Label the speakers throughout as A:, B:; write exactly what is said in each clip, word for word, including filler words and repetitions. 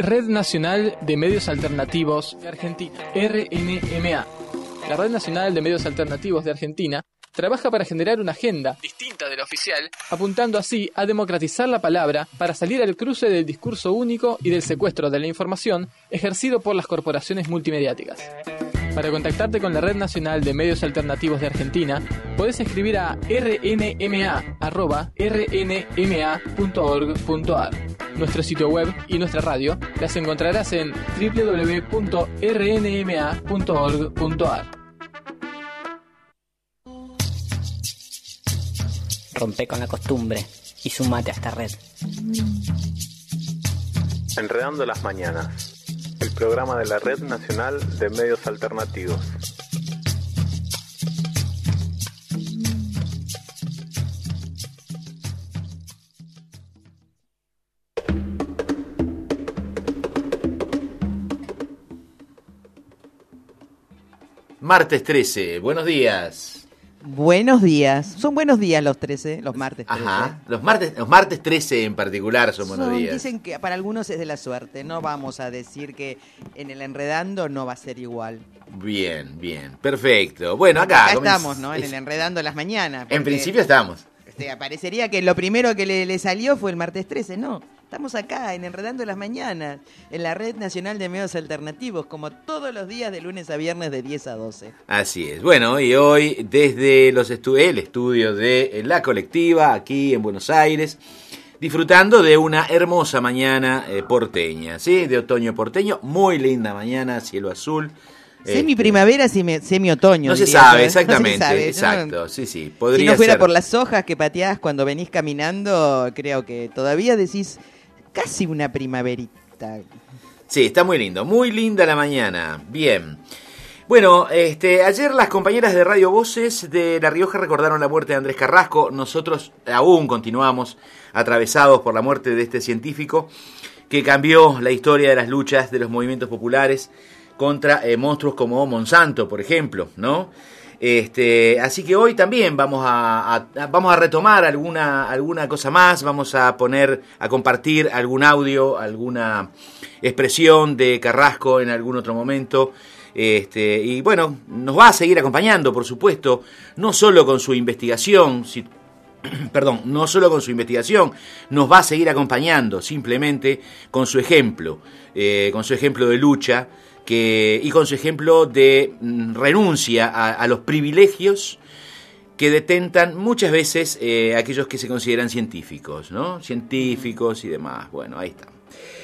A: Red Nacional de Medios Alternativos de Argentina, R N M A. La Red Nacional de Medios Alternativos de Argentina trabaja para generar una agenda distinta de la oficial, apuntando así a democratizar la palabra para salir al cruce del discurso único y del secuestro de la información ejercido por las corporaciones multimediáticas. Para contactarte con la Red Nacional de Medios Alternativos de Argentina, podés escribir a r n m a arroba r n m a punto org punto a r. Nuestro sitio web y nuestra radio las encontrarás en w w w punto r n m a punto org punto a r.
B: Rompe con la costumbre y sumate a esta red.
C: Enredando las mañanas. El programa de la Red Nacional de Medios Alternativos.
D: Martes trece, buenos días.
E: Buenos días. Son buenos días los trece, los martes trece.
D: Ajá, los martes, los martes trece en particular son buenos
E: Son,
D: días.
E: Dicen que para algunos es de la suerte. No vamos a decir que en el Enredando no va a ser igual.
D: Bien, bien, perfecto. Bueno, acá...
E: Acá
D: comienz-
E: estamos, ¿no? En
D: es-
E: el Enredando las mañanas.
D: En
E: porque,
D: principio estamos.
E: este, parecería que lo primero que le, le salió fue el martes trece. No, estamos acá en Enredando las mañanas, en la Red Nacional de Medios Alternativos, como todos los días de lunes a viernes de diez a doce.
D: Así es. Bueno, y hoy desde los estu- el estudio de La Colectiva, aquí en Buenos Aires, disfrutando de una hermosa mañana eh, porteña, ¿sí? De otoño porteño, muy linda mañana, cielo azul.
E: Semi-primavera, semi- semi-otoño.
D: No se
E: diría
D: sabe,
E: yo, ¿eh?
D: exactamente,
E: No se sabe,
D: exacto,
E: ¿no?
D: sí, sí,
E: Si
D: podría
E: no fuera
D: ser.
E: por las hojas que pateás cuando venís caminando, creo que todavía decís casi una primaverita.
D: Sí, está muy lindo, muy linda la mañana, bien. Bueno, este, ayer las compañeras de Radio Voces de La Rioja recordaron la muerte de Andrés Carrasco. Nosotros aún continuamos atravesados por la muerte de este científico que cambió la historia de las luchas de los movimientos populares contra eh, monstruos como Monsanto, por ejemplo, ¿no? Este, así que hoy también vamos a, a- a- vamos a retomar alguna, alguna cosa más, vamos a poner, a compartir algún audio, alguna expresión de Carrasco en algún otro momento. Este, y bueno, nos va a seguir acompañando, por supuesto, no solo con su investigación, si- perdón, no solo con su investigación, nos va a seguir acompañando simplemente con su ejemplo, eh, con su ejemplo de lucha, que, y con su ejemplo de mm, renuncia a, a los privilegios que detentan muchas veces eh, aquellos que se consideran científicos, ¿no? Científicos y demás. Bueno, ahí está.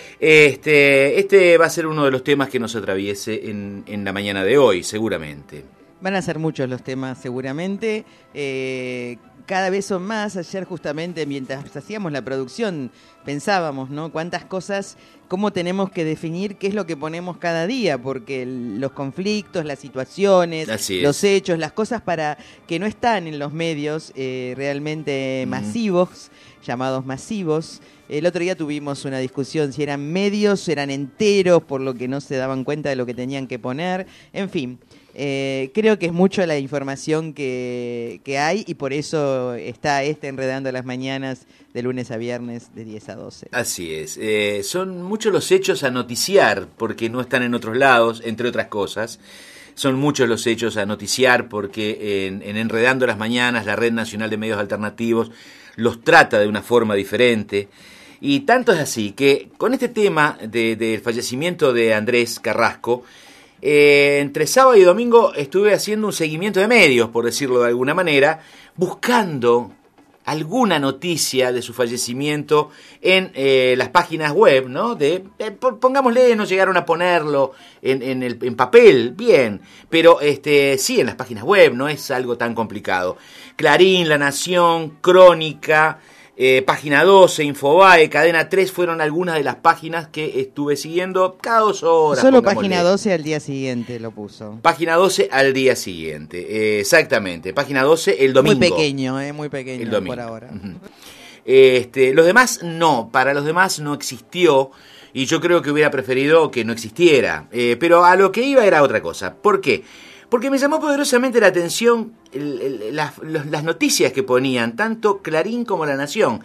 D: Este, este va a ser uno de los temas que nos atraviese en, en la mañana de hoy, seguramente.
E: Van a ser muchos los temas seguramente, eh, cada vez son más. Ayer justamente mientras hacíamos la producción pensábamos, ¿no? Cuántas cosas, cómo tenemos que definir qué es lo que ponemos cada día, porque el- los conflictos, las situaciones,
D: Así es.
E: los hechos, las cosas para que no están en los medios eh, realmente
D: Mm.
E: masivos, llamados masivos. El otro día tuvimos una discusión si eran medios, eran enteros, por lo que no se daban cuenta de lo que tenían que poner. En fin, eh, creo que es mucho la información que, que hay y por eso está este Enredando las Mañanas de lunes a viernes de diez a doce.
D: Así es. Eh, son muchos los hechos a noticiar porque no están en otros lados, entre otras cosas. Son muchos los hechos a noticiar porque en, en Enredando las Mañanas, la Red Nacional de Medios Alternativos los trata de una forma diferente. Y tanto es así que con este tema de- del fallecimiento de Andrés Carrasco, eh, entre sábado y domingo estuve haciendo un seguimiento de medios, por decirlo de alguna manera, buscando alguna noticia de su fallecimiento en eh, las páginas web, ¿no? De, eh, po- pongámosle, no llegaron a ponerlo en, en, el, en papel, bien, pero este, sí en las páginas web, no es algo tan complicado. Clarín, La Nación, Crónica, eh, Página doce, Infobae, Cadena tres fueron algunas de las páginas que estuve siguiendo cada dos horas.
E: Solo
D: pongámosle.
E: página doce al día siguiente lo puso.
D: Página doce al día siguiente, eh, exactamente. Página doce el domingo.
E: Muy pequeño, eh, muy pequeño
D: El domingo.
E: por ahora.
D: Ujú. Este, los demás no, para los demás no existió y yo creo que hubiera preferido que no existiera. Eh, pero a lo que iba era otra cosa. ¿Por qué? Porque me llamó poderosamente la atención el- el- las, los- las noticias que ponían, tanto Clarín como La Nación.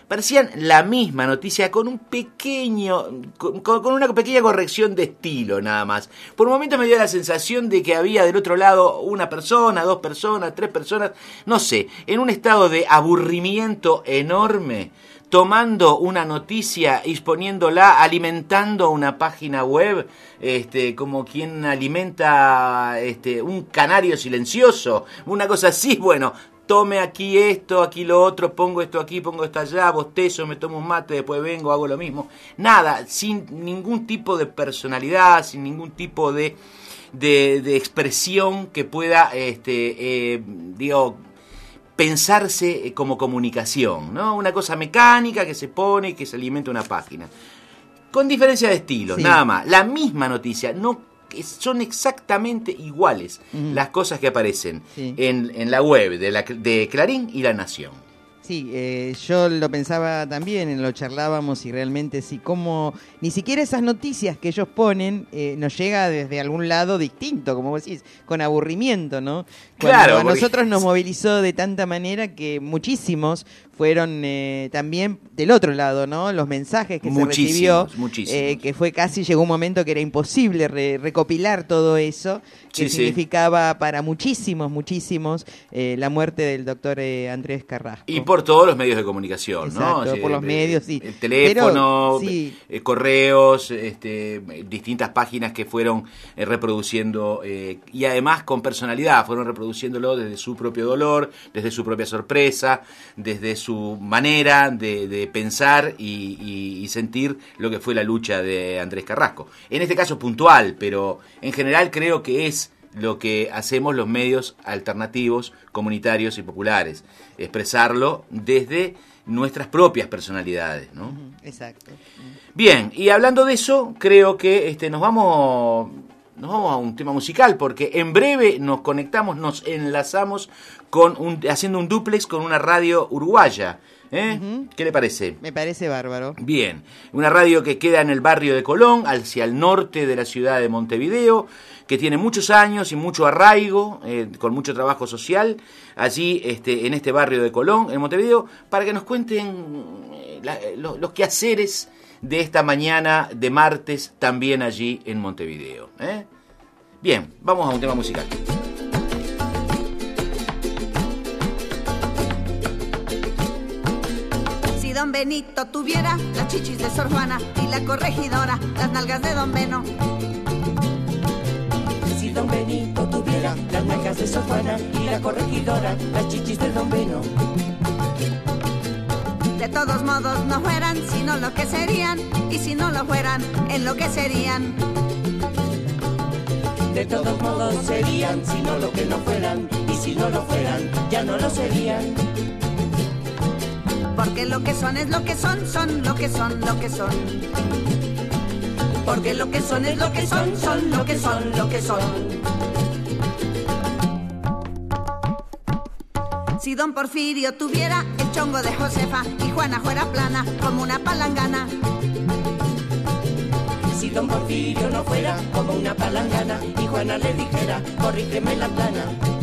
D: parecían la misma noticia con un pequeño, con, con una pequeña corrección de estilo nada más. Por momentos me dio la sensación de que había del otro lado una persona, dos personas, tres personas, no sé, en un estado de aburrimiento enorme, tomando una noticia, exponiéndola, alimentando una página web, este, como quien alimenta este, un canario silencioso, una cosa así. Bueno, tome aquí esto, aquí lo otro, pongo esto aquí, pongo esto allá, bostezo, me tomo un mate, después vengo, hago lo mismo. Nada, sin ningún tipo de personalidad, sin ningún tipo de, de, de expresión que pueda, este, eh, digo, pensarse como comunicación, ¿no? Una cosa mecánica que se pone y que se alimenta una página. Con diferencia de estilo, sí. Nada más. La misma noticia, no son exactamente iguales uh-huh. las cosas que aparecen sí. en, en la web de, la, de Clarín y La Nación.
E: Sí, eh, yo lo pensaba también, lo charlábamos y realmente sí, como ni siquiera esas noticias que ellos ponen eh, nos llega desde algún lado distinto, como vos decís, con aburrimiento, ¿no? Cuando
D: claro,
E: a
D: porque...
E: nosotros nos movilizó de tanta manera que muchísimos fueron eh, también del otro lado, ¿no? Los mensajes que
D: muchísimos,
E: se recibió,
D: muchísimos.
E: Eh, que fue casi, llegó un momento que era imposible re- recopilar todo eso, que
D: sí,
E: significaba
D: sí.
E: para muchísimos, muchísimos eh, la muerte del doctor eh, Andrés Carrasco.
D: Y por todos los medios de comunicación,
E: exacto,
D: ¿no?
E: Sí, por los medios, sí.
D: El teléfono,
E: Pero, sí.
D: eh, correos, este, distintas páginas que fueron eh, reproduciendo, eh, y además con personalidad, fueron reproduciéndolo desde su propio dolor, desde su propia sorpresa, desde su manera de, de pensar y, y, y sentir lo que fue la lucha de Andrés Carrasco. En este caso puntual, pero en general creo que es lo que hacemos los medios alternativos, comunitarios y populares, expresarlo desde nuestras propias personalidades, ¿no?
E: Exacto.
D: Bien, y hablando de eso, creo que este, nos vamos, nos vamos a un tema musical, porque en breve nos conectamos, nos enlazamos con un, haciendo un dúplex con una radio uruguaya. ¿Eh? Uh-huh. ¿Qué le parece?
E: Me parece bárbaro.
D: Bien, una radio que queda en el barrio de Colón, hacia el norte de la ciudad de Montevideo, que tiene muchos años y mucho arraigo, eh, con mucho trabajo social, allí este, en este barrio de Colón, en Montevideo, para que nos cuenten eh, la, los, los quehaceres de esta mañana de martes, también allí en Montevideo. ¿eh? Bien, vamos a un tema musical.
F: Don Benito tuviera las chichis de Sor Juana y la corregidora las nalgas de Don Beno.
G: Si Don Benito tuviera las nalgas de Sor Juana y la corregidora las chichis de Don Beno.
F: De todos modos no fueran sino lo que serían, y si no lo fueran en lo que serían.
G: De todos modos serían sino lo que no fueran, y si no lo fueran ya no lo serían.
F: Porque lo que son es lo que son, son lo que son, lo que son.
G: Porque lo que son es lo que son, son lo que son, lo que son.
F: Si Don Porfirio tuviera el chongo de Josefa y Juana fuera plana como una palangana.
G: Si Don Porfirio no fuera como una palangana y Juana le dijera, corrígeme la plana.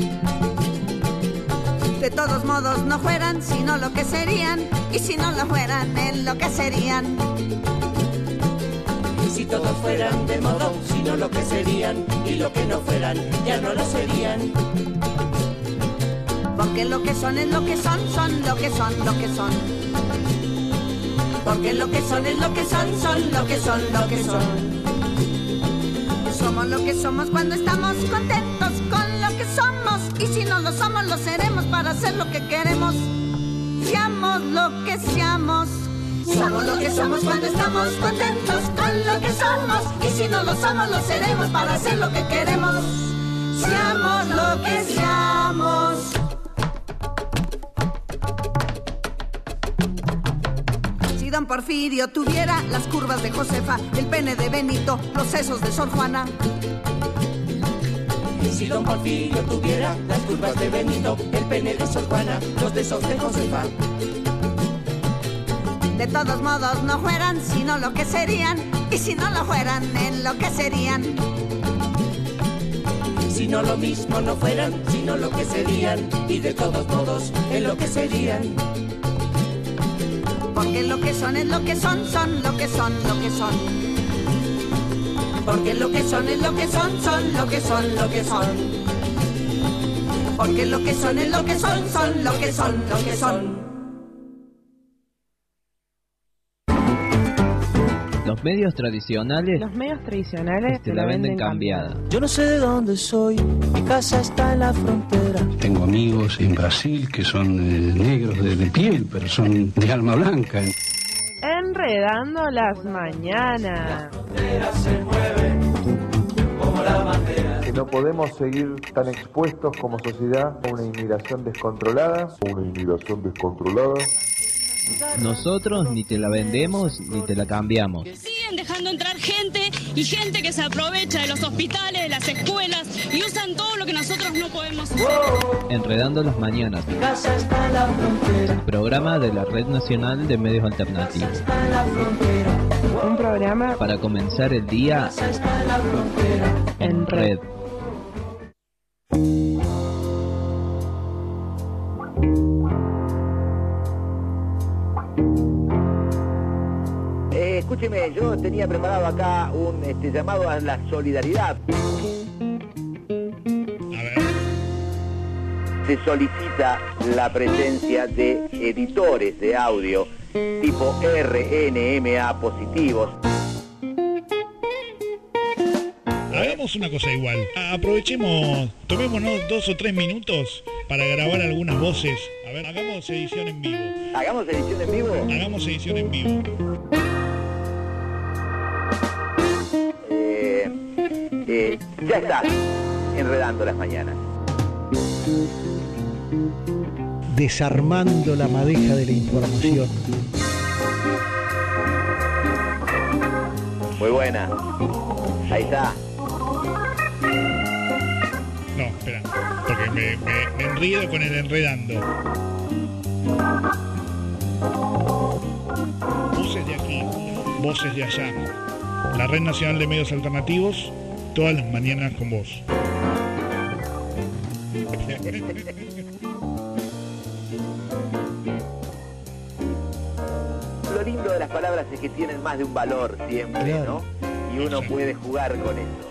F: De todos modos no fueran sino lo que serían, y si no lo fueran en lo que serían.
G: Si todos fueran de modo sino lo que serían, y lo que no fueran ya no lo serían.
F: Porque lo que son es lo que son, son lo que son, lo que son.
G: Porque lo que son es lo que son, son lo que son, lo que son.
F: Somos lo que somos cuando estamos contentos con lo que somos, y si no lo somos lo seremos para hacer lo que queremos. Seamos lo que seamos.
G: Somos lo que somos cuando estamos contentos con lo que somos, y si no lo somos lo seremos para hacer lo que queremos. Seamos lo que seamos.
F: Si Don Porfirio tuviera las curvas de Josefa, el pene de Benito, los sesos de Sor Juana.
G: Si Don Porfirio tuviera las curvas de Benito, el pene de Sor Juana, los besos de Josefa.
F: De todos modos no fueran sino lo que serían, y si no lo fueran en lo que serían.
G: Si no lo mismo no fueran sino lo que serían, y de todos modos en lo que serían.
F: Porque lo que son es lo que son, son lo que son, lo que son. Porque lo que son es lo que son, son lo que son, lo que son. Porque lo que son es lo que son, son lo que son, lo que son.
H: Los medios tradicionales
I: Los medios tradicionales
H: te la venden cambiada.
J: Yo no sé de dónde soy, mi casa está en la frontera.
K: Tengo amigos en Brasil que son eh, negros de, de piel, pero son de alma blanca.
I: Enredando las mañanas.
J: Se mueve como la bandera.
L: Que no podemos seguir tan expuestos como sociedad a una inmigración descontrolada.
M: Una inmigración descontrolada.
H: Nosotros ni te la vendemos ni te la cambiamos.
N: Siguen dejando entrar gente y gente que se aprovecha de los hospitales, de las escuelas y usan todo lo que nosotros no podemos usar.
H: Enredando las mañanas.
J: Mi casa está en la frontera.
H: Programa de la Red Nacional de Medios Alternativos.
J: Está en la frontera.
I: Un programa
H: para comenzar el día
J: está en la frontera.
H: En red.
O: Eh, escúcheme, yo tenía preparado acá un este, llamado a la solidaridad.
P: A ver.
O: Se solicita la presencia de editores de audio tipo R N M A positivos.
P: Hagamos una cosa igual. Aprovechemos, tomémonos dos o tres minutos para grabar algunas voces. A ver, hagamos edición en vivo.
O: ¿Hagamos edición en vivo?
P: Hagamos edición en vivo.
O: Eh, eh, ya está, enredando las mañanas.
Q: Desarmando la madeja de la información.
O: Muy buena. Ahí está.
P: No, espera, porque me, me, me enredo con el enredando. Voces de aquí, voces de allá. La Red Nacional de Medios Alternativos, todas las mañanas con vos.
O: Lo lindo de las palabras es que tienen más de un valor siempre, claro, ¿no? Y uno puede jugar con eso.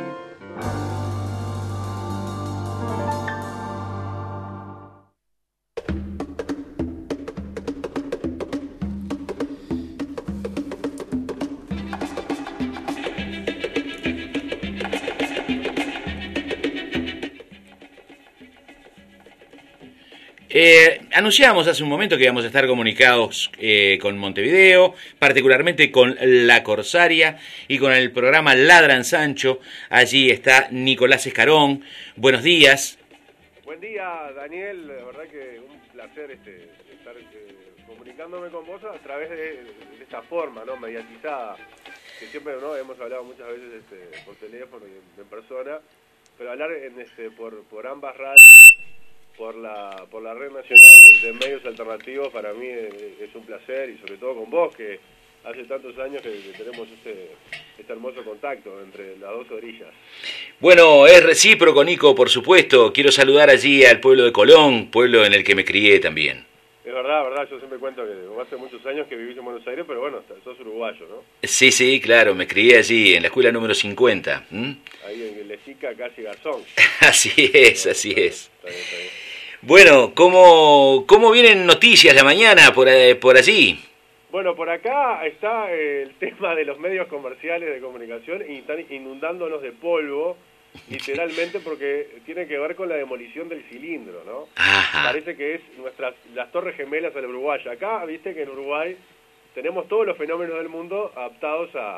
D: Eh, anunciamos hace un momento que íbamos a estar comunicados eh, con Montevideo, particularmente con La Corsaria y con el programa Ladran Sancho. Allí está Nicolás Escarón. Buenos días.
R: Buen día, Daniel. La verdad que un placer este, estar eh, comunicándome con vos a través de, de esta forma, ¿no? Mediatizada, que siempre, ¿no? Hemos hablado muchas veces este, por teléfono y en, en persona, pero hablar en, este, por, por ambas radios, por la por la Red Nacional de Medios Alternativos, para mí es, es un placer, y sobre todo con vos, que hace tantos años que, que tenemos este, este hermoso contacto entre las dos orillas.
D: Bueno, es recíproco, Nico, por supuesto. Quiero saludar allí al pueblo de Colón, pueblo en el que me crié también.
R: Es verdad, verdad, yo siempre cuento que hace muchos años que vivís en Buenos Aires, pero bueno, sos uruguayo, ¿no?
D: Sí, sí, claro, me crié allí, en la escuela número cincuenta. ¿Mm?
R: Ahí en Lezica, casi Garzón.
D: Así es, así es. Está bien, está bien. Bueno, ¿cómo, cómo vienen noticias de mañana por, por allí?
R: Bueno, por acá está el tema de los medios comerciales de comunicación y están inundándonos de polvo, literalmente, porque tiene que ver con la demolición del cilindro, ¿no?
D: Ajá.
R: Parece que es nuestras las Torres Gemelas a la uruguaya. Acá, viste que en Uruguay tenemos todos los fenómenos del mundo adaptados a,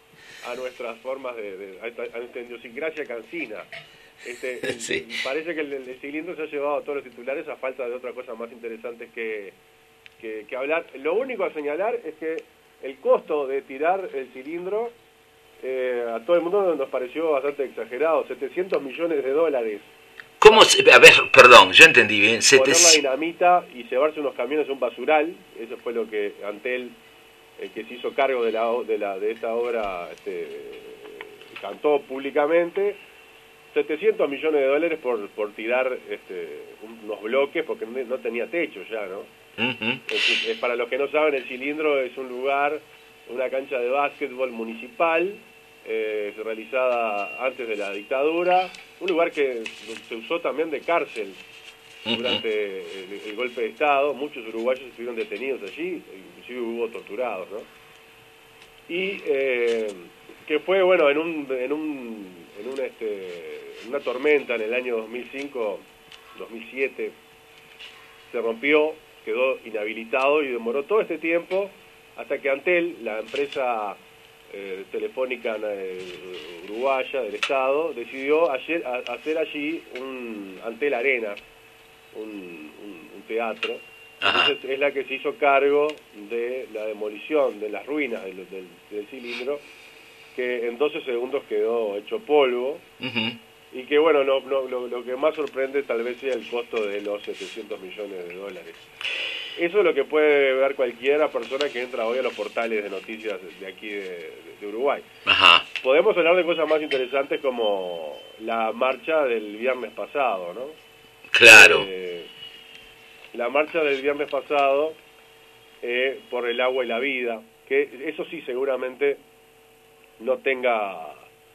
R: a nuestras formas de, de a nuestra idiosincrasia cansina. Este, el, sí. Parece que el, el cilindro se ha llevado a todos los titulares a falta de otras cosas más interesantes que, que, que hablar. Lo único a señalar es que el costo de tirar el cilindro eh, a todo el mundo nos pareció bastante exagerado, setecientos millones de dólares.
D: ¿Cómo? Se, a ver, perdón, yo entendí bien.
R: Poner la dinamita y llevarse unos camiones a un basural, eso fue lo que Antel, el que se hizo cargo de, la, de, la, de esta obra, este, cantó públicamente. setecientos millones de dólares por por tirar este, unos bloques, porque no tenía techo ya, ¿no?
D: Uh-huh.
R: Es, es, para los que no saben, el Cilindro es un lugar, una cancha de básquetbol municipal, eh, realizada antes de la dictadura, un lugar que se usó también de cárcel durante el, el golpe de Estado. Muchos uruguayos estuvieron detenidos allí, inclusive hubo torturados, ¿no? Y eh, que fue, bueno, en un en un en un este una tormenta en el año dos mil cinco, dos mil siete, se rompió, quedó inhabilitado y demoró todo este tiempo hasta que Antel, la empresa eh, telefónica eh, uruguaya del Estado, decidió ayer, a, hacer allí un Antel Arena, un, un, un teatro. Entonces es la que se hizo cargo de la demolición de las ruinas del, del, del Cilindro, que en doce segundos quedó hecho polvo.
D: Uh-huh.
R: Y que bueno, no, no, lo, lo que más sorprende tal vez sea el costo de los setecientos millones de dólares. Eso es lo que puede ver cualquiera persona que entra hoy a los portales de noticias de aquí de, de Uruguay.
D: Ajá.
R: Podemos hablar de cosas más interesantes como la marcha del viernes pasado, ¿no?
D: Claro.
R: Eh, la marcha del viernes pasado eh, por el agua y la vida, que eso sí seguramente no tenga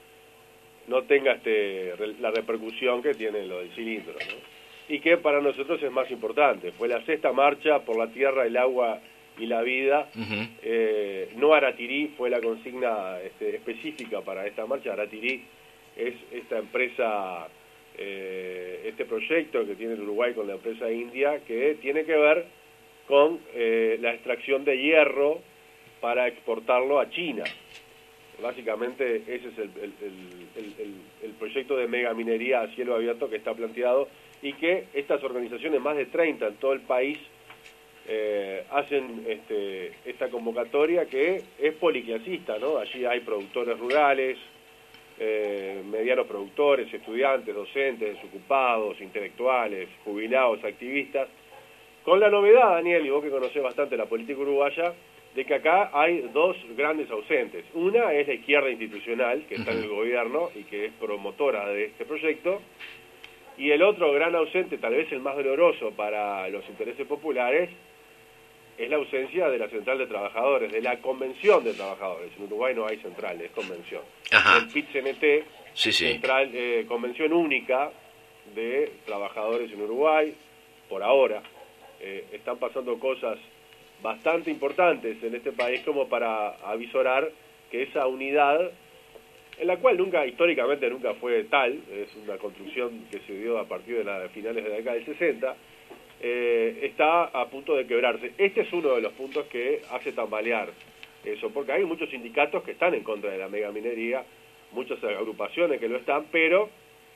R: no tenga este la repercusión que tiene lo del Cilindro, ¿no? Y que para nosotros es más importante. Fue la sexta marcha por la tierra, el agua y la vida.
D: Uh-huh.
R: eh, no Aratirí fue la consigna este, específica para esta marcha. Aratirí es esta empresa, eh, este proyecto que tiene el Uruguay con la empresa india, que tiene que ver con eh, la extracción de hierro para exportarlo a China. Básicamente ese es el, el, el, el, el proyecto de megaminería a cielo abierto que está planteado, y que estas organizaciones, más de treinta en todo el país, eh, hacen este, esta convocatoria que es policlasista, ¿no? Allí hay productores rurales, eh, medianos productores, estudiantes, docentes, desocupados, intelectuales, jubilados, activistas, con la novedad, Daniel, y vos que conocés bastante la política uruguaya, de que acá hay dos grandes ausentes. Una es la izquierda institucional, que está en el gobierno y que es promotora de este proyecto, y el otro gran ausente, tal vez el más doloroso para los intereses populares, es la ausencia de la Central de Trabajadores, de la Convención de Trabajadores. En Uruguay no hay central, es convención.
D: Ajá.
R: El P I T C N T,
D: sí, sí.
R: Central, eh, Convención Única de Trabajadores en Uruguay, por ahora. Eh, están pasando cosas bastante importantes en este país como para avisorar que esa unidad, en la cual nunca, históricamente nunca fue tal, es una construcción que se dio a partir de las finales de la década del sesenta, eh, está a punto de quebrarse. Este es uno de los puntos que hace tambalear eso, porque hay muchos sindicatos que están en contra de la megaminería, muchas agrupaciones que lo están, pero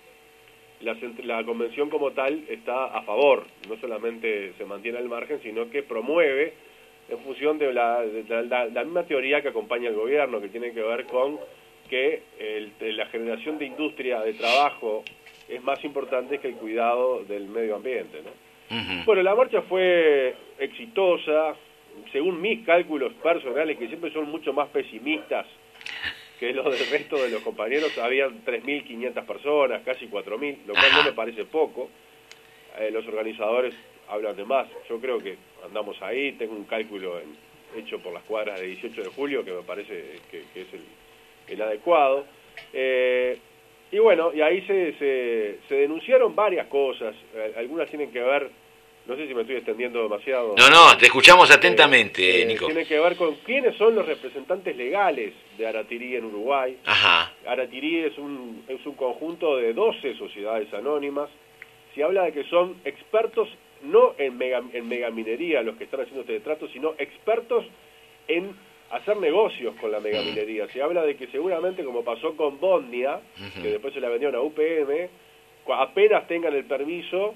R: la, la convención como tal está a favor, no solamente se mantiene al margen, sino que promueve en función de la, de la, la, la misma teoría que acompaña al gobierno, que tiene que ver con que el, la generación de industria, de trabajo, es más importante que el cuidado del medio ambiente, ¿no? Uh-huh. Bueno, la marcha fue exitosa, según mis cálculos personales, que siempre son mucho más pesimistas que los del resto de los compañeros. Habían tres mil quinientas personas, casi cuatro mil, lo cual no me parece poco. Eh, los organizadores hablan de más. Yo creo que andamos ahí. Tengo un cálculo en, hecho por las cuadras de dieciocho de julio que me parece que, que es el, el adecuado. Eh, y bueno, y ahí se, se, se denunciaron varias cosas. Algunas tienen que ver, no sé si me estoy extendiendo demasiado.
D: No, no, te escuchamos atentamente,
R: eh, eh,
D: Nico.
R: Tiene que ver con quiénes son los representantes legales de Aratirí en Uruguay.
D: Ajá.
R: Aratirí es un, es un conjunto de doce sociedades anónimas. Se habla de que son expertos no en, mega, en megaminería los que están haciendo este trato, sino expertos en hacer negocios con la megaminería. Se habla de que seguramente, como pasó con Bosnia, uh-huh. que después se la vendieron a U P M, apenas tengan el permiso,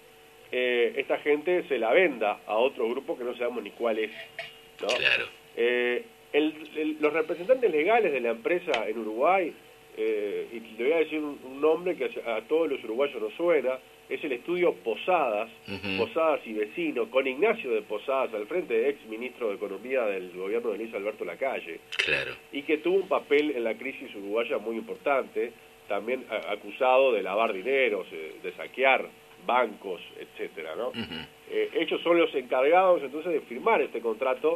R: eh, esta gente se la venda a otro grupo que no sabemos ni cuál es, ¿no?
D: Claro.
R: Eh, el, el, los representantes legales de la empresa en Uruguay, eh, y le voy a decir un, un nombre que a, a todos los uruguayos nos suena, es el estudio Posadas, uh-huh. Posadas y Vecino, con Ignacio de Posadas al frente, ex ministro de Economía del gobierno de Luis Alberto Lacalle.
D: Claro.
R: Y que tuvo un papel en la crisis uruguaya muy importante, también a, acusado de lavar dineros, de saquear bancos, etcétera, ¿no?
D: Uh-huh.
R: Eh, ellos son los encargados entonces de firmar este contrato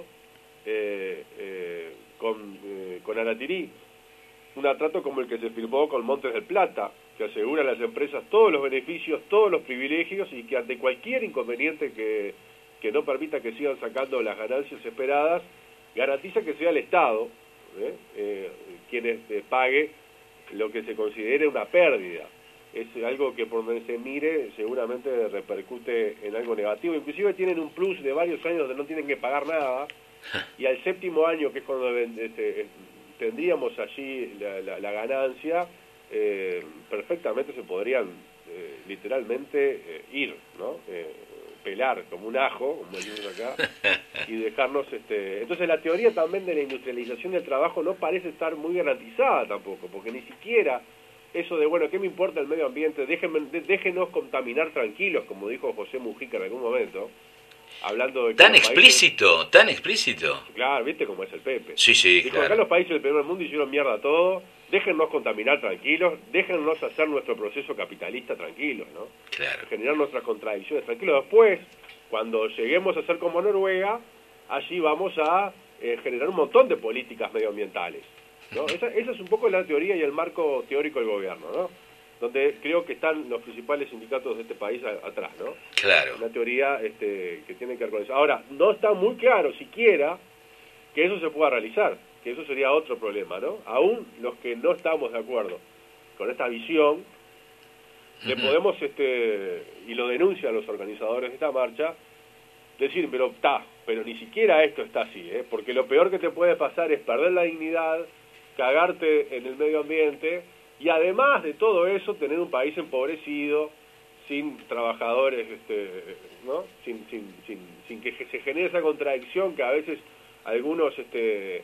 R: eh, eh, con, eh, con Anatirí, un trato como el que se firmó con Montes del Plata, que asegura a las empresas todos los beneficios, todos los privilegios y que ante cualquier inconveniente que, que no permita que sigan sacando las ganancias esperadas, garantiza que sea el Estado ¿eh? Eh, quien eh, pague lo que se considere una pérdida. Es algo que por donde se mire seguramente repercute en algo negativo. Inclusive tienen un plus de varios años donde no tienen que pagar nada, y al séptimo año, que es cuando este, tendríamos allí la, la, la ganancia, eh, perfectamente se podrían eh, literalmente eh, ir, ¿no? Eh, pelar como un ajo, como decimos acá, y dejarnos... este Entonces la teoría también de la industrialización del trabajo no parece estar muy garantizada tampoco, porque ni siquiera eso de, bueno, ¿qué me importa el medio ambiente? Déjenme, déjenos contaminar tranquilos, como dijo José Mujica en algún momento, hablando de...
D: Tan explícito, países, tan explícito.
R: Claro, ¿viste cómo es el Pepe?
D: Sí, sí,
R: dijo,
D: claro.
R: Acá los países del primer mundo hicieron mierda todo, déjennos contaminar tranquilos, déjennos hacer nuestro proceso capitalista tranquilos, ¿no?
D: Claro.
R: Generar nuestras contradicciones tranquilos. Después, cuando lleguemos a ser como Noruega, allí vamos a eh, generar un montón de políticas medioambientales, ¿no? Esa, esa es un poco la teoría y el marco teórico del gobierno, ¿no? Donde creo que están los principales sindicatos de este país a, atrás, ¿no?
D: Claro.
R: Una teoría este, que tiene que ver con eso. Ahora, no está muy claro siquiera que eso se pueda realizar, que eso sería otro problema, ¿no? Aún los que no estamos de acuerdo con esta visión, uh-huh. le podemos, este, y lo denuncian los organizadores de esta marcha, decir, pero está, pero ni siquiera esto está así, ¿eh? Porque lo peor que te puede pasar es perder la dignidad, cagarte en el medio ambiente, y además de todo eso, tener un país empobrecido, sin trabajadores, este, ¿no? Sin, sin, sin, sin que se genere esa contradicción que a veces algunos, este,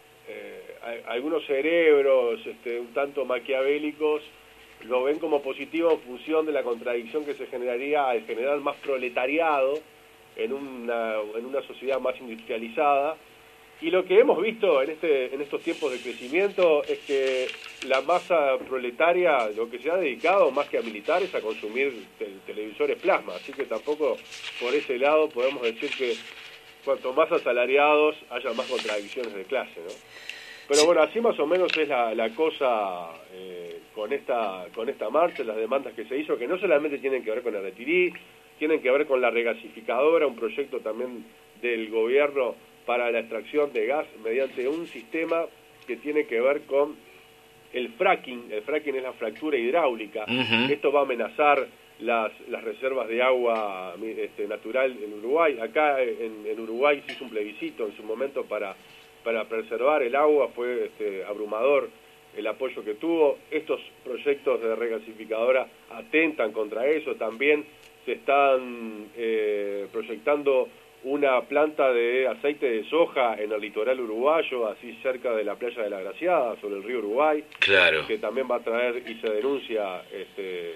R: eh, algunos cerebros, este, un tanto maquiavélicos, lo ven como positivo en función de la contradicción que se generaría al generar más proletariado en una, en una sociedad más industrializada. Y lo que hemos visto en este en estos tiempos de crecimiento es que la masa proletaria lo que se ha dedicado más que a militar es a consumir te televisores plasma, así que tampoco por ese lado podemos decir que cuanto más asalariados haya más contradicciones de clase, ¿no? Pero bueno, así más o menos es la, la cosa eh, con esta con esta marcha, las demandas que se hizo, que no solamente tienen que ver con Anatirí, tienen que ver con la regasificadora, un proyecto también del gobierno para la extracción de gas mediante un sistema que tiene que ver con el fracking. El fracking es la fractura hidráulica. Uh-huh. Esto va a amenazar las, las reservas de agua este, natural en Uruguay. Acá en, en Uruguay se hizo un plebiscito en su momento para, para preservar el agua, fue este, abrumador el apoyo que tuvo. Estos proyectos de regasificadora atentan contra eso. También se están eh, proyectando una planta de aceite de soja en el litoral uruguayo, así cerca de la playa de la Graciada, sobre el río Uruguay,
D: claro,
R: que también va a traer, y se denuncia, este,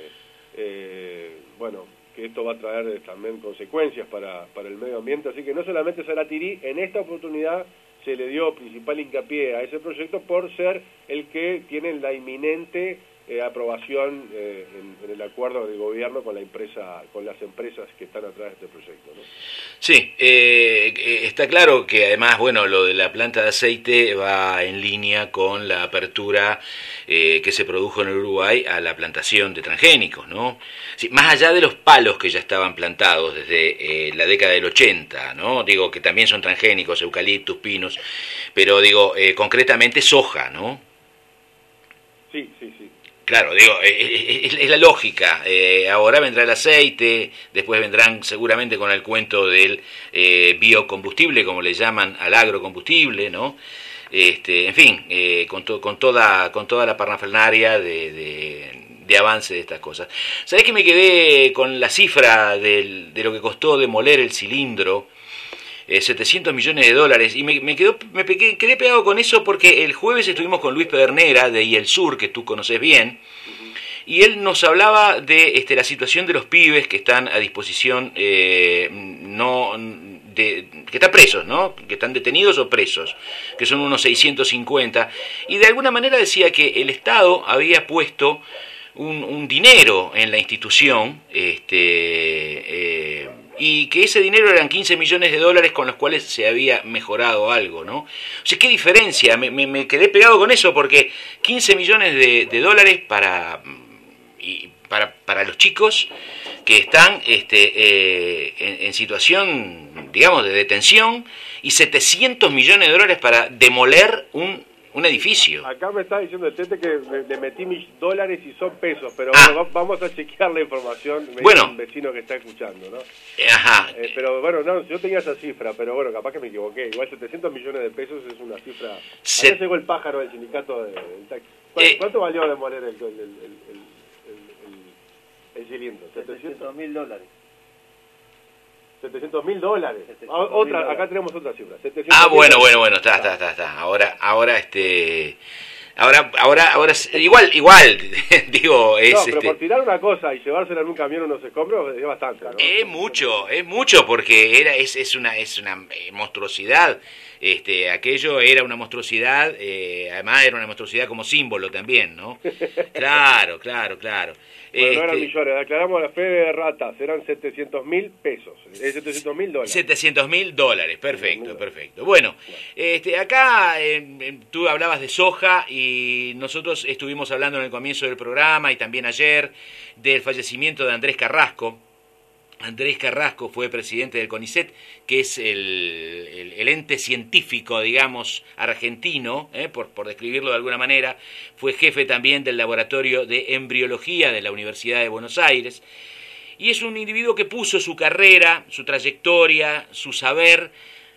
R: eh, bueno, que esto va a traer también consecuencias para, para el medio ambiente, así que no solamente Anatirí, en esta oportunidad se le dio principal hincapié a ese proyecto por ser el que tiene la inminente Eh, aprobación eh, en, en el acuerdo del gobierno con la empresa, con las empresas que están atrás de este proyecto, ¿no?
D: Sí, eh, está claro que además, bueno, lo de la planta de aceite va en línea con la apertura eh, que se produjo en el Uruguay a la plantación de transgénicos, ¿no? Sí, más allá de los palos que ya estaban plantados desde eh, la década del ochenta, ¿no? Digo que también son transgénicos, eucaliptus, pinos, pero digo, eh, concretamente soja, ¿no?
R: Sí, sí, sí.
D: Claro, digo, es, es la lógica. Eh, ahora vendrá el aceite, después vendrán seguramente con el cuento del eh, biocombustible, como le llaman al agrocombustible, ¿no? Este, en fin, eh, con, to, con toda con toda la parafernalia de, de, de avance de estas cosas. ¿Sabés que me quedé con la cifra del, de lo que costó demoler el cilindro? Eh, setecientos millones de dólares, y me, me, quedó, me pegué, quedé pegado con eso porque el jueves estuvimos con Luis Pedernera de I E L Sur, que tú conoces bien, y él nos hablaba de este, la situación de los pibes que están a disposición, eh, no de, que están presos, ¿no? Que están detenidos o presos, que son unos seiscientos cincuenta, y de alguna manera decía que el Estado había puesto un, un dinero en la institución, este, eh, y que ese dinero eran quince millones de dólares con los cuales se había mejorado algo, ¿no? O sea, ¿qué diferencia? Me, me, me quedé pegado con eso, porque quince millones de, de dólares para, y para, para los chicos que están este, eh, en, en situación, digamos, de detención, y setecientos millones de dólares para demoler un, un edificio.
R: Acá me está diciendo el Tete que me, le metí mis dólares y son pesos, pero
D: ah.
R: bueno, vamos a chequear la información. Me
D: bueno.
R: dice un vecino que está escuchando, ¿no?
D: Ajá.
R: Eh, pero bueno, no, yo tenía esa cifra, pero bueno, capaz que me equivoqué. Igual setecientos millones de pesos es una cifra...
D: Se...
R: Acá llegó el pájaro del sindicato de, del taxi. ¿Cuánto, eh... ¿Cuánto valió demoler el, el, el, el, el, el, el cilindro?
S: setecientos mil dólares.
R: setecientos mil dólares. Otra, acá tenemos otra cifra.
D: Ah, bueno, bueno, bueno, está, está, está, está. Ahora, ahora, este, ahora, ahora, ahora, igual, igual, digo, es.
R: No, pero
D: este,
R: por tirar una cosa y llevársela en un camión unos escombros es bastante, ¿no?
D: Es mucho, es mucho, porque era, es, es una, es una monstruosidad. Este, aquello era una monstruosidad, eh, además era una monstruosidad como símbolo también, ¿no? Claro, claro, claro.
R: Bueno,
D: este,
R: no eran millones, aclaramos la fe de ratas, eran setecientos mil pesos, eh, setecientos mil dólares.
D: setecientos mil dólares, perfecto, perfecto. Bueno, este, acá eh, tú hablabas de soja y nosotros estuvimos hablando en el comienzo del programa y también ayer del fallecimiento de Andrés Carrasco. Andrés Carrasco fue presidente del CONICET, que es el, el, el ente científico, digamos, argentino, eh, por, por describirlo de alguna manera. Fue jefe también del laboratorio de embriología de la Universidad de Buenos Aires. Y es un individuo que puso su carrera, su trayectoria, su saber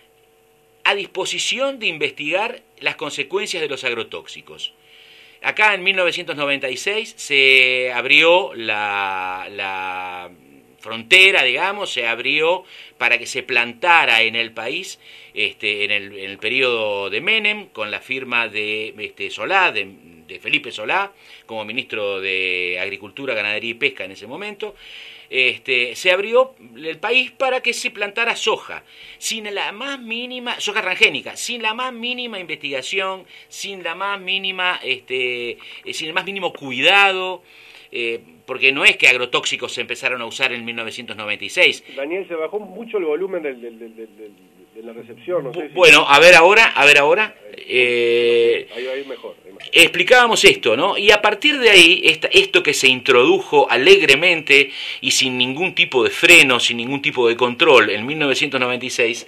D: a disposición de investigar las consecuencias de los agrotóxicos. Acá en mil novecientos noventa y seis se abrió la... la frontera, digamos, se abrió para que se plantara en el país, este, en el, en el periodo de Menem, con la firma de este, Solá, de, de Felipe Solá, como ministro de Agricultura, Ganadería y Pesca en ese momento. Este, se abrió el país para que se plantara soja, sin la más mínima, soja transgénica, sin la más mínima investigación, sin la más mínima, este, sin el más mínimo cuidado. Eh, porque no es que agrotóxicos se empezaron a usar en mil novecientos noventa y seis.
R: Daniel, se bajó mucho el volumen del, del, del, del, de la recepción. No sé si...
D: Bueno, a ver ahora, a ver ahora. Eh,
R: ahí, ahí mejor, ahí mejor.
D: Explicábamos esto, ¿no? Y a partir de ahí, esta, esto que se introdujo alegremente y sin ningún tipo de freno, sin ningún tipo de control en mil novecientos noventa y seis,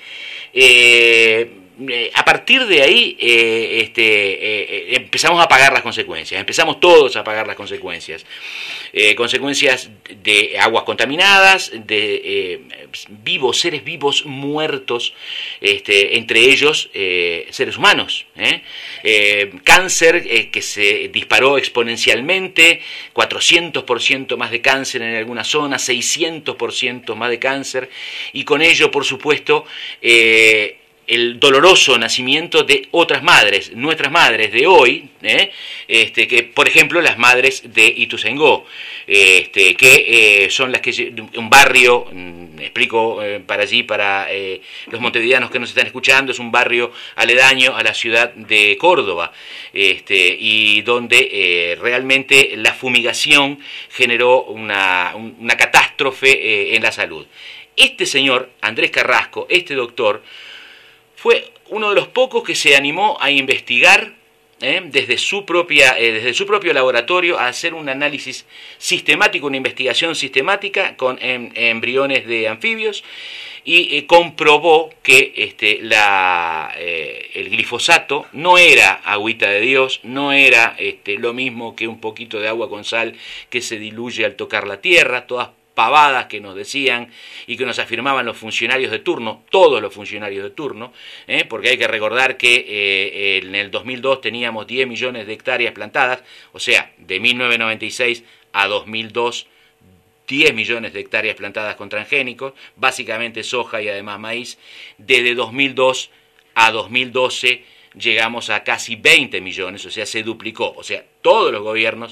D: eh, a partir de ahí eh, este, eh, empezamos a pagar las consecuencias, empezamos todos a pagar las consecuencias, eh, consecuencias de aguas contaminadas, de eh, vivos, seres vivos muertos, este, entre ellos eh, seres humanos, ¿eh? Eh, cáncer eh, que se disparó exponencialmente, cuatrocientos por ciento más de cáncer en algunas zonas, seiscientos por ciento más de cáncer, y con ello, por supuesto, eh, el doloroso nacimiento de otras madres, nuestras madres de hoy, ¿eh? este, que por ejemplo las madres de Ituzaingó, este, que eh, son las que un barrio, mm, explico eh, para allí, para eh, los montevideanos que nos están escuchando, es un barrio aledaño a la ciudad de Córdoba, este, y donde eh, realmente la fumigación generó una, una catástrofe eh, en la salud. Este señor, Andrés Carrasco, este doctor, fue uno de los pocos que se animó a investigar eh, desde, su propia, eh, desde su propio laboratorio, a hacer un análisis sistemático, una investigación sistemática con em, embriones de anfibios, y eh, comprobó que este, la, eh, el glifosato no era agüita de Dios, no era este, lo mismo que un poquito de agua con sal que se diluye al tocar la tierra, todas pavadas que nos decían y que nos afirmaban los funcionarios de turno, todos los funcionarios de turno, ¿eh? porque hay que recordar que eh, en el dos mil dos teníamos diez millones de hectáreas plantadas, o sea, de mil novecientos noventa y seis a dos mil dos, diez millones de hectáreas plantadas con transgénicos, básicamente soja y además maíz. Desde dos mil dos a dos mil doce llegamos a casi veinte millones, o sea, se duplicó, o sea, todos los gobiernos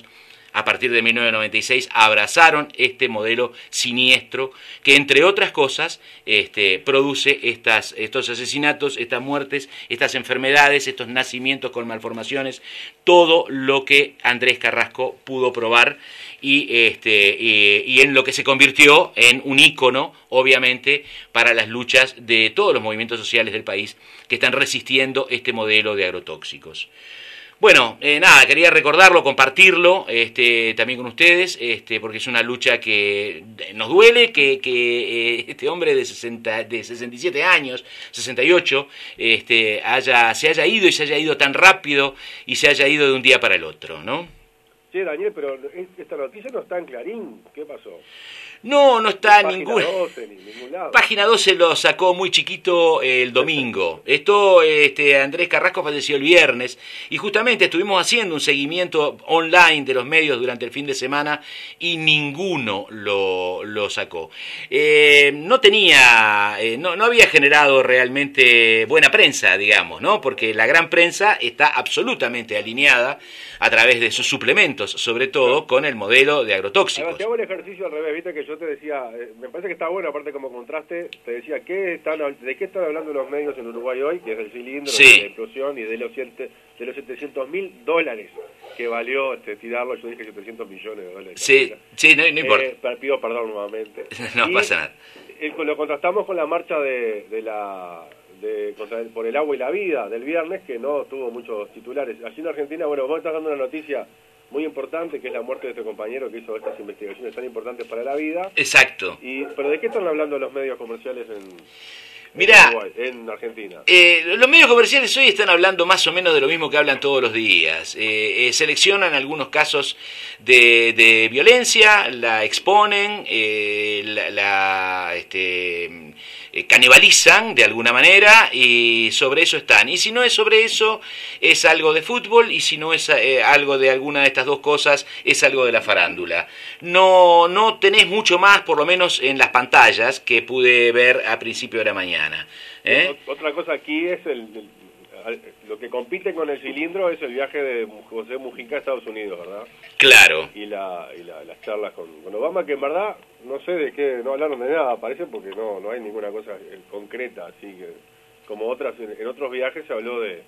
D: a partir de mil novecientos noventa y seis, abrazaron este modelo siniestro que, entre otras cosas, este, produce estas, estos asesinatos, estas muertes, estas enfermedades, estos nacimientos con malformaciones, todo lo que Andrés Carrasco pudo probar y, este, y, y en lo que se convirtió en un ícono, obviamente, para las luchas de todos los movimientos sociales del país que están resistiendo este modelo de agrotóxicos. Bueno, eh, nada, quería recordarlo, compartirlo este, también con ustedes, este, porque es una lucha que nos duele, que, que eh, este hombre de, sesenta, de sesenta y siete años, sesenta y ocho, este, haya, se haya ido y se haya ido tan rápido y se haya ido de un día para el otro, ¿no?
R: Sí, Daniel, pero esta noticia no está en Clarín, ¿qué pasó?
D: No, no está en
R: Página
D: ningún...
R: doce, ni ningún lado.
D: Página doce lo sacó muy chiquito el domingo. Esto, este, Andrés Carrasco falleció el viernes y justamente estuvimos haciendo un seguimiento online de los medios durante el fin de semana y ninguno lo, lo sacó. Eh, no tenía, eh, no, no había generado realmente buena prensa, digamos, ¿no? Porque la gran prensa está absolutamente alineada a través de sus suplementos, sobre todo con el modelo de agrotóxicos.
R: Ahora, te hago el ejercicio al revés, viste que yo te decía, eh, me parece que está bueno, aparte como contraste, te decía, ¿qué están, ¿de qué están hablando los medios en Uruguay hoy? Que es del cilindro,
D: sí,
R: de la explosión y de los, siete, de los setecientos mil dólares que valió este, tirarlo, yo dije setecientos millones de dólares.
D: Sí, sí, no, no importa.
R: Eh, pido perdón nuevamente.
D: No
R: y,
D: pasa nada.
R: Eh, lo contrastamos con la marcha de, de la... De, contra, por el agua y la vida del viernes, que no tuvo muchos titulares. Allí en Argentina, bueno, vos estás dando una noticia muy importante, que es la muerte de este compañero que hizo estas investigaciones tan importantes para la vida.
D: Exacto.
R: Y, ¿pero de qué están hablando los medios comerciales en,
D: Mirá,
R: en Uruguay, en Argentina?
D: Eh, los medios comerciales hoy están hablando más o menos de lo mismo que hablan todos los días. Eh, eh, seleccionan algunos casos de, de violencia, la exponen, eh, la... la este, Eh, canibalizan de alguna manera y sobre eso están. Y si no es sobre eso, es algo de fútbol, y si no es eh, algo de alguna de estas dos cosas, es algo de la farándula. No, no tenés mucho más, por lo menos en las pantallas, que pude ver a principio de la mañana. ¿eh?
R: Otra cosa aquí es el, el, lo que compite con el cilindro es el viaje de José Mujica a Estados Unidos, ¿verdad?
D: Claro.
R: Y, la, y la, las charlas con, con Obama, que en verdad no sé de qué, no hablaron de nada, parece, porque no no hay ninguna cosa concreta, así que como otras en, en otros viajes se habló de,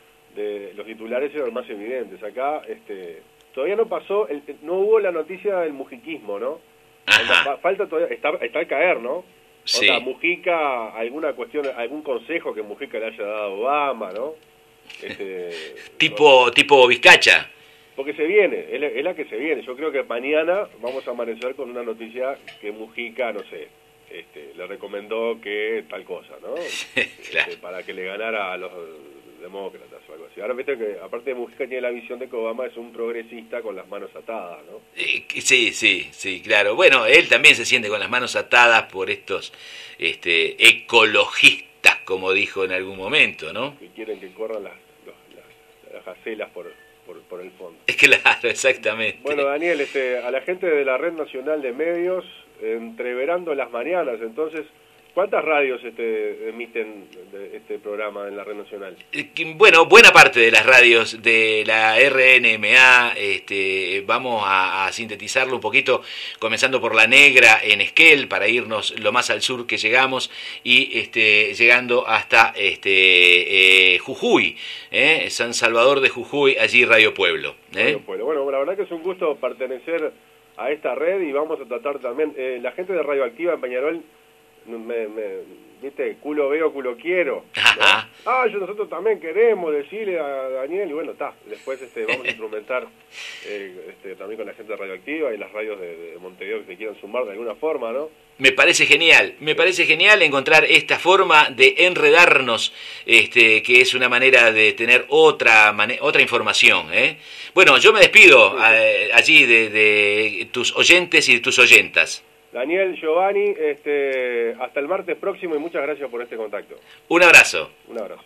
R: de los titulares eran más evidentes. Acá este todavía no pasó, el, no hubo la noticia del mujiquismo, ¿no?
D: Ajá.
R: Falta todavía, está, está al caer, ¿no?
D: Sí.
R: O sea, Mujica, alguna cuestión, algún consejo que Mujica le haya dado a Obama, ¿no? Este,
D: tipo,
R: no,
D: tipo Vizcacha.
R: Porque se viene, es la, es la que se viene. Yo creo que mañana vamos a amanecer con una noticia que Mujica, no sé, este, le recomendó que tal cosa, ¿no?
D: Claro.
R: Este, para que le ganara a los demócratas o algo así. Ahora viste que, aparte de Mujica, tiene la visión de que Obama es un progresista con las manos atadas, ¿no?
D: Eh, sí, sí, sí, claro. Bueno, él también se siente con las manos atadas por estos este, ecologistas, como dijo en algún momento, ¿no?
R: Que quieren que corran las, los, las, las gacelas por... Por, por el fondo.
D: Claro, exactamente.
R: Bueno, Daniel, este, a la gente de la Red Nacional de Medios, entreverando las mañanas, entonces, ¿cuántas radios este, emiten de este programa en la Red Nacional?
D: Bueno, buena parte de las radios de la R N M A, este, vamos a, a sintetizarlo un poquito, comenzando por La Negra en Esquel, para irnos lo más al sur que llegamos, y este, llegando hasta este, eh, Jujuy, eh, San Salvador de Jujuy, allí Radio Pueblo. ¿eh?
R: Radio Pueblo. Bueno, la verdad que es un gusto pertenecer a esta red, y vamos a tratar también, eh, la gente de Radioactiva en Peñarol, me, me, viste, culo veo, culo quiero, ¿no? Ah, yo nosotros también queremos decirle a Daniel, y bueno, está, después este, vamos a instrumentar eh, este, también con la gente de Radioactiva y las radios de, de Montevideo que se quieran sumar de alguna forma, ¿no?
D: Me parece genial, me parece genial encontrar esta forma de enredarnos, este, que es una manera de tener otra mane- otra información, ¿eh? Bueno, yo me despido eh, allí de, de tus oyentes y de tus oyentas.
R: Daniel, Giovanni, este, hasta el martes próximo, y muchas gracias por este contacto.
D: Un abrazo.
R: Un abrazo.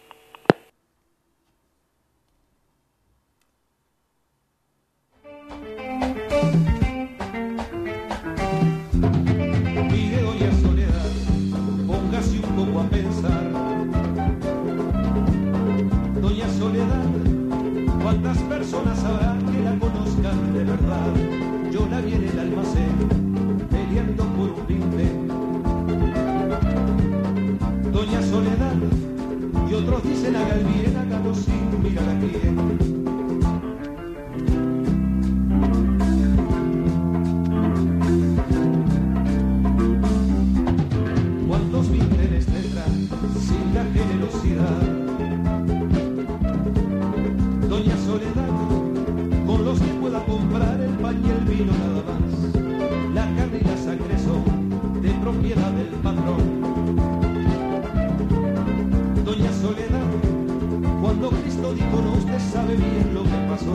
S: Mire, doña Soledad, póngase un poco a pensar. Doña Soledad, ¿cuántas personas habrá que la conozcan? eran de verdad. Yo la vi en el almacén, peleando por un rinde. Doña Soledad, y otros dicen haga el bien, hágalo sin mirar a quién. ¿Cuántos vínteres tendrán sin la generosidad? Doña Soledad, con los que pueda comprar el pan y el vino nada más. La carne y la sangre son de propiedad del patrón. Doña Soledad, cuando Cristo dijo no, usted sabe bien lo que pasó.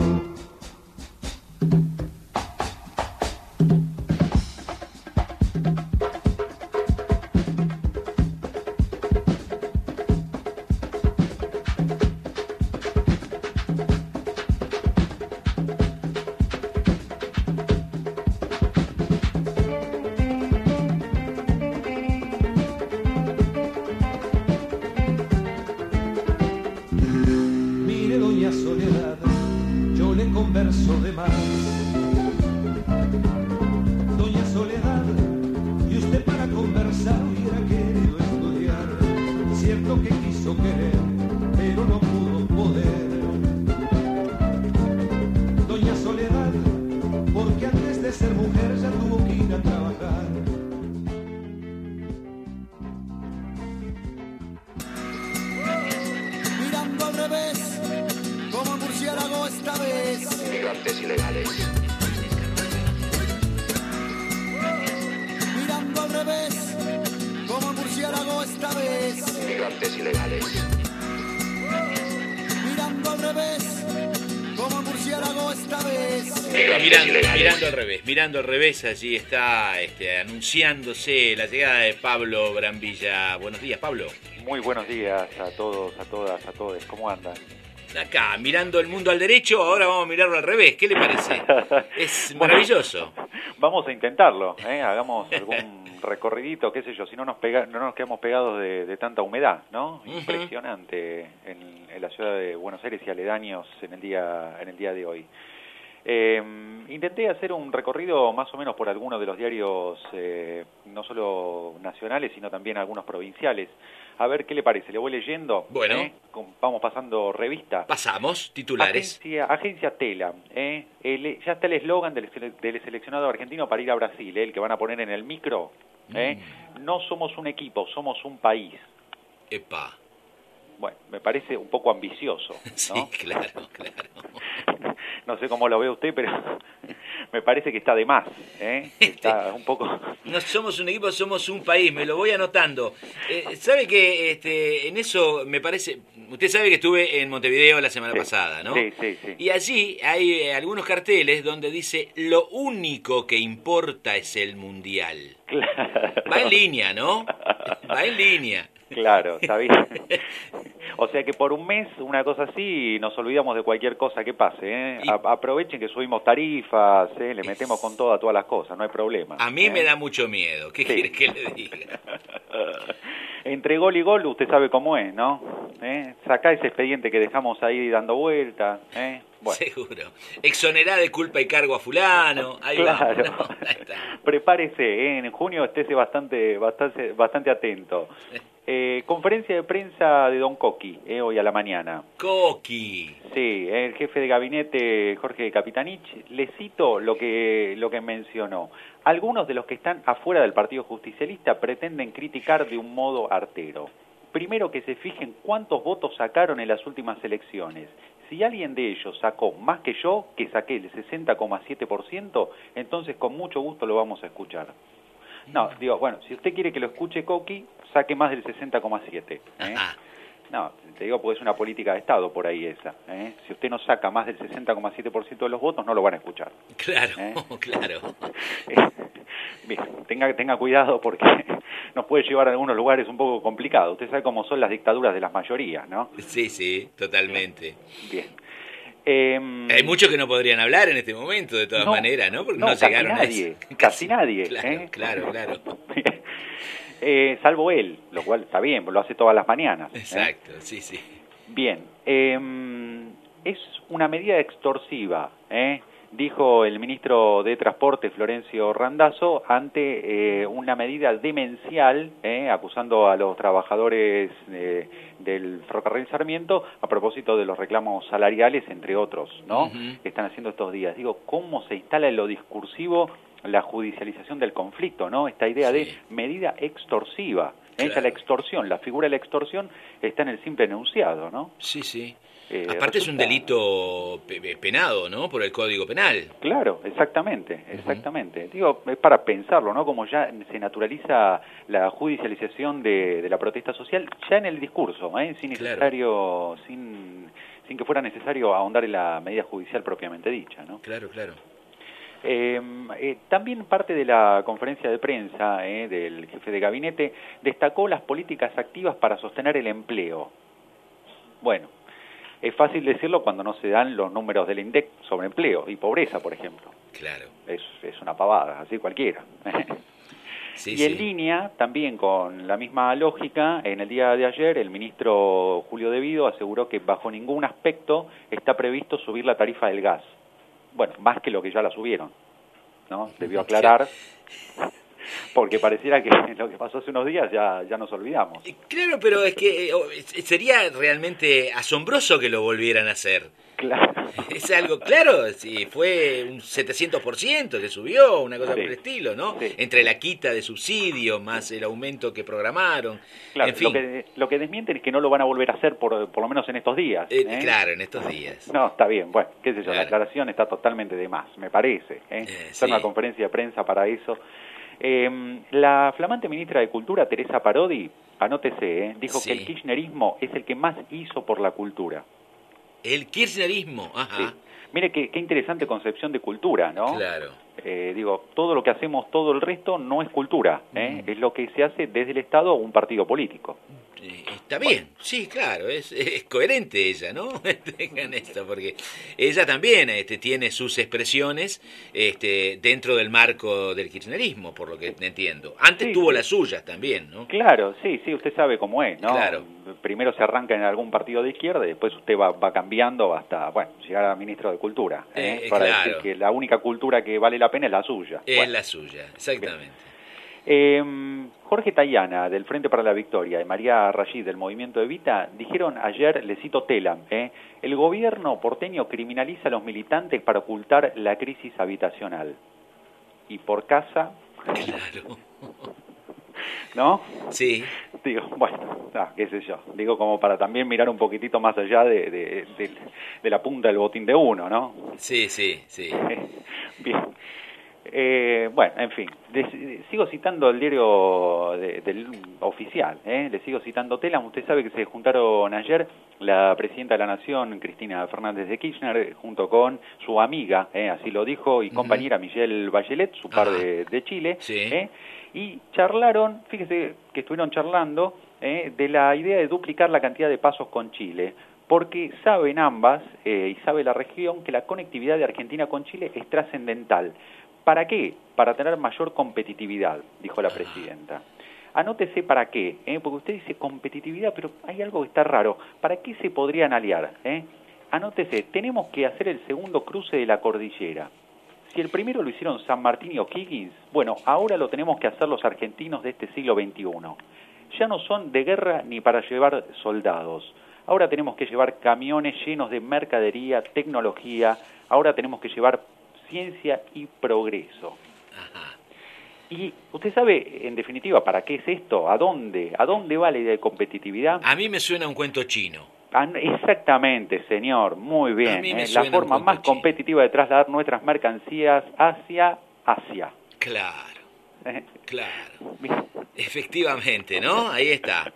D: Mirando al revés, allí está este, anunciándose la llegada de Pablo Brambilla. Buenos días, Pablo.
T: Muy buenos días a todos, a todas, a todos. ¿Cómo andan?
D: Acá, mirando el mundo al derecho, ahora vamos a mirarlo al revés. ¿Qué le parece? Es maravilloso.
T: Vamos a intentarlo, ¿eh? Hagamos algún recorridito, qué sé yo, si no nos pega, no nos quedamos pegados de, de tanta humedad, ¿no? Uh-huh. Impresionante en, en la ciudad de Buenos Aires y aledaños en el día, en el día de hoy. Eh, intenté hacer un recorrido más o menos por algunos de los diarios, eh, no solo nacionales, sino también algunos provinciales. A ver qué le parece, le voy leyendo.
D: Bueno.
T: ¿eh? Vamos pasando revista.
D: Pasamos, titulares.
T: Agencia, agencia Tela. ¿eh? El, ya está el eslogan del, del seleccionado argentino para ir a Brasil, ¿eh? El que van a poner en el micro. ¿eh? Mm. No somos un equipo, somos un país.
D: Epa.
T: Bueno, me parece un poco ambicioso, ¿no?
D: Sí, claro, claro.
T: No sé cómo lo ve usted, pero me parece que está de más, ¿eh? Está un poco...
D: No somos un equipo, somos un país, me lo voy anotando. Eh, ¿Sabe que este, en eso me parece... Usted sabe que estuve en Montevideo la semana
T: sí,
D: pasada, ¿no?
T: Sí, sí, sí.
D: Y allí hay eh, algunos carteles donde dice, lo único que importa es el Mundial.
T: Claro.
D: Va en línea, ¿no? Va en línea.
T: Claro, está bien. O sea que por un mes, una cosa así, nos olvidamos de cualquier cosa que pase, ¿eh? Y... A- aprovechen que subimos tarifas, ¿eh? Le metemos con todo a todas las cosas, no hay problema.
D: A mí
T: ¿eh?
D: me da mucho miedo, ¿qué sí. quiere que le diga?
T: Entre gol y gol, usted sabe cómo es, ¿no? ¿Eh? Sacá ese expediente que dejamos ahí dando vuelta, ¿eh? Bueno.
D: Seguro. Exonerá de culpa y cargo a fulano. Ahí
T: claro.
D: va. No, ahí está.
T: Prepárese, ¿eh? En junio estése bastante, bastante, bastante atento. Eh, conferencia de prensa de Don Coqui, eh, hoy a la mañana.
D: Coqui.
T: Sí, el jefe de gabinete Jorge Capitanich. Le cito lo que, lo que mencionó. Algunos de los que están afuera del Partido Justicialista pretenden criticar de un modo artero. Primero que se fijen cuántos votos sacaron en las últimas elecciones. Si alguien de ellos sacó más que yo, que saqué el sesenta coma siete por ciento, entonces con mucho gusto lo vamos a escuchar. No, digo, bueno, si usted quiere que lo escuche Coqui, saque más del sesenta coma siete. ¿eh? No, te digo porque es una política de Estado por ahí esa. ¿eh? Si usted no saca más del sesenta coma siete por ciento de los votos, no lo van a escuchar.
D: Claro,
T: ¿eh?
D: claro.
T: Bien, tenga, tenga cuidado porque nos puede llevar a algunos lugares un poco complicados. Usted sabe cómo son las dictaduras de las mayorías, ¿no?
D: Sí, sí, totalmente.
T: Bien. Eh,
D: Hay muchos que no podrían hablar en este momento, de todas
T: no,
D: maneras, ¿no? Porque no,
T: no
D: llegaron
T: nadie,
D: a eso.
T: Casi, casi nadie.
D: Claro,
T: ¿eh?
D: claro, claro.
T: eh, salvo él, lo cual está bien, lo hace todas las mañanas.
D: Exacto,
T: ¿eh?
D: sí, sí.
T: Bien. Eh, es una medida extorsiva, ¿eh? dijo el ministro de Transporte, Florencio Randazzo, ante eh, una medida demencial, eh, acusando a los trabajadores eh, del ferrocarril Sarmiento a propósito de los reclamos salariales, entre otros, ¿no? Uh-huh. Que están haciendo estos días. Digo, ¿cómo se instala en lo discursivo la judicialización del conflicto, ¿no? Esta idea sí. de medida extorsiva. Claro. Esta la extorsión, la figura de la extorsión está en el simple enunciado, ¿no?
D: Sí, sí.
T: Eh,
D: Aparte resulta... es un delito penado, ¿no? Por el Código Penal.
T: Claro, exactamente, exactamente. Uh-huh. Digo, es para pensarlo, ¿no? Como ya se naturaliza la judicialización de, de la protesta social, ya en el discurso, ¿eh? Sin necesario, claro. sin, sin que fuera necesario ahondar en la medida judicial propiamente dicha, ¿no?
D: Claro, claro.
T: Eh, eh, también parte de la conferencia de prensa eh, del jefe de gabinete destacó las políticas activas para sostener el empleo. Bueno, es fácil decirlo cuando no se dan los números del INDEC sobre empleo y pobreza, por ejemplo.
D: Claro.
T: Es, es una pavada, así cualquiera. Sí, y en sí. línea, también con la misma lógica, en el día de ayer el ministro Julio De Vido aseguró que bajo ningún aspecto está previsto subir la tarifa del gas. Bueno, más que lo que ya la subieron, ¿no? Debió aclarar, porque pareciera que lo que pasó hace unos días ya, ya nos olvidamos.
D: Claro, pero es que sería realmente asombroso que lo volvieran a hacer.
T: Claro.
D: Es algo, claro, si fue un setecientos por ciento que subió, una cosa sí. por el estilo, ¿no? Sí. Entre la quita de subsidios más el aumento que programaron.
T: Claro,
D: en fin.
T: Lo que, lo que desmienten es que no lo van a volver a hacer por, por lo menos en estos días.
D: Eh,
T: ¿eh?
D: Claro, en estos días.
T: No, está bien, bueno, qué sé yo,
D: claro.
T: la aclaración está totalmente de más, me parece. ¿eh? Eh, sí. una conferencia de prensa para eso. Eh, la flamante ministra de Cultura, Teresa Parodi, anótese, ¿eh? dijo sí. que el kirchnerismo es el que más hizo por la cultura.
D: El kirchnerismo, ajá.
T: Sí. Mire qué, qué interesante concepción de cultura, ¿no?
D: Claro.
T: Eh, digo, todo lo que hacemos, todo el resto no es cultura, ¿eh? Mm. Es lo que se hace desde el Estado o un partido político.
D: Está bien, bueno. Sí, claro, es, es coherente ella, ¿no? Tengan esto, porque ella también este, tiene sus expresiones este, dentro del marco del kirchnerismo, por lo que entiendo. Antes sí, tuvo sí. las suyas también, ¿no?
T: Claro, sí, sí, usted sabe cómo es, ¿no?
D: Claro.
T: Primero se arranca en algún partido de izquierda y después usted va, va cambiando hasta, bueno, llegar a ministro de Cultura, ¿eh?
D: Eh,
T: para
D: claro.
T: decir que la única cultura que vale la pena es la suya.
D: Es
T: bueno.
D: la suya, exactamente.
T: Eh, Jorge Tayana, del Frente para la Victoria, y María Rashid, del Movimiento Evita, dijeron ayer, le cito Telam, eh, el gobierno porteño criminaliza a los militantes para ocultar la crisis habitacional. Y por casa...
D: Claro.
T: ¿No?
D: Sí.
T: Digo, bueno, ah, qué sé yo. Digo, como para también mirar un poquitito más allá de, de, de, de la punta del botín de uno, ¿no?
D: Sí, sí, sí.
T: Bien. Eh, bueno, en fin, de, sigo citando el diario de, del oficial, ¿eh? le sigo citando Telam. Usted sabe que se juntaron ayer la presidenta de la Nación, Cristina Fernández de Kirchner, junto con su amiga, ¿eh? así lo dijo, y compañera uh-huh. Michelle Bachelet, su par de, de Chile,
D: sí.
T: ¿eh? y charlaron, fíjese que estuvieron charlando ¿eh? de la idea de duplicar la cantidad de pasos con Chile, porque saben ambas, eh, y sabe la región, que la conectividad de Argentina con Chile es trascendental. ¿Para qué? Para tener mayor competitividad, dijo la presidenta. Anótese para qué, ¿eh? porque usted dice competitividad, pero hay algo que está raro. ¿Para qué se podrían aliar? ¿eh? Anótese, tenemos que hacer el segundo cruce de la cordillera. Si el primero lo hicieron San Martín y O'Higgins, bueno, ahora lo tenemos que hacer los argentinos de este siglo veintiuno. Ya no son de guerra ni para llevar soldados. Ahora tenemos que llevar camiones llenos de mercadería, tecnología. Ahora tenemos que llevar ciencia y progreso.
D: Ajá.
T: Y usted sabe, en definitiva, ¿para qué es esto? ¿A dónde? ¿A dónde va la idea de competitividad?
D: A mí me suena un cuento chino.
T: Ah, exactamente, señor, muy bien.
D: A mí me
T: ¿eh?
D: suena
T: La forma
D: un
T: más
D: chino.
T: competitiva de trasladar nuestras mercancías hacia Asia.
D: Claro,
T: ¿Eh?
D: claro. Efectivamente, ¿no? Ahí está.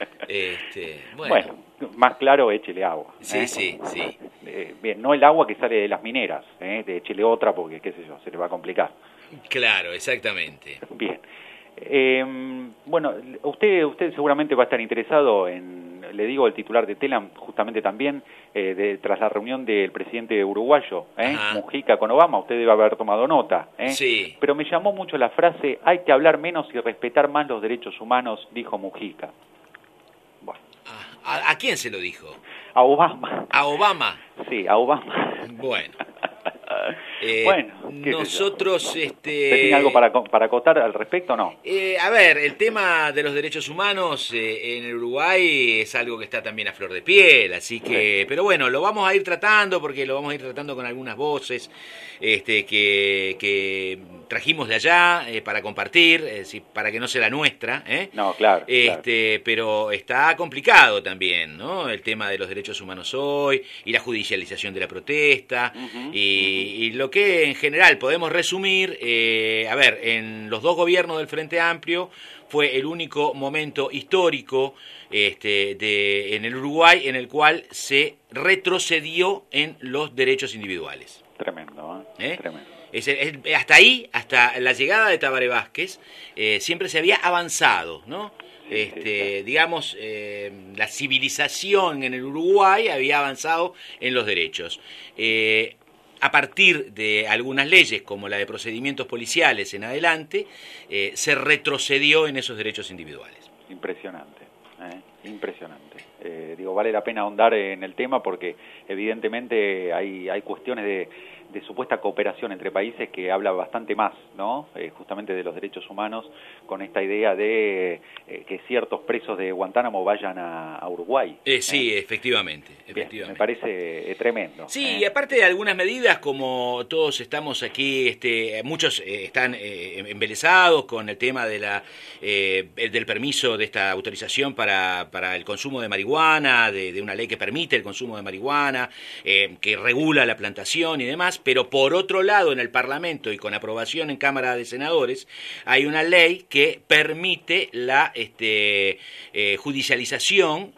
D: Este, bueno.
T: bueno. Más claro, échele agua.
D: Sí,
T: ¿eh?
D: sí, sí.
T: Eh, bien, no el agua que sale de las mineras, ¿eh? de échele otra porque, qué sé yo, se le va a complicar.
D: Claro, exactamente.
T: Bien. Eh, bueno, usted usted seguramente va a estar interesado en, le digo, el titular de Telam, justamente también, eh, de, tras la reunión del presidente uruguayo, ¿eh? Mujica con Obama, usted debe haber tomado nota. ¿eh?
D: Sí.
T: Pero me llamó mucho la frase, hay que hablar menos y respetar más los derechos humanos, dijo Mujica.
D: ¿A, ¿A quién se lo dijo?
T: A Obama.
D: ¿A Obama?
T: Sí, a Obama.
D: Bueno. Eh,
T: bueno,
D: nosotros... este
T: ¿Usted tiene algo para, para acotar al respecto o no?
D: Eh, a ver, el tema de los derechos humanos eh, en el Uruguay es algo que está también a flor de piel, así que... Sí. Pero bueno, lo vamos a ir tratando, porque lo vamos a ir tratando con algunas voces este, que, que trajimos de allá eh, para compartir, es decir, para que no sea la nuestra. ¿eh?
T: No, claro,
D: este,
T: claro.
D: Pero está complicado también, ¿no? El tema de los derechos humanos hoy y la judicialización de la protesta uh-huh, y, uh-huh. y lo que en general podemos resumir, eh, a ver, en los dos gobiernos del Frente Amplio fue el único momento histórico este, de, en el Uruguay en el cual se retrocedió en los derechos individuales.
T: Tremendo, ¿eh? ¿Eh? Tremendo.
D: Es, es, hasta ahí, hasta la llegada de Tabaré Vázquez, eh, siempre se había avanzado, ¿no? Este, digamos, eh, la civilización en el Uruguay había avanzado en los derechos. Eh, a partir de algunas leyes, como la de procedimientos policiales en adelante, eh, se retrocedió en esos derechos individuales.
T: Impresionante, ¿eh? Impresionante. Eh, digo, vale la pena ahondar en el tema porque evidentemente hay, hay cuestiones de... de supuesta cooperación entre países que habla bastante más, ¿no? Eh, justamente de los derechos humanos, con esta idea de eh, que ciertos presos de Guantánamo vayan a, a Uruguay.
D: Eh, sí, ¿eh? efectivamente, efectivamente.
T: Bien, me parece eh, tremendo.
D: Sí,
T: ¿eh?
D: Y aparte de algunas medidas, como todos estamos aquí, este, muchos eh, están eh, embelesados con el tema de la eh, del permiso de esta autorización para, para el consumo de marihuana, de, de una ley que permite el consumo de marihuana, eh, que regula la plantación y demás. Pero por otro lado, en el Parlamento y con aprobación en Cámara de Senadores, hay una ley que permite la este, eh, judicialización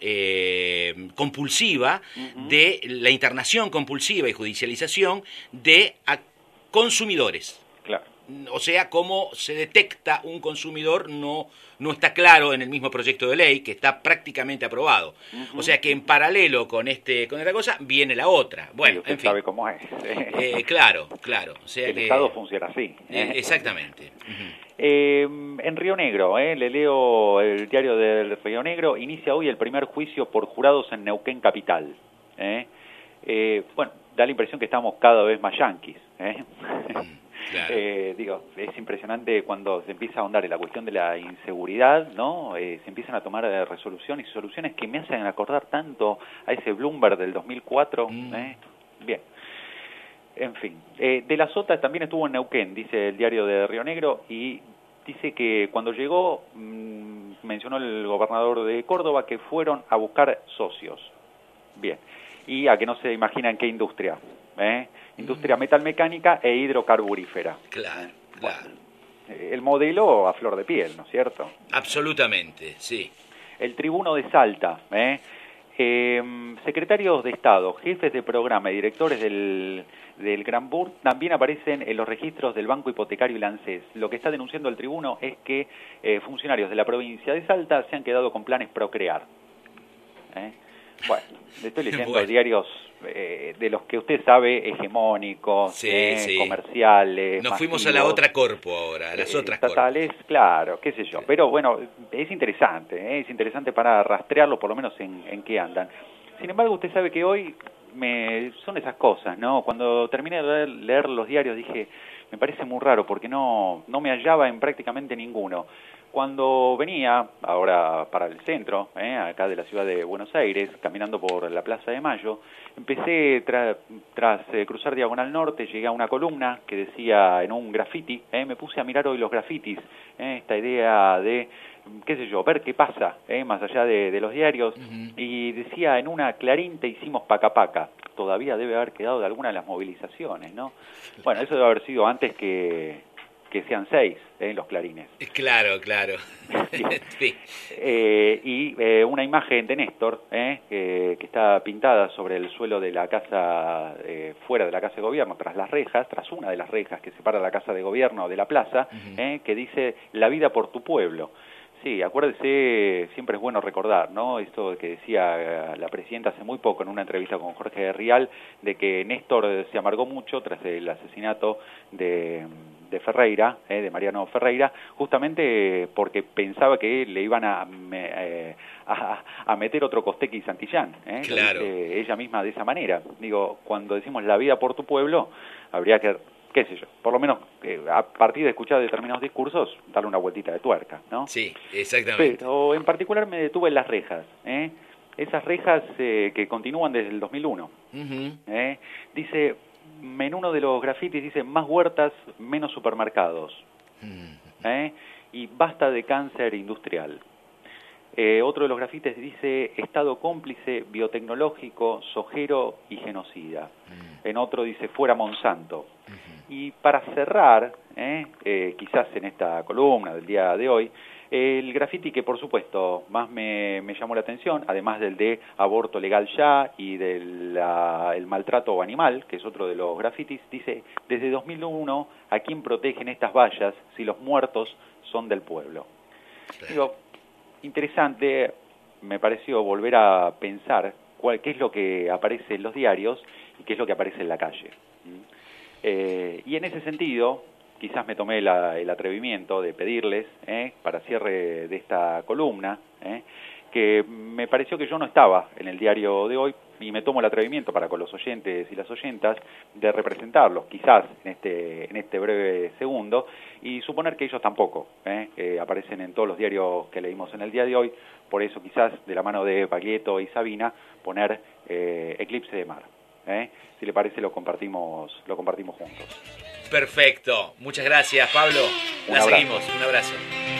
D: eh, compulsiva, uh-huh. de la internación compulsiva y judicialización de a consumidores.
T: Claro.
D: O sea, cómo se detecta un consumidor no, no está claro en el mismo proyecto de ley, que está prácticamente aprobado. Uh-huh. O sea que en paralelo con este con esta cosa viene la otra. Bueno,
T: usted
D: en fin.
T: sabe cómo es.
D: Eh, claro, claro. O sea
T: el
D: que,
T: Estado funciona así.
D: Eh, exactamente. Uh-huh.
T: Eh, en Río Negro, eh, le leo el diario del Río Negro, inicia hoy el primer juicio por jurados en Neuquén Capital. Eh. Eh, bueno, da la impresión que estamos cada vez más yanquis. Eh.
D: Claro.
T: Eh, digo, es impresionante cuando se empieza a ahondar en la cuestión de la inseguridad, ¿no? Eh, se empiezan a tomar eh, resoluciones y soluciones que me hacen acordar tanto a ese Bloomberg del dos mil cuatro. Mm. ¿eh? Bien. En fin. Eh, de la Sota también estuvo en Neuquén, dice el diario de Río Negro, y dice que cuando llegó, mmm, mencionó el gobernador de Córdoba, que fueron a buscar socios. Bien. Y a que no se imaginan qué industria, ¿eh? Industria metalmecánica e hidrocarburífera.
D: Claro,
T: bueno,
D: claro.
T: El modelo a flor de piel, ¿no es cierto?
D: Absolutamente, sí.
T: El Tribuno de Salta, ¿eh? Eh, secretarios de Estado, jefes de programa y directores del, del Gran Bur también aparecen en los registros del Banco Hipotecario y Lancés. Lo que está denunciando el Tribuno es que eh, funcionarios de la provincia de Salta se han quedado con planes Procrear. ¿Eh? Bueno, le estoy leyendo bueno. diarios eh, de los que usted sabe, hegemónicos,
D: sí,
T: eh,
D: sí.
T: comerciales.
D: Nos
T: masivos,
D: fuimos a la otra corpo ahora, a las
T: eh,
D: otras
T: estatales,
D: corpos.
T: Claro, qué sé yo. Pero bueno, es interesante, eh, es interesante para rastrearlo, por lo menos en, en qué andan. Sin embargo, usted sabe que hoy me son esas cosas, ¿no? Cuando terminé de leer, leer los diarios dije, me parece muy raro porque no, no me hallaba en prácticamente ninguno. Cuando venía, ahora para el centro, eh, acá de la ciudad de Buenos Aires, caminando por la Plaza de Mayo, empecé tra tras eh, cruzar Diagonal Norte, llegué a una columna que decía en un graffiti, eh, me puse a mirar hoy los grafitis, eh, esta idea de, qué sé yo, ver qué pasa, eh, más allá de, de los diarios, uh-huh. y decía en una Clarín te hicimos paca paca, todavía debe haber quedado de alguna de las movilizaciones, ¿no? Bueno, eso debe haber sido antes que... que sean seis, eh, los clarines.
D: Claro, claro.
T: sí. eh, y eh, una imagen de Néstor, eh, que, que está pintada sobre el suelo de la casa, eh, fuera de la Casa de Gobierno, tras las rejas, tras una de las rejas que separa la Casa de Gobierno de la plaza, uh-huh. eh, que dice, la vida por tu pueblo. Sí, acuérdese, siempre es bueno recordar, ¿no? Esto que decía la presidenta hace muy poco en una entrevista con Jorge Rial, de que Néstor se amargó mucho tras el asesinato de... de Ferreira, eh, de Mariano Ferreira, justamente porque pensaba que le iban a, me, eh, a, a meter otro Costequi y Santillán. Eh,
D: claro.
T: Ella misma de esa manera. Digo, cuando decimos la vida por tu pueblo, habría que, qué sé yo, por lo menos eh, a partir de escuchar determinados discursos, darle una vueltita de tuerca, ¿no?
D: Sí, exactamente.
T: Pero en particular me detuve en las rejas, ¿eh? Esas rejas eh, que continúan desde el dos mil uno.
D: Uh-huh.
T: ¿eh? Dice, en uno de los grafitis dice, más huertas, menos supermercados. Uh-huh. ¿eh? Y basta de cáncer industrial. Eh, otro de los grafitis dice, Estado cómplice, biotecnológico, sojero y genocida. Uh-huh. En otro dice, fuera Monsanto. Uh-huh. Y para cerrar, ¿eh? Eh, quizás en esta columna del día de hoy, el grafiti que por supuesto más me, me llamó la atención, además del de aborto legal ya y del la, el maltrato animal, que es otro de los grafitis, dice, desde dos mil uno, ¿a quién protegen estas vallas si los muertos son del pueblo? Sí. Digo, interesante, me pareció volver a pensar cuál, qué es lo que aparece en los diarios y qué es lo que aparece en la calle. ¿Mm? Eh, y en ese sentido, quizás me tomé la, el atrevimiento de pedirles, eh, para cierre de esta columna, eh, que me pareció que yo no estaba en el diario de hoy, y me tomo el atrevimiento para con los oyentes y las oyentas de representarlos, quizás en este, en este breve segundo, y suponer que ellos tampoco eh, eh, aparecen en todos los diarios que leímos en el día de hoy, por eso quizás de la mano de Baglietto y Sabina poner eh, Eclipse de Mar. Eh. Si le parece lo compartimos, lo compartimos juntos.
D: Perfecto, muchas gracias Pablo,
T: un
D: la
T: abrazo.
D: Seguimos, un abrazo.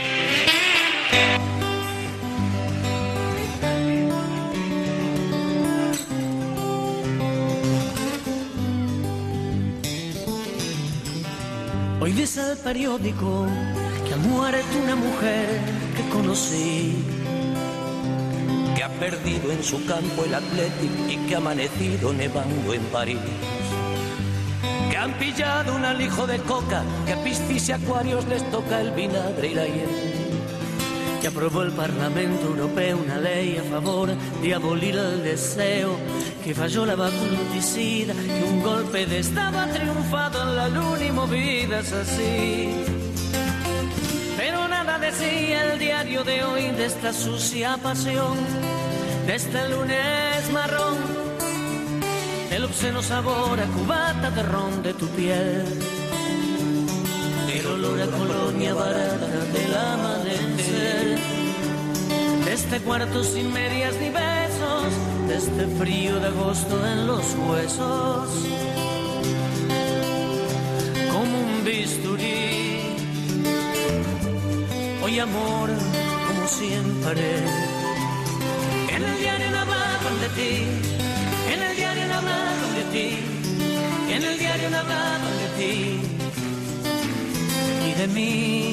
J: Hoy dice el periódico que ha muerto una mujer que conocí, que ha perdido en su campo el Athletic y que ha amanecido nevando en París. Que han pillado un alijo de coca, que a piscis y acuarios les toca el vinagre y la hiel. Que aprobó el Parlamento Europeo una ley a favor de abolir el deseo. Que falló la vacunicida, que un golpe de Estado ha triunfado en la luna y movidas así. Pero nada decía el diario de hoy de esta sucia pasión, de este lunes marrón, el obsceno sabor a cubata de ron de tu piel, el olor a colonia barata del amanecer, de este cuarto sin medias ni besos, de este frío de agosto en los huesos, como un bisturí. Hoy amor, como siempre, en el diario no hablaban de ti. En el diario no hablaron de ti, en el diario no hablaron de ti y de mí.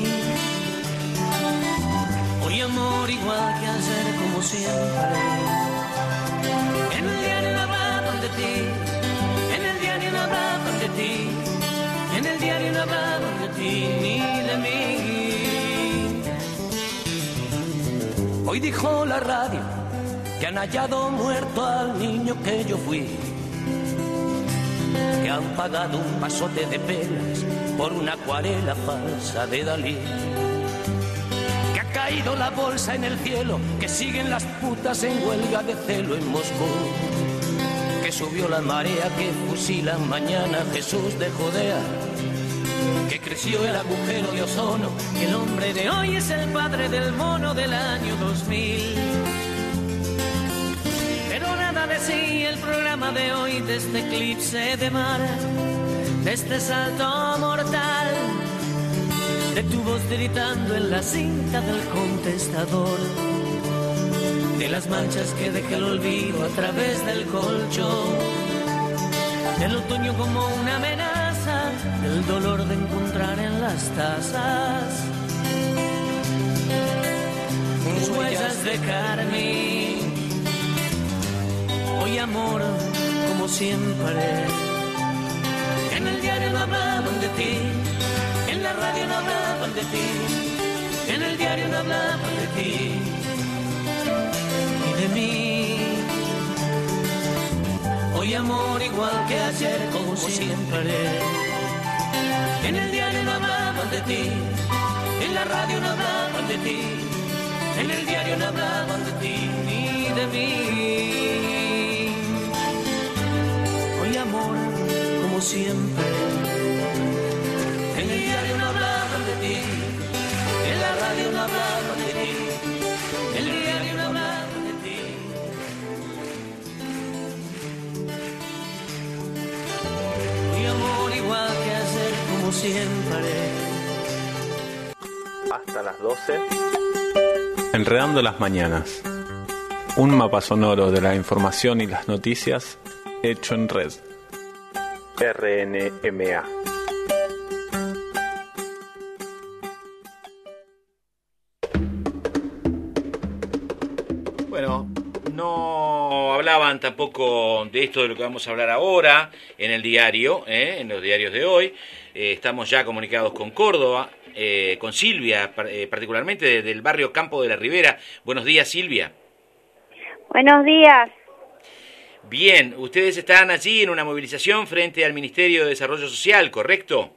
J: Hoy amor igual que ayer como siempre. En el diario no hablaban de ti, en el diario no hablaban de ti, en el diario no hablaban de ti ni de mí. Hoy dijo la radio que han hallado muerto al niño que yo fui, que han pagado un pasote de pelas por una acuarela falsa de Dalí, que ha caído la bolsa en el cielo, que siguen las putas en huelga de celo en Moscú, que subió la marea que fusila mañana a Jesús de Judea, que creció el agujero de ozono, que el hombre de hoy es el padre del mono del año dos mil. Pero nada decía el programa de hoy de este eclipse de mar, de este salto mortal, de tu voz gritando en la cinta del contestador, de las manchas que deja el olvido a través del colchón, del otoño como una amenaza, del dolor de encontrar en las tazas tus huellas de carmín. Hoy amor, como siempre, en el diario no hablaban de ti, en la radio no hablaban de ti, en el diario no hablaban de ti y de mí. Hoy amor igual que ayer, como siempre, En el diario no hablaban de ti, en la radio no hablaban de ti, en el diario no hablaban de ti ni de mí. Hoy amor, como siempre, en el diario no hablaban de ti, en la radio no hablaban de ti, en el diario no hablaban de ti. Hoy amor, igual que ayer, como siempre.
C: Hasta las doce. Enredando las mañanas. Un mapa sonoro de la información y las noticias hecho en red. R N M A.
D: Bueno, no hablaban tampoco de esto de lo que vamos a hablar ahora en el diario, ¿eh? En los diarios de hoy. Eh, estamos ya comunicados con Córdoba, eh, con Silvia, eh, particularmente de, del barrio Campo de la Ribera. Buenos días, Silvia.
U: Buenos días.
D: Bien, ustedes están allí en una movilización frente al Ministerio de Desarrollo Social, ¿correcto?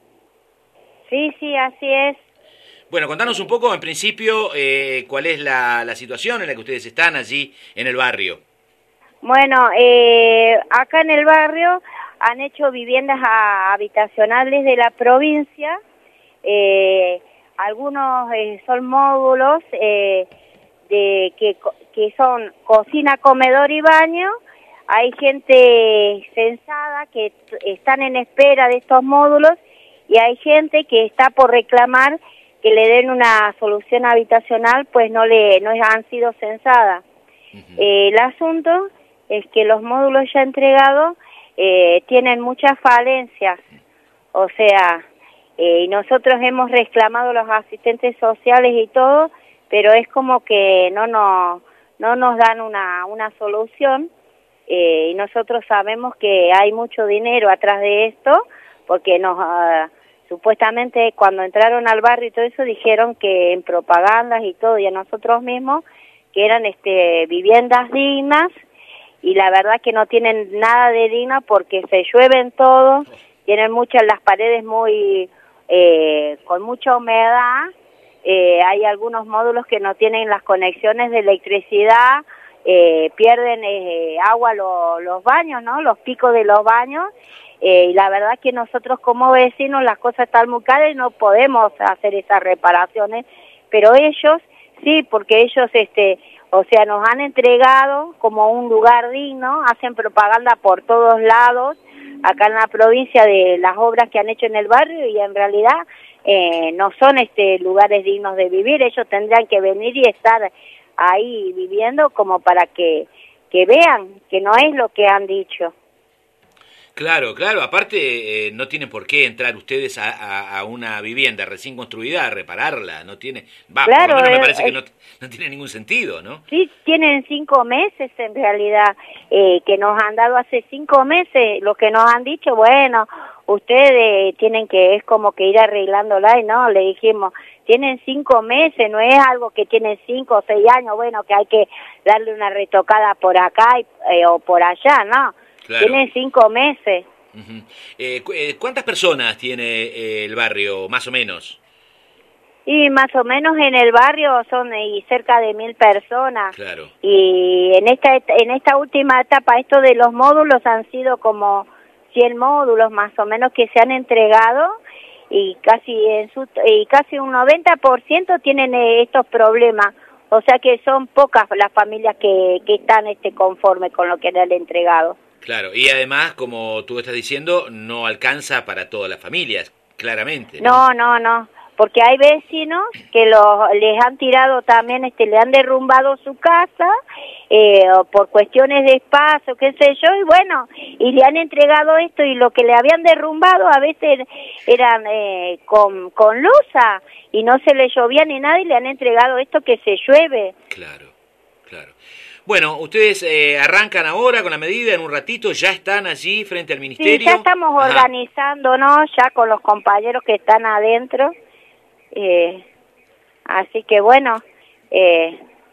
U: Sí, sí, así es.
D: Bueno, contanos un poco, en principio, eh, cuál es la, la situación en la que ustedes están allí en el barrio.
U: Bueno, eh, acá en el barrio han hecho viviendas a, habitacionales de la provincia. Eh, algunos eh, son módulos eh, de que, que son cocina, comedor y baño. Hay gente censada que están en espera de estos módulos y hay gente que está por reclamar que le den una solución habitacional, pues no le no han sido censadas. Uh-huh. Eh, el asunto es que los módulos ya entregados eh, tienen muchas falencias, o sea, eh, nosotros hemos reclamado los asistentes sociales y todo, pero es como que no nos no nos dan una una solución. Eh, y nosotros sabemos que hay mucho dinero atrás de esto, porque nos uh, supuestamente cuando entraron al barrio y todo eso dijeron que en propagandas y todo, y a nosotros mismos, que eran este viviendas dignas, y la verdad que no tienen nada de digna porque se llueven todo, tienen muchas las paredes muy eh, con mucha humedad, eh, hay algunos módulos que no tienen las conexiones de electricidad, Eh, pierden eh, agua lo, los baños, ¿no? Los picos de los baños, eh, y la verdad que nosotros como vecinos las cosas están muy caras y no podemos hacer esas reparaciones, pero ellos sí, porque ellos, este, o sea, nos han entregado como un lugar digno, hacen propaganda por todos lados, acá en la provincia de las obras que han hecho en el barrio y en realidad eh, no son este lugares dignos de vivir, ellos tendrían que venir y estar ahí viviendo como para que, que vean que no es lo que han dicho.
D: Claro, claro, aparte eh, no tienen por qué entrar ustedes a, a, a una vivienda recién construida a repararla, no tiene, va,
U: claro,
D: por lo menos me
U: eh,
D: parece
U: eh,
D: que no, no tiene ningún sentido, ¿no?
U: Sí, tienen cinco meses en realidad, eh, que nos han dado hace cinco meses, lo que nos han dicho, bueno, ustedes tienen que, es como que ir arreglándola, y no, le dijimos, tienen cinco meses, no es algo que tienen cinco o seis años, bueno, que hay que darle una retocada por acá y, eh, o por allá, ¿no? Claro. Tienen cinco meses.
D: Uh-huh. eh, cu eh, ¿Cuántas personas tiene eh, el barrio, más o menos?
U: Y más o menos en el barrio son y cerca de mil personas.
D: Claro.
U: Y en esta en esta última etapa, esto de los módulos han sido como cien módulos más o menos que se han entregado, y casi en su y casi un noventa por ciento tienen eh, estos problemas, o sea que son pocas las familias que, que están este conformes con lo que le han entregado.
D: Claro, y además, como tú estás diciendo, no alcanza para todas las familias, claramente. No,
U: no, no, no, porque hay vecinos que los les han tirado también, este le han derrumbado su casa eh, por cuestiones de espacio, qué sé yo, y bueno, y le han entregado esto, y lo que le habían derrumbado a veces eran eh, con, con losa, y no se le llovía ni nada, y le han entregado esto que se llueve.
D: Claro, claro. Bueno, ustedes eh, arrancan ahora con la medida, en un ratito, ya están allí frente al ministerio.
U: Sí, ya estamos Ajá. organizándonos, ya con los compañeros que están adentro, eh, así que bueno, eh,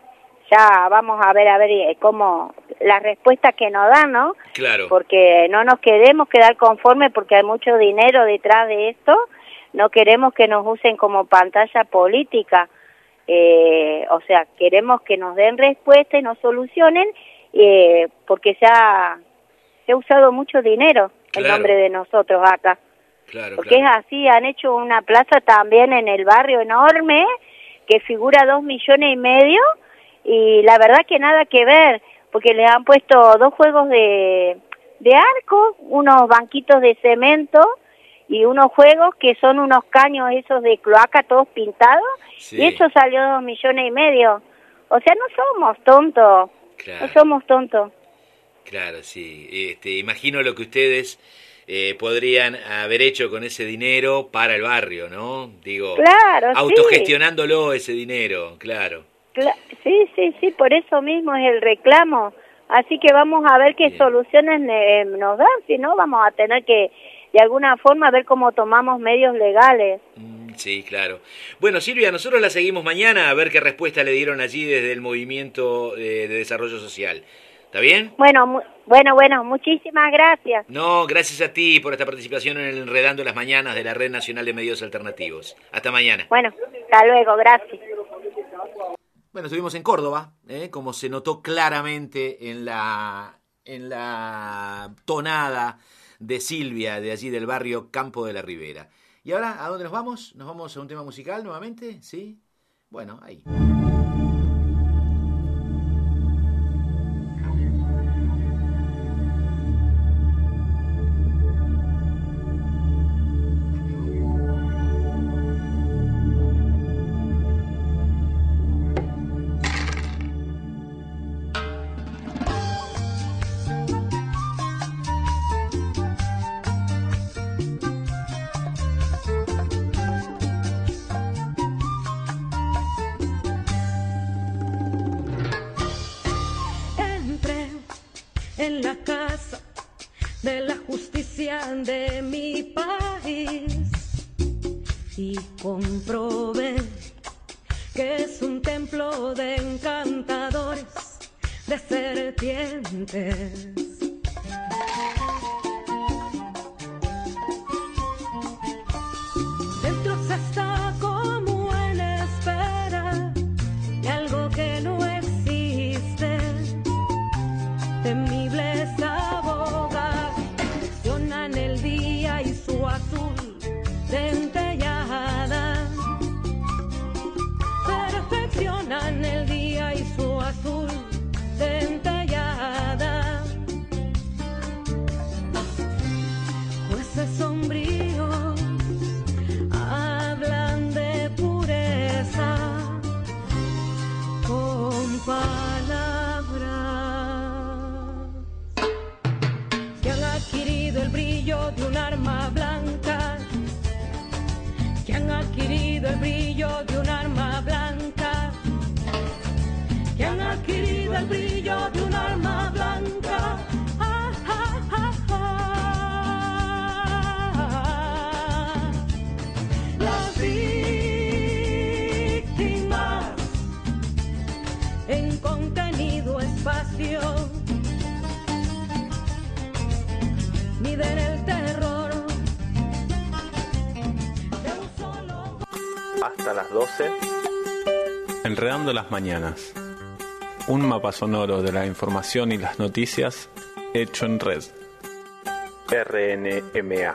U: ya vamos a ver a ver eh, cómo las respuestas que nos dan, ¿no?
D: Claro.
U: Porque no nos queremos quedar conformes porque hay mucho dinero detrás de esto, no queremos que nos usen como pantalla política, eh, o sea, queremos que nos den respuesta y nos solucionen, eh, porque ya se ha usado mucho dinero
D: Claro.
U: en nombre de nosotros acá.
D: Claro,
U: Porque
D: claro.
U: es así, han hecho una plaza también en el barrio enorme, que figura dos millones y medio, y la verdad que nada que ver, porque le han puesto dos juegos de, de arco, unos banquitos de cemento, y unos juegos que son unos caños esos de cloaca todos pintados,
D: Sí.
U: y eso salió dos millones y medio. O sea, no somos tontos,
D: Claro.
U: no somos tontos.
D: Claro, sí. Este, imagino lo que ustedes eh, podrían haber hecho con ese dinero para el barrio, ¿no? Digo,
U: Claro, sí.
D: autogestionándolo ese dinero, claro.
U: Cla- Sí, sí, sí, por eso mismo es el reclamo. Así que vamos a ver qué soluciones eh, nos dan, si no vamos a tener que, de alguna forma, ver cómo tomamos medios legales.
D: Sí, claro. Bueno, Silvia, nosotros la seguimos mañana a ver qué respuesta le dieron allí desde el Movimiento eh, de Desarrollo Social. ¿Está bien?
U: Bueno, mu- bueno, bueno, muchísimas gracias.
D: No, gracias a ti por esta participación en el Enredando las Mañanas de la Red Nacional de Medios Alternativos. Hasta mañana.
U: Bueno, hasta luego, gracias.
D: Bueno, estuvimos en Córdoba, ¿eh? Como se notó claramente en la, en la tonada de Silvia, de allí del barrio Campo de la Ribera. ¿Y ahora a dónde nos vamos? ¿Nos vamos a un tema musical nuevamente? ¿Sí? Bueno, ahí.
A: Entré en la casa de la justicia de mi país y comprobé que es un templo de encantadores, de serpientes. Dentro se está como en espera de algo que no existe. Temibles abogados perfeccionan el día y su azul centellada. Perfeccionan el día y su azul centellada. Jueces sombríos hablan de pureza con palabras que han adquirido el brillo de un arma blanca, que han adquirido el brillo de un arma blanca, que han adquirido el brillo de un arma blanca. Ah, ah, ah, ah. Las víctimas en contenido espacio miden el terror de un solo.
C: Hasta las doce. Enredando las Mañanas. Un mapa sonoro de la información y las noticias hecho en red. R N M A.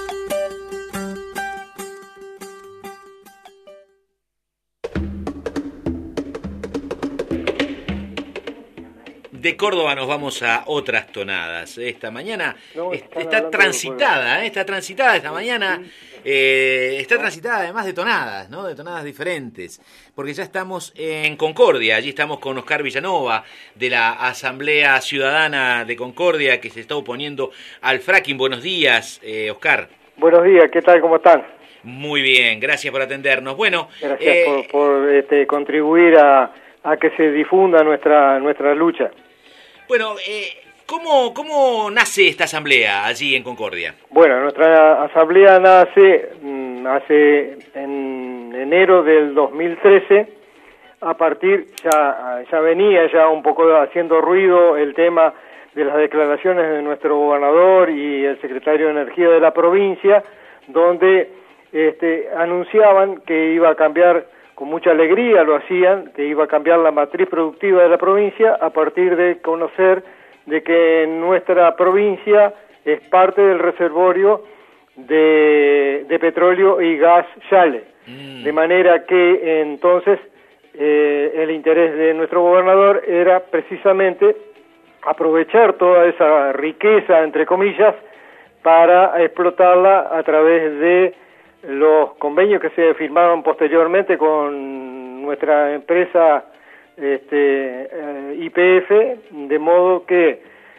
D: De Córdoba nos vamos a otras tonadas. Esta mañana
V: No,
D: est-
V: están
D: está
V: hablando
D: transitada, ¿eh? está transitada esta mañana, eh, está transitada además de tonadas, ¿no? De tonadas diferentes, porque ya estamos en Concordia, allí estamos con Oscar Villanova, de la Asamblea Ciudadana de Concordia, que se está oponiendo al fracking. Buenos días, eh, Oscar.
V: Buenos días, ¿qué tal? ¿Cómo están?
D: Muy bien, gracias por atendernos. Bueno,
V: Gracias
D: eh,
V: por, por, este, contribuir a, a que se difunda nuestra nuestra lucha.
D: bueno, eh, ¿cómo, ¿cómo nace esta asamblea allí en Concordia?
V: Bueno, nuestra asamblea nace mm, hace en enero del dos mil trece a partir, ya, ya venía ya un poco haciendo ruido el tema de las declaraciones de nuestro gobernador y el secretario de Energía de la provincia, donde este, anunciaban que iba a cambiar, con mucha alegría lo hacían, que iba a cambiar la matriz productiva de la provincia a partir de conocer de que nuestra provincia es parte del reservorio de, de petróleo y gas Shale. Mm. De manera que entonces eh, el interés de nuestro gobernador era precisamente aprovechar toda esa riqueza, entre comillas, para explotarla a través de los convenios que se firmaron posteriormente con nuestra empresa este, eh, Y P F, de modo que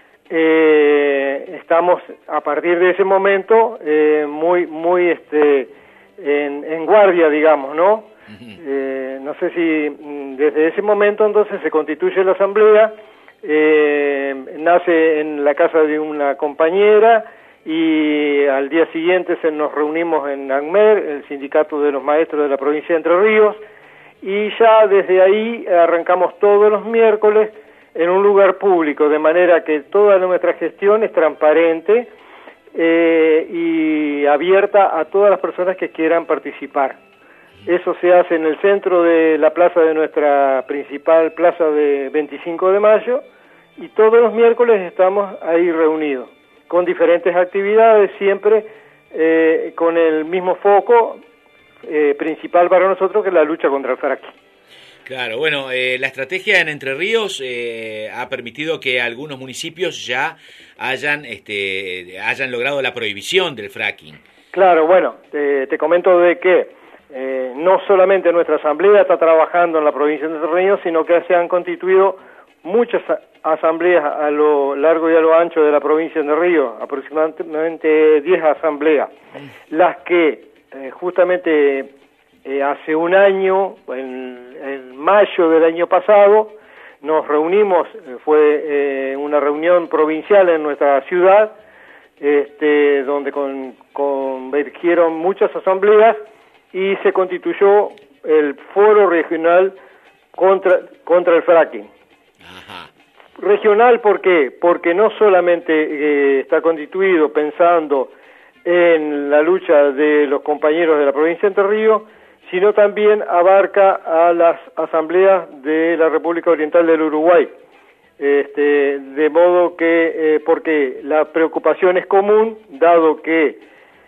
V: eh, estamos a partir de ese momento eh, muy muy este en, en guardia, digamos, ¿no? Uh-huh. Eh, no sé si desde ese momento entonces se constituye la asamblea, eh, nace en la casa de una compañera y al día siguiente se nos reunimos en ANMER, el sindicato de los maestros de la provincia de Entre Ríos, y ya desde ahí arrancamos todos los miércoles en un lugar público, de manera que toda nuestra gestión es transparente eh, y abierta a todas las personas que quieran participar. Eso se hace en el centro de la plaza de nuestra principal plaza de veinticinco de mayo, y todos los miércoles estamos ahí reunidos, con diferentes actividades, siempre eh, con el mismo foco eh, principal para nosotros, que es la lucha contra el fracking.
D: Claro, bueno, eh, la estrategia en Entre Ríos eh, ha permitido que algunos municipios ya hayan, este, hayan logrado la prohibición del fracking.
V: Claro, bueno, te, te comento de que eh, no solamente nuestra asamblea está trabajando en la provincia de Entre Ríos, sino que se han constituido muchas asambleas a lo largo y a lo ancho de la provincia de Entre Ríos, aproximadamente diez asambleas, las que eh, justamente eh, hace un año, en, en mayo del año pasado, nos reunimos, eh, fue eh, una reunión provincial en nuestra ciudad, este, donde con, convergieron muchas asambleas y se constituyó el foro regional contra, contra el fracking. Ajá. Regional, ¿por qué? Porque no solamente eh, está constituido pensando en la lucha de los compañeros de la provincia de Entre Ríos, sino también abarca a las asambleas de la República Oriental del Uruguay. Este, de modo que, eh, porque la preocupación es común, dado que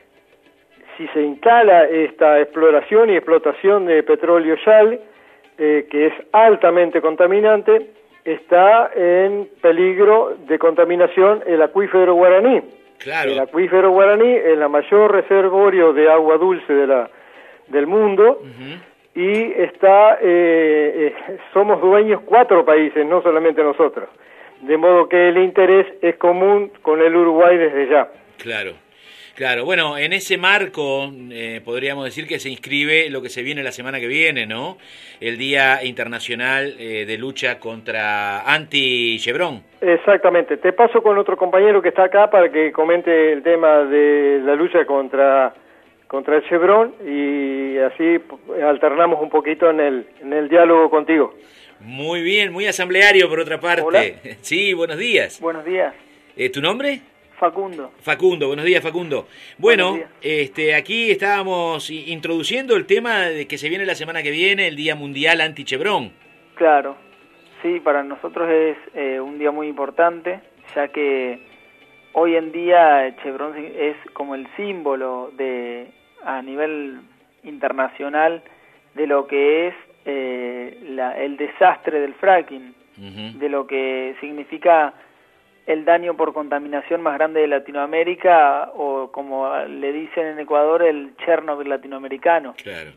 V: si se instala esta exploración y explotación de petróleo Shale, eh, que es altamente contaminante, está en peligro de contaminación el acuífero guaraní. Claro. El acuífero guaraní es el mayor reservorio de agua dulce de la del mundo. Uh-huh. Y está eh, eh, somos dueños cuatro países, no solamente nosotros, de modo que el interés es común con el Uruguay desde ya.
D: Claro. Claro, bueno, en ese marco eh, podríamos decir que se inscribe lo que se viene la semana que viene, ¿no? El Día Internacional eh, de Lucha contra Anti-Chevron.
V: Exactamente. Te paso con otro compañero que está acá para que comente el tema de la lucha contra contra el Chevron y así alternamos un poquito en el en el diálogo contigo.
D: Muy bien, muy asambleario por otra parte.
B: Hola.
D: Sí, buenos días.
B: Buenos días.
D: Eh, ¿Tu nombre?
B: Facundo.
D: Facundo, buenos días, Facundo. Bueno, este, aquí estábamos introduciendo el tema de que se viene la semana que viene, el Día Mundial Anti-Chevron.
B: Claro, sí, para nosotros es eh, un día muy importante, ya que hoy en día Chevron es como el símbolo de a nivel internacional de lo que es eh, la, el desastre del fracking, uh-huh. de lo que significa el daño por contaminación más grande de Latinoamérica, o como le dicen en Ecuador, el Chernobyl latinoamericano.
D: Claro.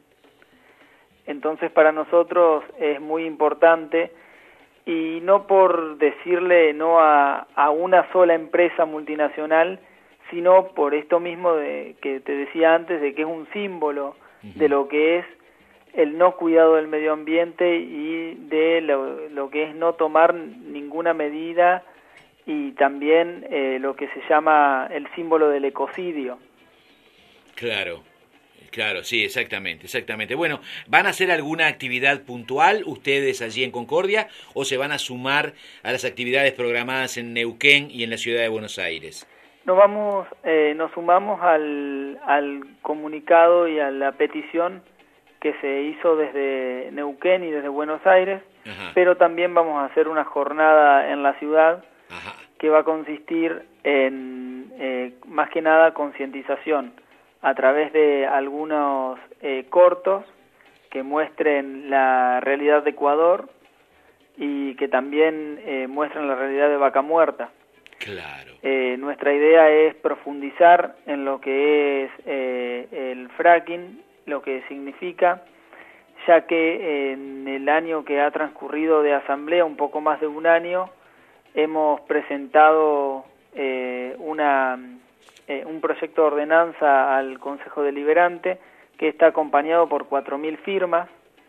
B: Entonces para nosotros es muy importante, y no por decirle no a, a una sola empresa multinacional, sino por esto mismo de que te decía antes, de que es un símbolo uh-huh. de lo que es el no cuidado del medio ambiente y de lo, lo que es no tomar ninguna medida, y también eh, lo que se llama el símbolo del ecocidio.
D: Claro. Claro, sí, exactamente, exactamente. Bueno, ¿van a hacer alguna actividad puntual ustedes allí en Concordia o se van a sumar a las actividades programadas en Neuquén y en la ciudad de Buenos Aires?
B: Nos vamos, eh, nos sumamos al, al comunicado y a la petición que se hizo desde Neuquén y desde Buenos Aires, Ajá. pero también vamos a hacer una jornada en la ciudad Ajá. que va a consistir en, eh, más que nada, concientización a través de algunos eh, cortos que muestren la realidad de Ecuador y que también eh, muestren la realidad de Vaca Muerta.
D: Claro.
B: Eh, nuestra idea es profundizar en lo que es eh, el fracking, lo que significa, ya que en el año que ha transcurrido de asamblea, un poco más de un año, hemos presentado eh, una... Eh, un proyecto de ordenanza al Consejo Deliberante que está acompañado por cuatro mil firmas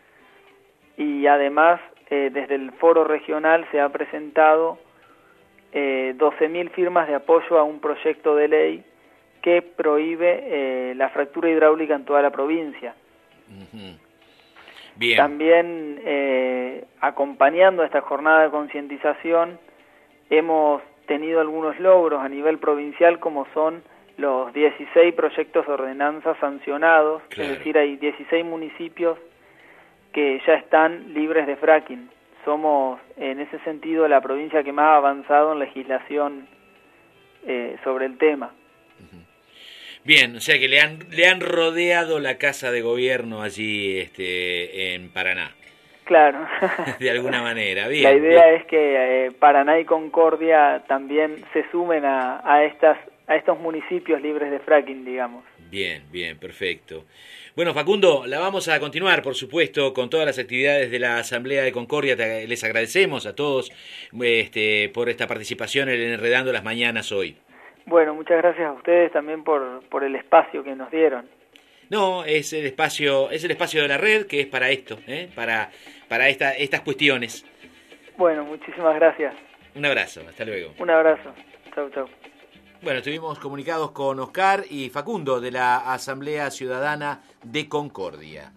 B: y además eh, desde el foro regional se ha presentado eh, doce mil firmas de apoyo a un proyecto de ley que prohíbe eh, la fractura hidráulica en toda la provincia.
D: Uh-huh. Bien.
B: También eh, acompañando a esta jornada de concientización hemos tenido algunos logros a nivel provincial, como son los dieciséis proyectos de ordenanza sancionados, claro. Es decir, hay dieciséis municipios que ya están libres de fracking. Somos, en ese sentido, la provincia que más ha avanzado en legislación eh, sobre el tema.
D: Bien, o sea que le han, le han rodeado la casa de gobierno allí este, en Paraná.
B: Claro.
D: De alguna manera, bien.
B: La idea
D: bien.
B: es que eh, Paraná y Concordia también se sumen a, a, estas, a estos municipios libres de fracking, digamos.
D: Bien, bien, perfecto. Bueno, Facundo, la vamos a continuar, por supuesto, con todas las actividades de la Asamblea de Concordia. Te, les agradecemos a todos este, por esta participación en Enredando las Mañanas hoy.
B: Bueno, muchas gracias a ustedes también por, por el espacio que nos dieron.
D: No, es el espacio, es el espacio de la red que es para esto, ¿eh? para, para esta, estas cuestiones.
B: Bueno, muchísimas gracias.
D: Un abrazo, hasta luego.
B: Un abrazo, chau, chau.
D: Bueno, estuvimos comunicados con Oscar y Facundo de la Asamblea Ciudadana de Concordia.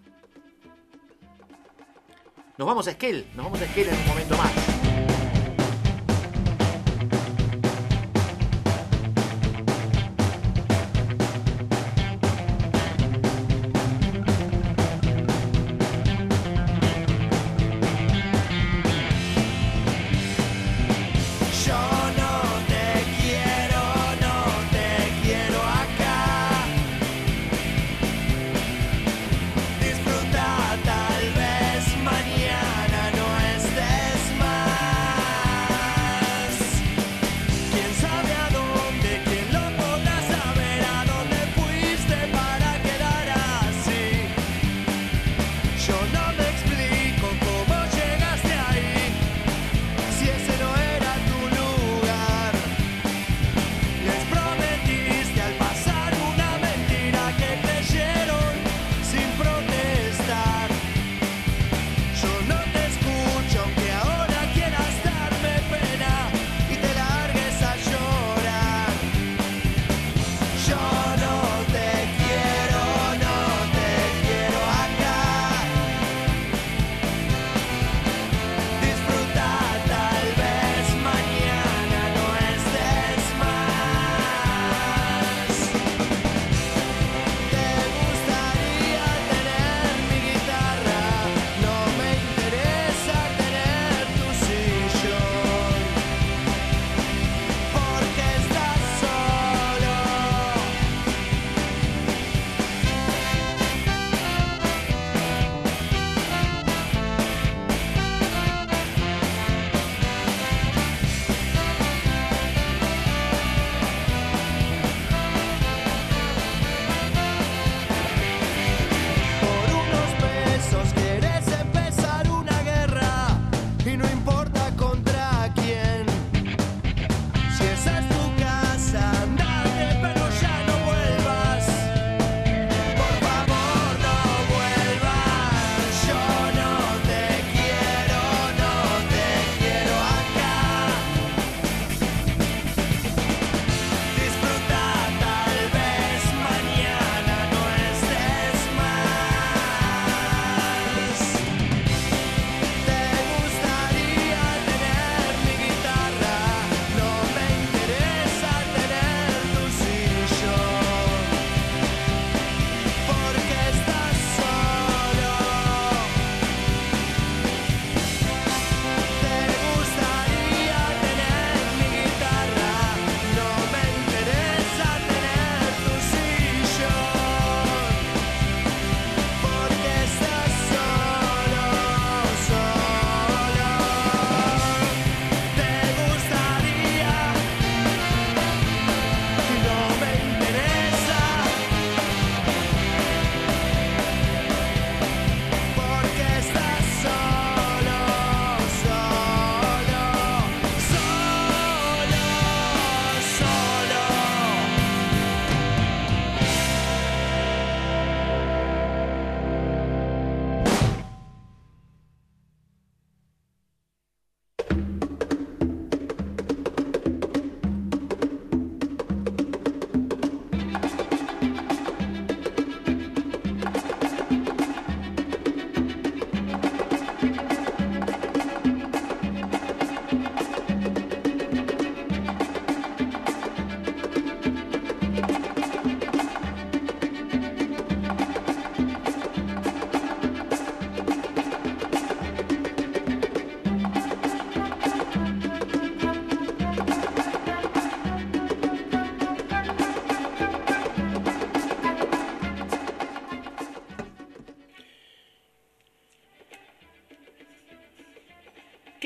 D: Nos vamos a Esquel, nos vamos a Esquel en un momento más.
E: Disfruta, tal vez mañana no estés más.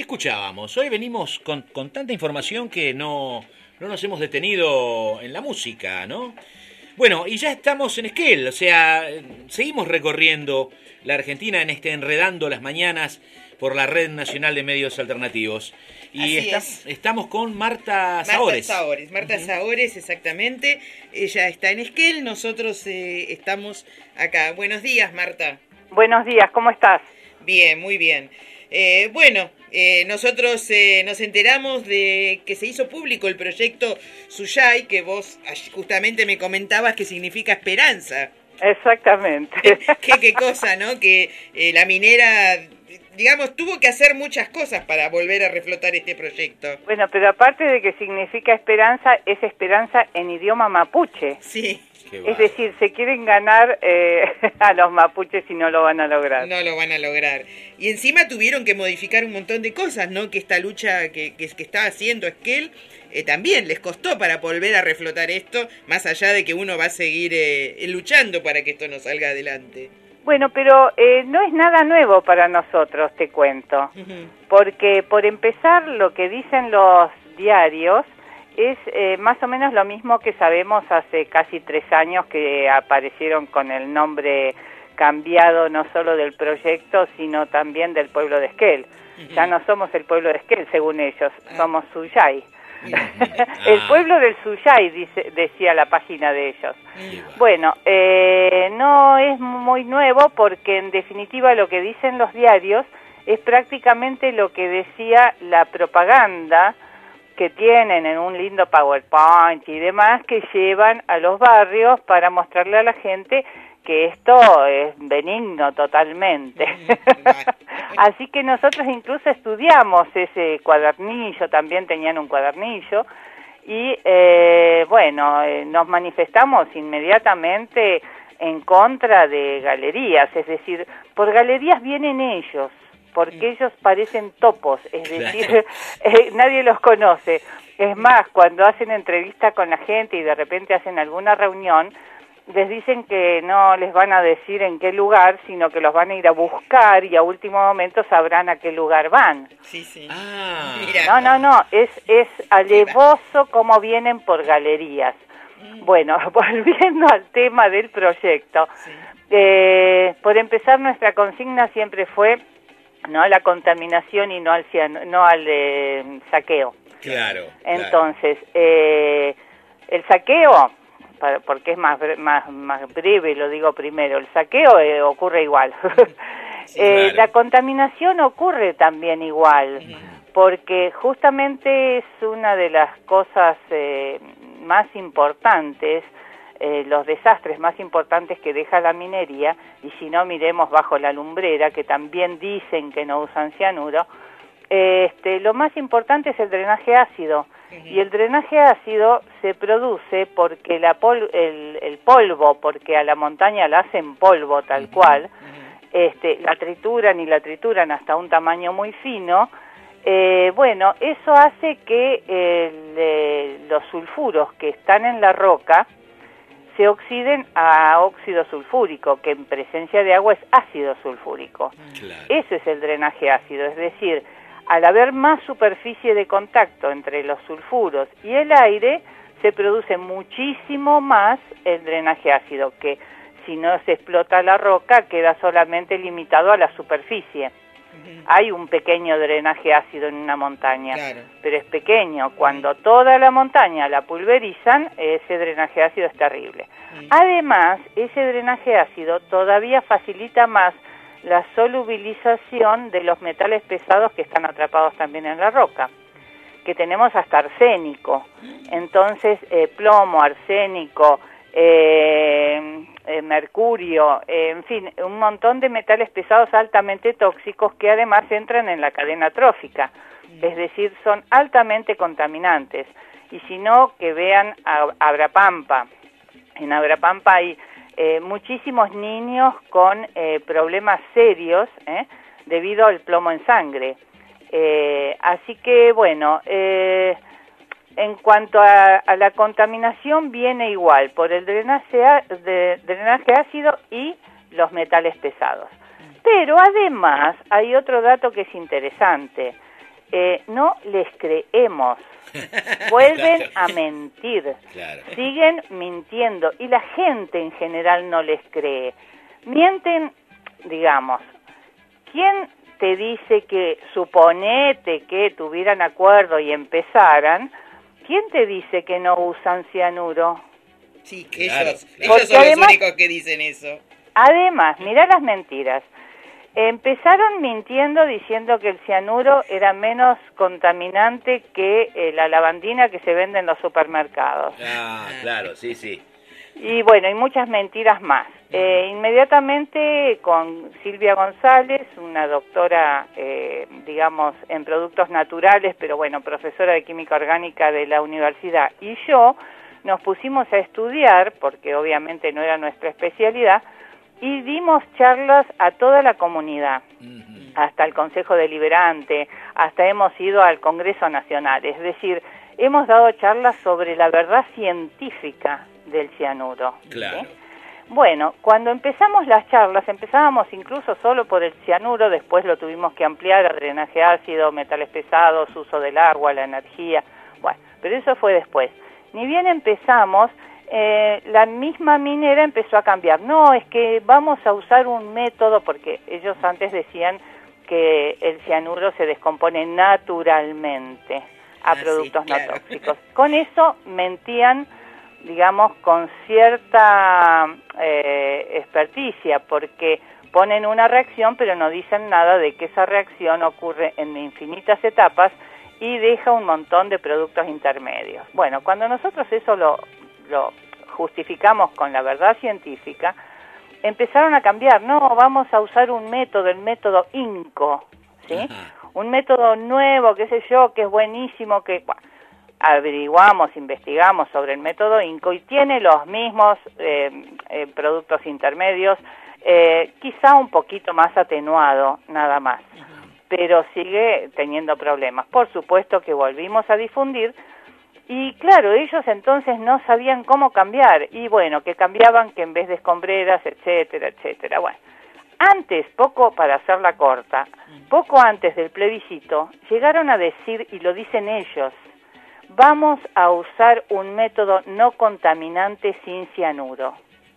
D: escuchábamos? Hoy venimos con, con tanta información que no, no nos hemos detenido en la música, ¿no? Bueno, y ya estamos en Esquel, o sea, seguimos recorriendo la Argentina en este Enredando las Mañanas por la Red Nacional de Medios Alternativos. Y está, estamos con Marta Zahores.
E: Marta Zahores, Marta uh-huh. Zahores, exactamente. Ella está en Esquel, nosotros eh, estamos acá. Buenos días, Marta.
G: Buenos días, ¿cómo estás?
E: Bien, muy bien. Eh, bueno, eh, nosotros eh, nos enteramos de que se hizo público el proyecto Suyay, que vos justamente me comentabas que significa esperanza.
G: Exactamente.
E: qué, qué cosa, ¿no? Que eh, la minera, digamos, tuvo que hacer muchas cosas para volver a reflotar este proyecto.
G: Bueno, pero aparte de que significa esperanza, es esperanza en idioma mapuche.
E: Sí.
G: Es decir, se quieren ganar eh, a los mapuches y no lo van a lograr.
E: No lo van a lograr. Y encima tuvieron que modificar un montón de cosas, ¿no? Que esta lucha que, que, que está haciendo Esquel eh, también les costó para volver a reflotar esto, más allá de que uno va a seguir eh, luchando para que esto no salga adelante.
G: Bueno, pero eh, no es nada nuevo para nosotros, te cuento. Uh-huh. Porque, por empezar, lo que dicen los diarios es eh, más o menos lo mismo que sabemos hace casi tres años que aparecieron con el nombre cambiado no solo del proyecto, sino también del pueblo de Esquel. Uh-huh. Ya no somos el pueblo de Esquel, según ellos, uh-huh. somos Suyay. Uh-huh. El pueblo del Suyay, dice, decía la página de ellos. Uh-huh. Bueno, eh, no es muy nuevo porque en definitiva lo que dicen los diarios es prácticamente lo que decía la propaganda que tienen en un lindo PowerPoint y demás, que llevan a los barrios para mostrarle a la gente que esto es benigno totalmente. Así que nosotros incluso estudiamos ese cuadernillo, también tenían un cuadernillo, y eh, bueno, eh, nos manifestamos inmediatamente en contra de galerías, es decir, por galerías vienen ellos, porque ellos parecen topos, es decir, claro. eh, nadie los conoce. Es más, cuando hacen entrevista con la gente y de repente hacen alguna reunión, les dicen que no les van a decir en qué lugar, sino que los van a ir a buscar y a último momento sabrán a qué lugar van.
E: Sí, sí.
G: Ah. No, no, no, es, es alevoso cómo vienen por galerías. Mm. Bueno, volviendo al tema del proyecto, sí. eh, por empezar, nuestra consigna siempre fue no a la contaminación y no al ciano, no al eh, saqueo.
D: Claro.
G: Entonces, claro. Eh, el saqueo, para, porque es más más más breve, lo digo primero, el saqueo eh, ocurre igual. Sí, eh, claro. La contaminación ocurre también igual, uh-huh. porque justamente es una de las cosas eh, más importantes, Eh, los desastres más importantes que deja la minería, y si no miremos bajo la lumbrera, que también dicen que no usan cianuro, eh, este, lo más importante es el drenaje ácido, uh-huh. y el drenaje ácido se produce porque la pol el, el polvo, porque a la montaña la hacen polvo tal uh-huh. cual, uh-huh. este, la trituran y la trituran hasta un tamaño muy fino. Eh, bueno, eso hace que el, eh, los sulfuros que están en la roca se oxiden a óxido sulfúrico, que en presencia de agua es ácido sulfúrico. Claro. Eso es el drenaje ácido, es decir, al haber más superficie de contacto entre los sulfuros y el aire, se produce muchísimo más el drenaje ácido, que si no se explota la roca, queda solamente limitado a la superficie. Uh-huh. Hay un pequeño drenaje ácido en una montaña, claro. pero es pequeño. Cuando uh-huh. toda la montaña la pulverizan, ese drenaje ácido es terrible. Uh-huh. Además, ese drenaje ácido todavía facilita más la solubilización de los metales pesados que están atrapados también en la roca, que tenemos hasta arsénico. Entonces, eh, plomo, arsénico, eh, eh, mercurio, eh, en fin, un montón de metales pesados altamente tóxicos que además entran en la cadena trófica, mm. es decir, son altamente contaminantes. Y si no, que vean a Abrapampa. En Abrapampa hay eh, muchísimos niños con eh, problemas serios eh, debido al plomo en sangre. Eh, así que, bueno, eh, en cuanto a, a la contaminación viene igual, por el drenaje, a, de, drenaje ácido y los metales pesados. Pero además hay otro dato que es interesante. eh, no les creemos. Vuelven a mentir.
D: Claro.
G: Siguen mintiendo y la gente en general no les cree. Mienten, digamos, ¿quién te dice que suponete que tuvieran acuerdo y empezaran? ¿Quién te dice que no usan cianuro?
E: Sí, que
D: Claro,
E: ellos,
D: claro.
E: ellos son
G: Porque además-
E: los únicos que dicen eso.
G: Además, mirá las mentiras. Empezaron mintiendo diciendo que el cianuro era menos contaminante que eh, la lavandina que se vende en los supermercados.
D: Ah, claro, sí, sí.
G: Y bueno, y muchas mentiras más. Eh, inmediatamente con Silvia González, una doctora, eh, digamos, en productos naturales, pero bueno, profesora de química orgánica de la universidad, y yo nos pusimos a estudiar, porque obviamente no era nuestra especialidad, y dimos charlas a toda la comunidad, hasta el Consejo Deliberante, hasta hemos ido al Congreso Nacional, es decir, hemos dado charlas sobre la verdad científica del cianuro.
D: Claro.
G: ¿sí? Bueno, cuando empezamos las charlas, empezábamos incluso solo por el cianuro, después lo tuvimos que ampliar a drenaje ácido, metales pesados, uso del agua, la energía, bueno, pero eso fue después. Ni bien empezamos, eh, la misma minera empezó a cambiar. No, es que vamos a usar un método, porque ellos antes decían que el cianuro se descompone naturalmente a
E: Ah,
G: productos
E: sí, claro.
G: no tóxicos. Con eso mentían, digamos, con cierta eh, experticia, porque ponen una reacción pero no dicen nada de que esa reacción ocurre en infinitas etapas y deja un montón de productos intermedios. Bueno, cuando nosotros eso lo, lo justificamos con la verdad científica, empezaron a cambiar. No, vamos a usar un método, el método INCO, ¿sí?
D: Ajá.
G: Un método nuevo, qué sé yo, que es buenísimo, que... Bueno, averiguamos, investigamos sobre el método INCO y tiene los mismos eh, eh, productos intermedios, eh, quizá un poquito más atenuado, nada más, pero sigue teniendo problemas. Por supuesto que volvimos a difundir y claro, ellos entonces no sabían cómo cambiar y bueno, que cambiaban que en vez de escombreras, etcétera, etcétera. Bueno, antes, poco para hacerla corta, poco antes del plebiscito, llegaron a decir, y lo dicen ellos, vamos a usar un método no contaminante sin cianuro.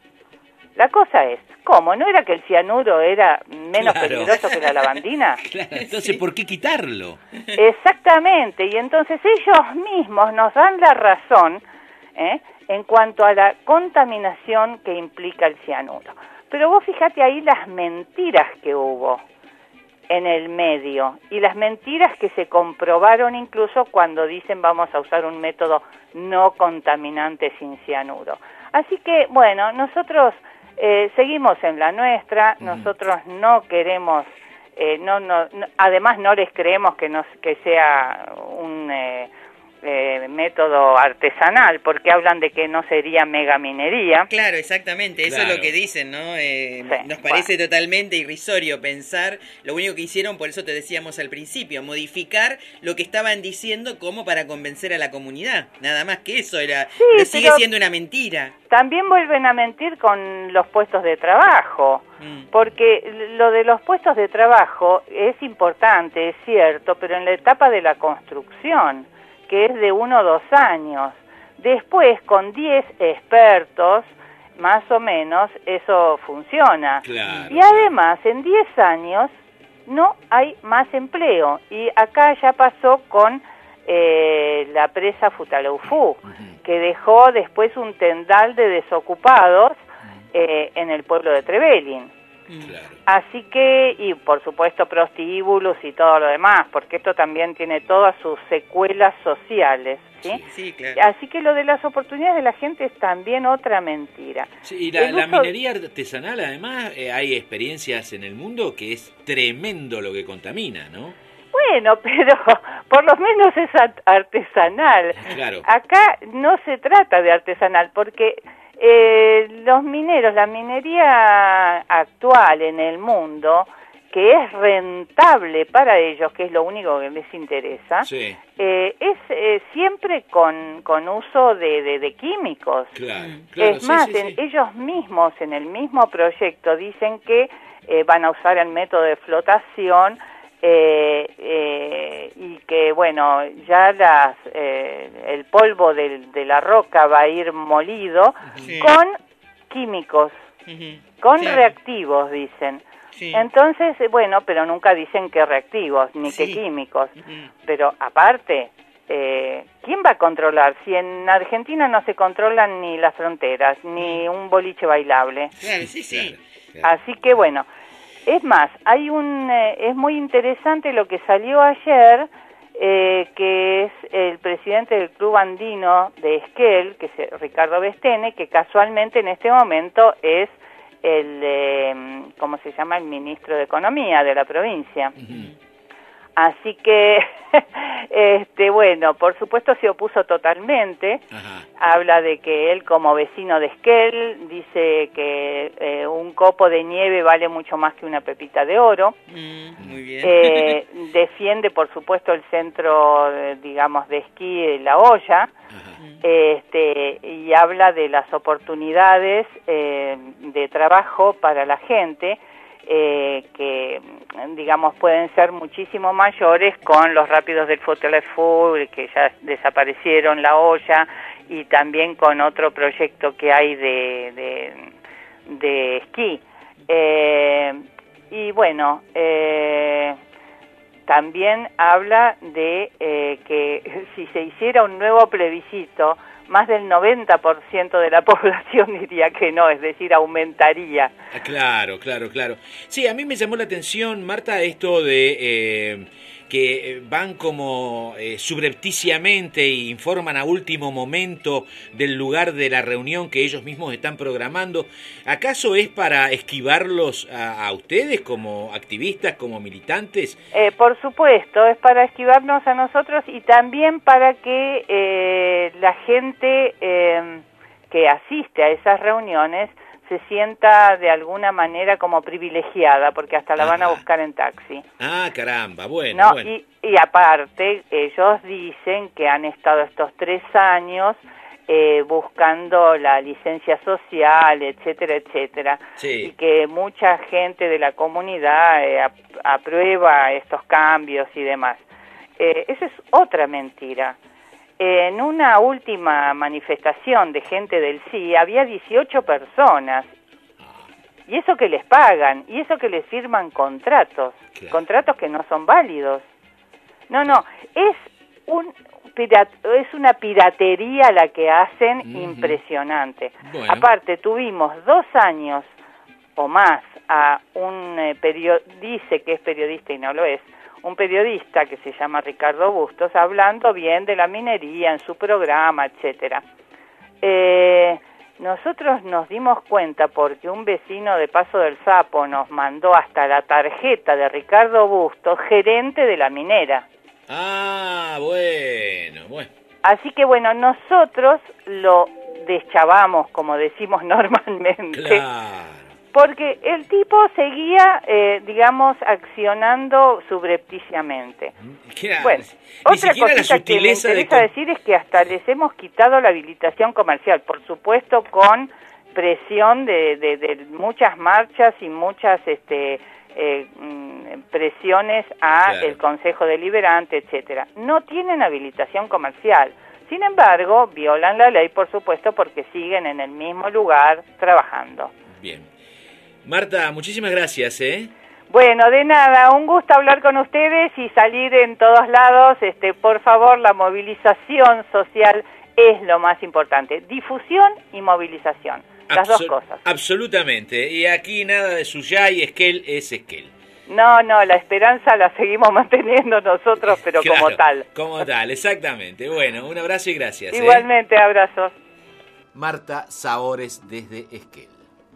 G: La cosa es, ¿cómo? ¿No era que el cianuro era menos
D: Claro.
G: peligroso que la lavandina?
D: Claro, entonces, ¿por qué quitarlo?
G: Exactamente, y entonces ellos mismos nos dan la razón ¿eh? en cuanto a la contaminación que implica el cianuro. Pero vos fíjate ahí las mentiras que hubo en el medio y las mentiras que se comprobaron incluso cuando dicen vamos a usar un método no contaminante sin cianuro. Así que, bueno, nosotros eh, seguimos en la nuestra, nosotros no queremos, eh, no, no, no, además no les creemos que, nos, que sea un eh, eh, método artesanal, porque hablan de que no sería megaminería.
E: Claro, exactamente, eso
G: Claro.
E: es lo que dicen, ¿no? Eh,
G: Sí,
E: nos parece totalmente irrisorio pensar, lo único que hicieron, por eso te decíamos al principio, modificar lo que estaban diciendo como para convencer a la comunidad, nada más que eso, era,
G: Sí,
E: pero sigue
G: pero-
E: siendo una mentira.
G: También vuelven a mentir con los puestos de trabajo,
E: Mm.
G: porque lo de los puestos de trabajo es importante, es cierto, pero en la etapa de la construcción, que es de uno o dos años. Después, con diez expertos, más o menos, eso funciona.
D: Claro.
G: Y además, en diez años no hay más empleo. Y acá ya pasó con eh, la presa Futaleufú, que dejó después un tendal de desocupados eh, en el pueblo de Trevelin. Así que, y por supuesto prostíbulos y todo lo demás, porque esto también tiene todas sus secuelas sociales, ¿sí?
E: Sí, claro.
G: Así que lo de las oportunidades de la gente es también otra mentira.
D: Sí, y la,
G: El
D: la
G: uso-
D: minería artesanal, además, eh, hay experiencias en el mundo que es tremendo lo que contamina, ¿no?
G: Bueno, pero por lo menos es art- artesanal.
D: Claro.
G: Acá no se trata de artesanal, porque eh, los mineros, la minería actual en el mundo, que es rentable para ellos, que es lo único que les interesa,
D: Sí,
G: eh, es eh, siempre con, con uso de, de, de químicos.
D: claro. claro
G: Es
D: sí,
G: más,
D: sí,
G: en-
D: sí.
G: ellos mismos en el mismo proyecto dicen que eh, van a usar el método de flotación eh, eh, y que, bueno, ya las eh, el polvo de, de la roca va a ir molido sí. con químicos, uh-huh. con claro. reactivos, dicen. Sí. Entonces, bueno, pero nunca dicen qué reactivos, ni sí. qué químicos. Uh-huh. Pero aparte, eh, ¿quién va a controlar? Si en Argentina no se controlan ni las fronteras, ni un boliche bailable.
E: Claro, sí, sí.
G: Claro, claro. Así que, bueno, es más, hay un eh, es muy interesante lo que salió ayer, eh, que es el presidente del Club Andino de Esquel, que es Ricardo Bestene, que casualmente en este momento es el, eh, ¿cómo se llama?, el ministro de Economía de la provincia. Uh-huh. Así que, este, bueno, por supuesto se opuso totalmente. Ajá. Habla de que él como vecino de Esquel dice que eh, un copo de nieve vale mucho más que una pepita de oro.
E: Mm, muy bien.
G: Eh, defiende, por supuesto, el centro, eh, digamos, de esquí de La Hoya. Este, y habla de las oportunidades eh, de trabajo para la gente, eh, que, digamos, pueden ser muchísimo mayores con los rápidos del Fotolefur, que ya desaparecieron, La Hoya, y también con otro proyecto que hay de, de, de esquí. Eh, y bueno, eh, también habla de eh, que si se hiciera un nuevo plebiscito, más del noventa por ciento de la población diría que no, es decir, aumentaría.
D: Claro, claro, claro. Sí, a mí me llamó la atención, Marta, esto de eh, que van como eh, subrepticiamente e informan a último momento del lugar de la reunión que ellos mismos están programando. ¿Acaso es para esquivarlos a, a ustedes como activistas, como militantes?
G: Eh, por supuesto, es para esquivarnos a nosotros y también para que eh, la gente eh, que asiste a esas reuniones se sienta de alguna manera como privilegiada, porque hasta la Ajá. van a buscar en taxi.
D: Ah, caramba, bueno.
G: No,
D: bueno.
G: Y, y aparte, ellos dicen que han estado estos tres años eh, buscando la licencia social, etcétera, etcétera,
D: sí.
G: y que mucha gente de la comunidad eh, ap- aprueba estos cambios y demás. Eh, esa es otra mentira. En una última manifestación de gente del sí había dieciocho personas, y eso que les pagan, y eso que les firman contratos, claro. contratos que no son válidos. No, no, es un pirat- es una piratería la que hacen uh-huh. impresionante. Bueno. Aparte, tuvimos dos años o más a un eh, periodista, dice que es periodista y no lo es, un periodista que se llama Ricardo Bustos, hablando bien de la minería en su programa, etcétera. Eh, nosotros nos dimos cuenta porque un vecino de Paso del Sapo nos mandó hasta la tarjeta de Ricardo Bustos, gerente de la minera.
D: Ah, bueno, bueno.
G: Así que bueno, nosotros lo deschavamos, como decimos normalmente.
D: Claro.
G: Porque el tipo seguía, eh, digamos, accionando subrepticiamente.
D: Claro.
G: Bueno,
D: Ni
G: otra cosita que me interesa
D: de...
G: decir es que hasta les hemos quitado la habilitación comercial, por supuesto con presión de, de, de muchas marchas y muchas este, eh, presiones a claro. el Consejo Deliberante, etcétera. No tienen habilitación comercial. Sin embargo, violan la ley, por supuesto, porque siguen en el mismo lugar trabajando.
D: Bien. Marta, muchísimas gracias, ¿eh?
G: Bueno, de nada, un gusto hablar con ustedes y salir en todos lados. Este, por favor, la movilización social es lo más importante. Difusión y movilización, las Absol- dos cosas.
D: Absolutamente, y aquí nada de Suyay, Esquel es Esquel.
G: No, no, la esperanza la seguimos manteniendo nosotros, pero
D: claro,
G: como tal.
D: Como tal, exactamente. Bueno, un abrazo y gracias.
G: Igualmente,
D: ¿eh?
G: abrazos.
D: Marta Sabores desde Esquel.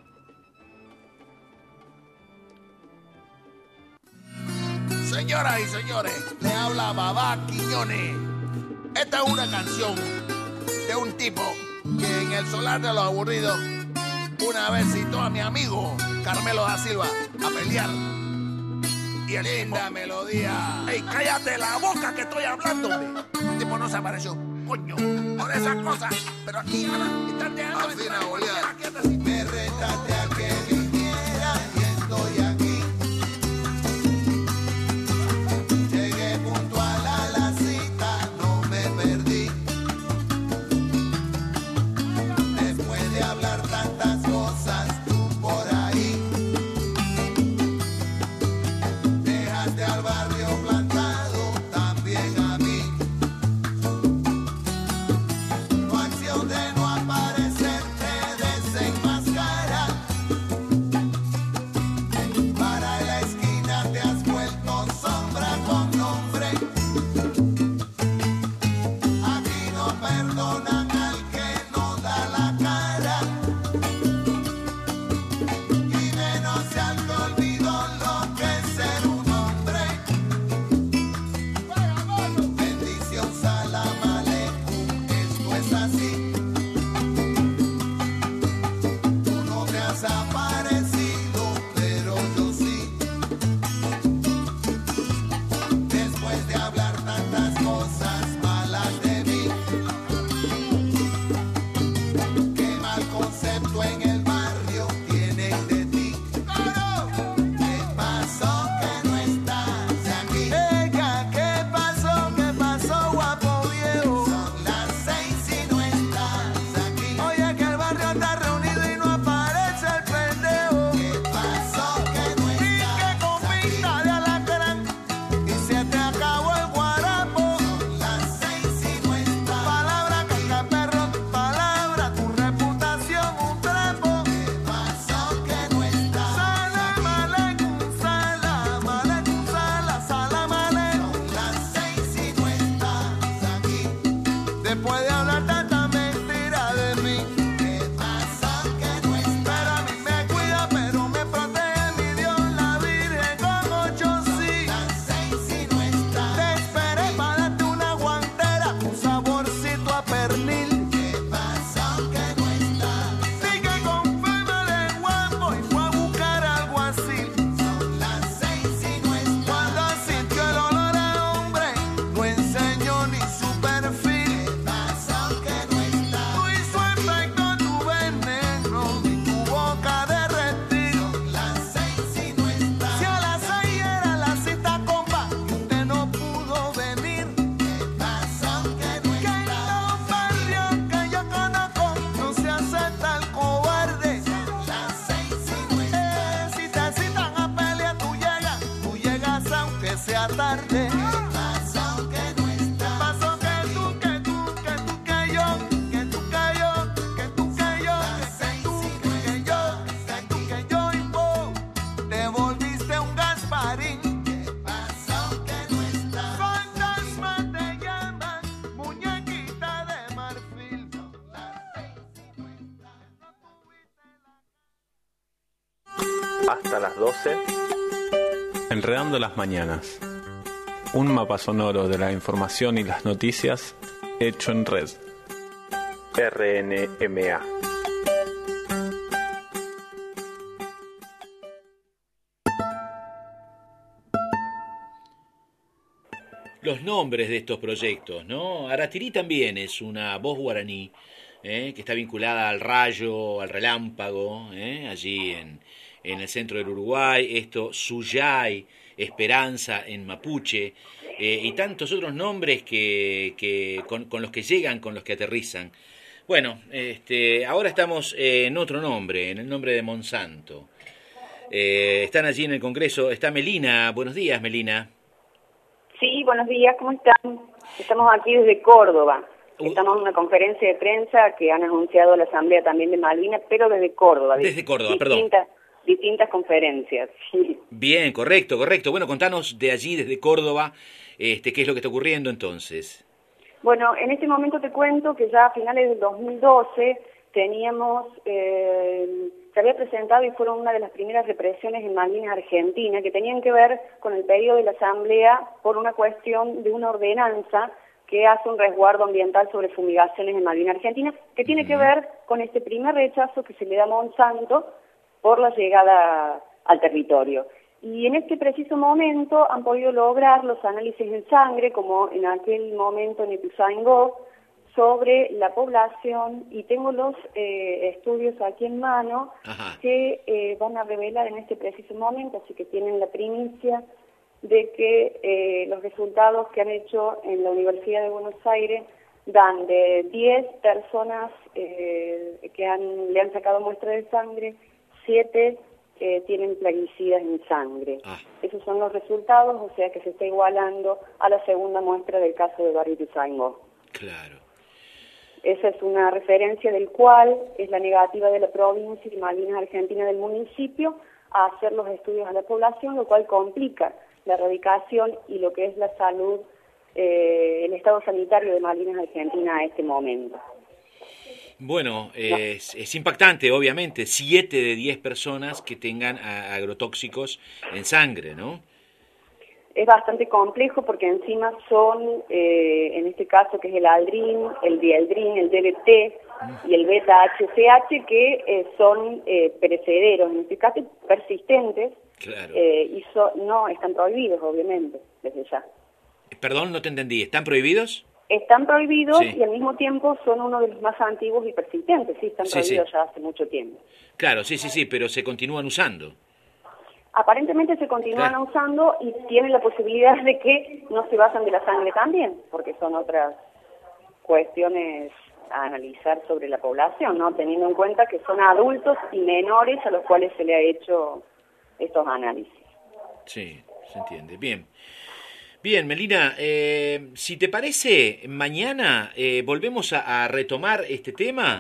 F: Señoras y señores, le habla Babá Quiñones. Esta es una canción de un tipo que en el solar de los aburridos una vez citó a mi amigo Carmelo da Silva a pelear. Y el linda melodía. ¡Ey, cállate la boca que estoy hablando! El tipo no se apareció, coño, por esas cosas. Pero aquí, Ana, están dejando... Al fin, a me retaste a que viniera y estoy aquí.
C: Hasta las doce. Enredando las mañanas. Un mapa sonoro de la información y las noticias hecho en red. R N M A.
D: Los nombres de estos proyectos, ¿no? Aratirí también es una voz guaraní, ¿eh? que está vinculada al rayo, al relámpago, ¿eh? allí en, en el centro del Uruguay. Esto, Suyay, esperanza en mapuche, eh, y tantos otros nombres que, que con, con los que llegan, con los que aterrizan. Bueno, este, ahora estamos en otro nombre, en el nombre de Monsanto. Eh, están allí en el Congreso. Está Melina. Buenos días, Melina.
K: Sí, buenos días, ¿cómo están? Estamos aquí desde Córdoba. Estamos en una conferencia de prensa que han anunciado la Asamblea también de Malvinas, pero desde Córdoba.
D: Desde Córdoba,
K: distintas,
D: perdón.
K: Distintas conferencias, sí.
D: Bien, correcto, correcto. Bueno, contanos de allí, desde Córdoba, este, qué es lo que está ocurriendo entonces.
K: Bueno, en este momento te cuento que ya a finales del dos mil doce teníamos... Eh, se había presentado y fueron una de las primeras represiones en Malvinas, Argentina, que tenían que ver con el pedido de la Asamblea por una cuestión de una ordenanza que hace un resguardo ambiental sobre fumigaciones en Malvinas, Argentina, que tiene que ver con este primer rechazo que se le da a Monsanto por la llegada al territorio. Y en este preciso momento han podido lograr los análisis en sangre, como en aquel momento en Ituzaingó, sobre la población, y tengo los eh, estudios aquí en mano. Ajá. que eh, van a revelar en este preciso momento, así que tienen la primicia de que eh, los resultados que han hecho en la Universidad de Buenos Aires dan de diez personas eh, que han, le han sacado muestra de sangre, siete eh, tienen plaguicidas en sangre. Ah. Esos son los resultados, o sea que se está igualando a la segunda muestra del caso de Barrio Ituzaingó.
D: Claro.
K: Esa es una referencia del cual es la negativa de la provincia de Malvinas, Argentina, del municipio, a hacer los estudios a la población, lo cual complica la erradicación y lo que es la salud, eh, el estado sanitario de Malvinas, Argentina a este momento.
D: Bueno, eh, es, es impactante, obviamente, siete de diez personas que tengan a, agrotóxicos en sangre, ¿no?
K: Es bastante complejo porque encima son, eh, en este caso que es el aldrin, el dieldrin, el D B T y el beta H C H, que eh, son eh, perecederos, en este caso persistentes, claro. eh, y so, no están prohibidos, obviamente, desde ya.
D: Perdón, no te entendí, ¿están prohibidos?
K: Están prohibidos
D: sí.
K: y al mismo tiempo son uno de los más antiguos y persistentes, sí, están
D: sí,
K: prohibidos
D: sí.
K: ya hace mucho tiempo.
D: Claro, sí, sí, sí, pero se continúan usando.
K: Aparentemente se continúan claro. usando y tienen la posibilidad de que no se basan de la sangre también, porque son otras cuestiones a analizar sobre la población, ¿no? Teniendo en cuenta que son adultos y menores a los cuales se le ha hecho estos análisis.
D: Sí, se entiende. Bien. Bien, Melina, eh, si te parece, mañana eh, volvemos a, a retomar este tema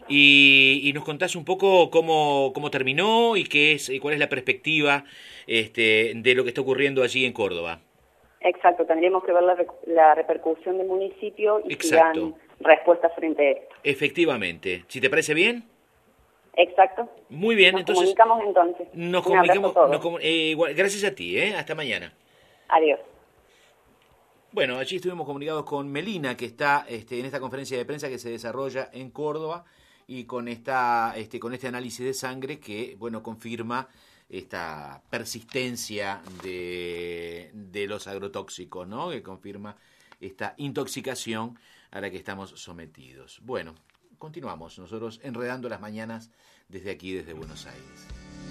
D: y, y nos contás un poco cómo, cómo terminó y qué es, y cuál es la perspectiva este, de lo que está ocurriendo allí en Córdoba.
K: Exacto, tendríamos que ver la, la repercusión del municipio y si dan respuesta frente a esto.
D: Efectivamente. ¿Si te parece bien?
K: Exacto.
D: Muy bien,
K: nos
D: entonces...
K: Nos comunicamos entonces.
D: Nos comunicamos... Nos comun eh, igual, gracias a ti, ¿eh? Hasta mañana.
K: Adiós.
D: Bueno, allí estuvimos comunicados con Melina, que está este, en esta conferencia de prensa que se desarrolla en Córdoba y con esta este, con este análisis de sangre que, bueno, confirma esta persistencia de, de los agrotóxicos, ¿no? Que confirma esta intoxicación a la que estamos sometidos. Bueno, continuamos nosotros enredando las mañanas desde aquí, desde Buenos Aires.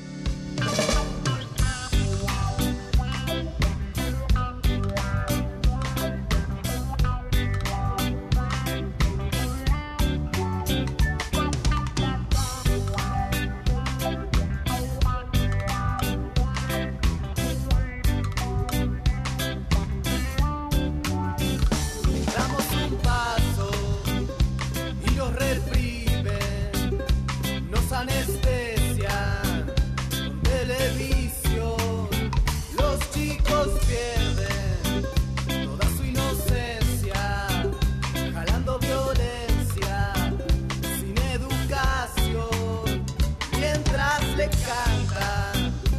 L: Anestesia, con televisión, los chicos pierden toda su inocencia, jalando violencia, sin educación, mientras le cantan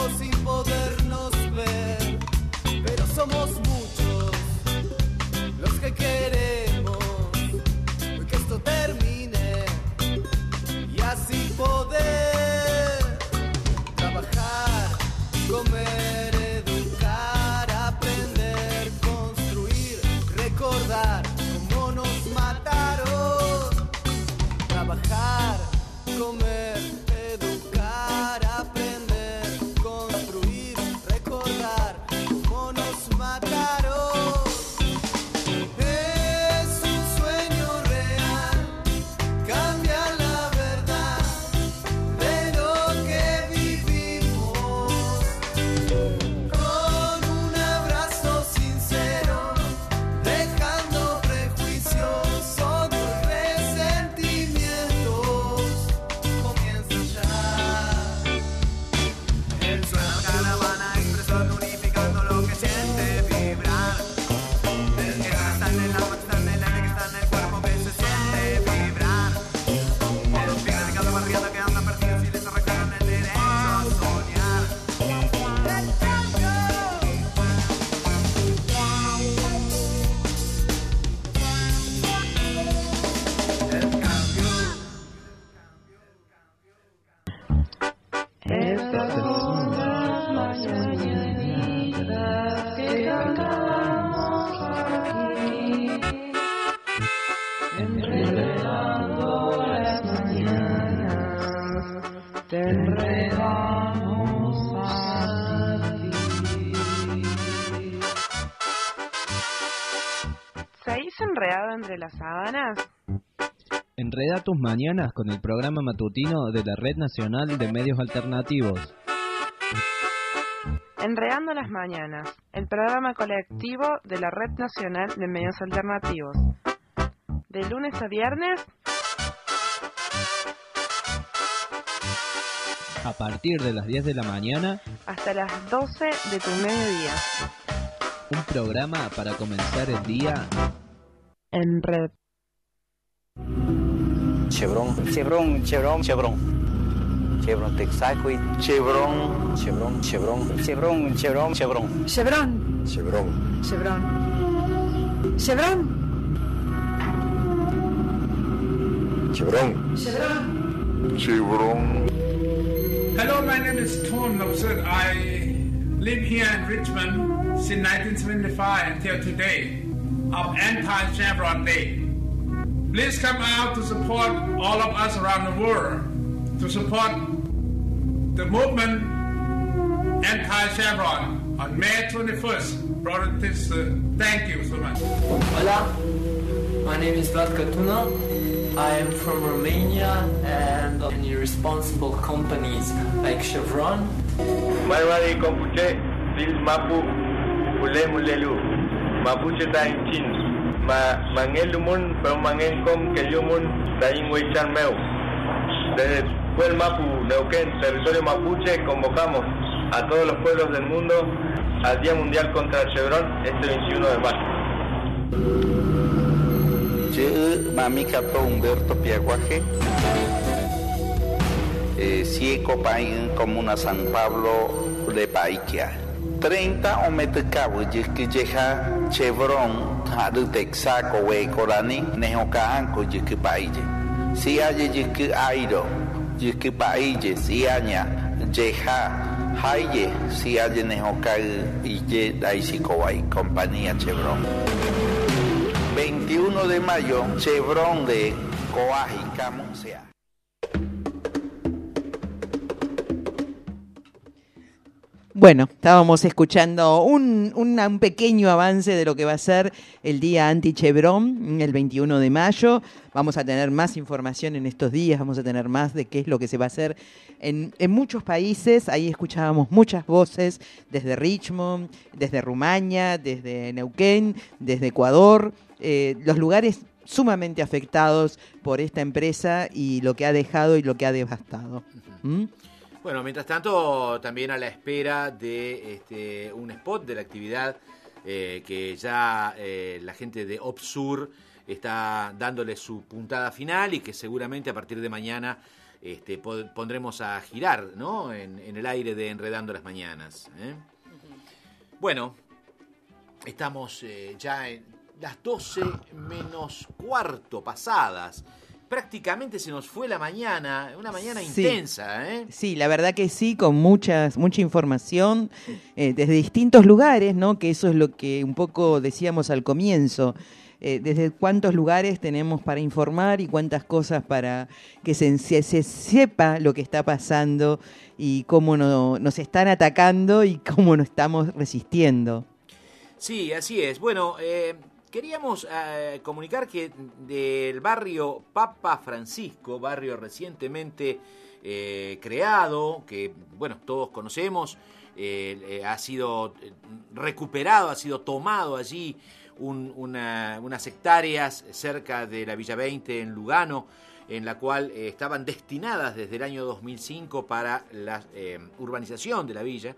L: lejos sin podernos ver, pero somos muchos los que queremos que esto termine y así poder trabajar, comer, educar, aprender, construir, recordar cómo nos mataron. Trabajar, comer, educar, aprender, construir, recordar cómo nos mataron. Es un sueño real, cambia la verdad de lo que vivimos. Con un abrazo sincero, dejando prejuicios, odio y resentimientos. Comienza ya. El suelo caravana expresando, unificando lo que siente vibrar. El que está en el agua, que está en el aire, que está en el cuerpo, que se siente vibrar. El final de cada barriada que anda perdido y les arrancaron el derecho a soñar. El cambio. El cambio.
I: Estas son las mañanitas que cantamos aquí, enredando las mañanas, te enredamos a ti. ¿Seguís enredado entre las sábanas?
H: Enreda tus mañanas con el programa matutino de la Red Nacional de Medios Alternativos.
I: Enredando las mañanas, el programa colectivo de la Red Nacional de Medios Alternativos. De lunes a viernes,
H: A partir de las diez de la mañana,
I: hasta las doce de tu mediodía.
H: un programa para comenzar el día
I: En red.
M: Chevron, Chevron, Chevron, Chevron. Chevron Texaco y Chevron, Chevron, Chevron, Chevron, Chevron, Chevron.
N: Chevron.
M: Chevron.
N: Chevron. Chevron.
M: Chevron.
N: Chevron.
M: Chevron.
W: Hello, my name is Tom Nopsut. I live here in Richmond since nineteen seventy-five until today of Anti-Chevron Day. Please come out to support all of us around the world, to support the movement Anti-Chevron on May twenty-first. Brothers, uh, thank you so much.
X: Hola, my name is Vlad Katuna. I am from Romania and in responsible companies like Chevron.
Y: Marwari Kompuche, Bil Mapu, Ule Mulelu, Mapuche Tain Chin, Ma Mangelumun, pero Mangenkom, Kelyumun, Tain Weichan Meu. Desde el Mapu, Neuquén, territorio mapuche, convocamos a todos los pueblos del mundo al Día Mundial contra el Chevron este veintiuno de mayo.
M: Yo, Mami Capo Humberto Piaguaje, eh, Cieco Paín, Comuna San Pablo de Paiquia. treinta o metecabo, y que llega Chevron, Hadu Texaco, Huecorani, Nejocaanco, y que Paille. Si hay y que Airo, y que Paille, si aña, Yeja, Haye, si hay Nejoca, y ye Daisicowai, compañía Chevron. veintiuno de mayo, Chevron de Coaji, Camuncea.
Z: Bueno, estábamos escuchando un, un, un pequeño avance de lo que va a ser el Día Anti-Chevron, el veintiuno de mayo. Vamos a tener más información en estos días, vamos a tener más de qué es lo que se va a hacer en, en muchos países. Ahí escuchábamos muchas voces desde Richmond, desde Rumania, desde Neuquén, desde Ecuador, eh, los lugares sumamente afectados por esta empresa y lo que ha dejado y lo que ha devastado. ¿Mm?
D: Bueno, mientras tanto, también a la espera de este, un spot de la actividad eh, que ya eh, la gente de OPSUR está dándole su puntada final y que seguramente a partir de mañana este, pondremos a girar, ¿no? en, en el aire de Enredando las Mañanas. ¿eh? Uh-huh. Bueno, estamos eh, ya en las doce menos cuarto pasadas. Prácticamente se nos fue la mañana, una mañana sí. intensa, ¿eh?
Z: Sí, la verdad que sí, con muchas, mucha información eh, desde distintos lugares, ¿no? Que eso es lo que un poco decíamos al comienzo. Eh, desde cuántos lugares tenemos para informar y cuántas cosas para que se, se, se sepa lo que está pasando y cómo no, nos están atacando y cómo nos estamos resistiendo.
D: Sí, así es. Bueno, eh, queríamos eh, comunicar que del barrio Papa Francisco, barrio recientemente eh, creado, que bueno, todos conocemos, eh, eh, ha sido recuperado, ha sido tomado allí un, una, unas hectáreas cerca de la Villa veinte en Lugano, en la cual eh, estaban destinadas desde el año dos mil cinco para la eh, urbanización de la villa.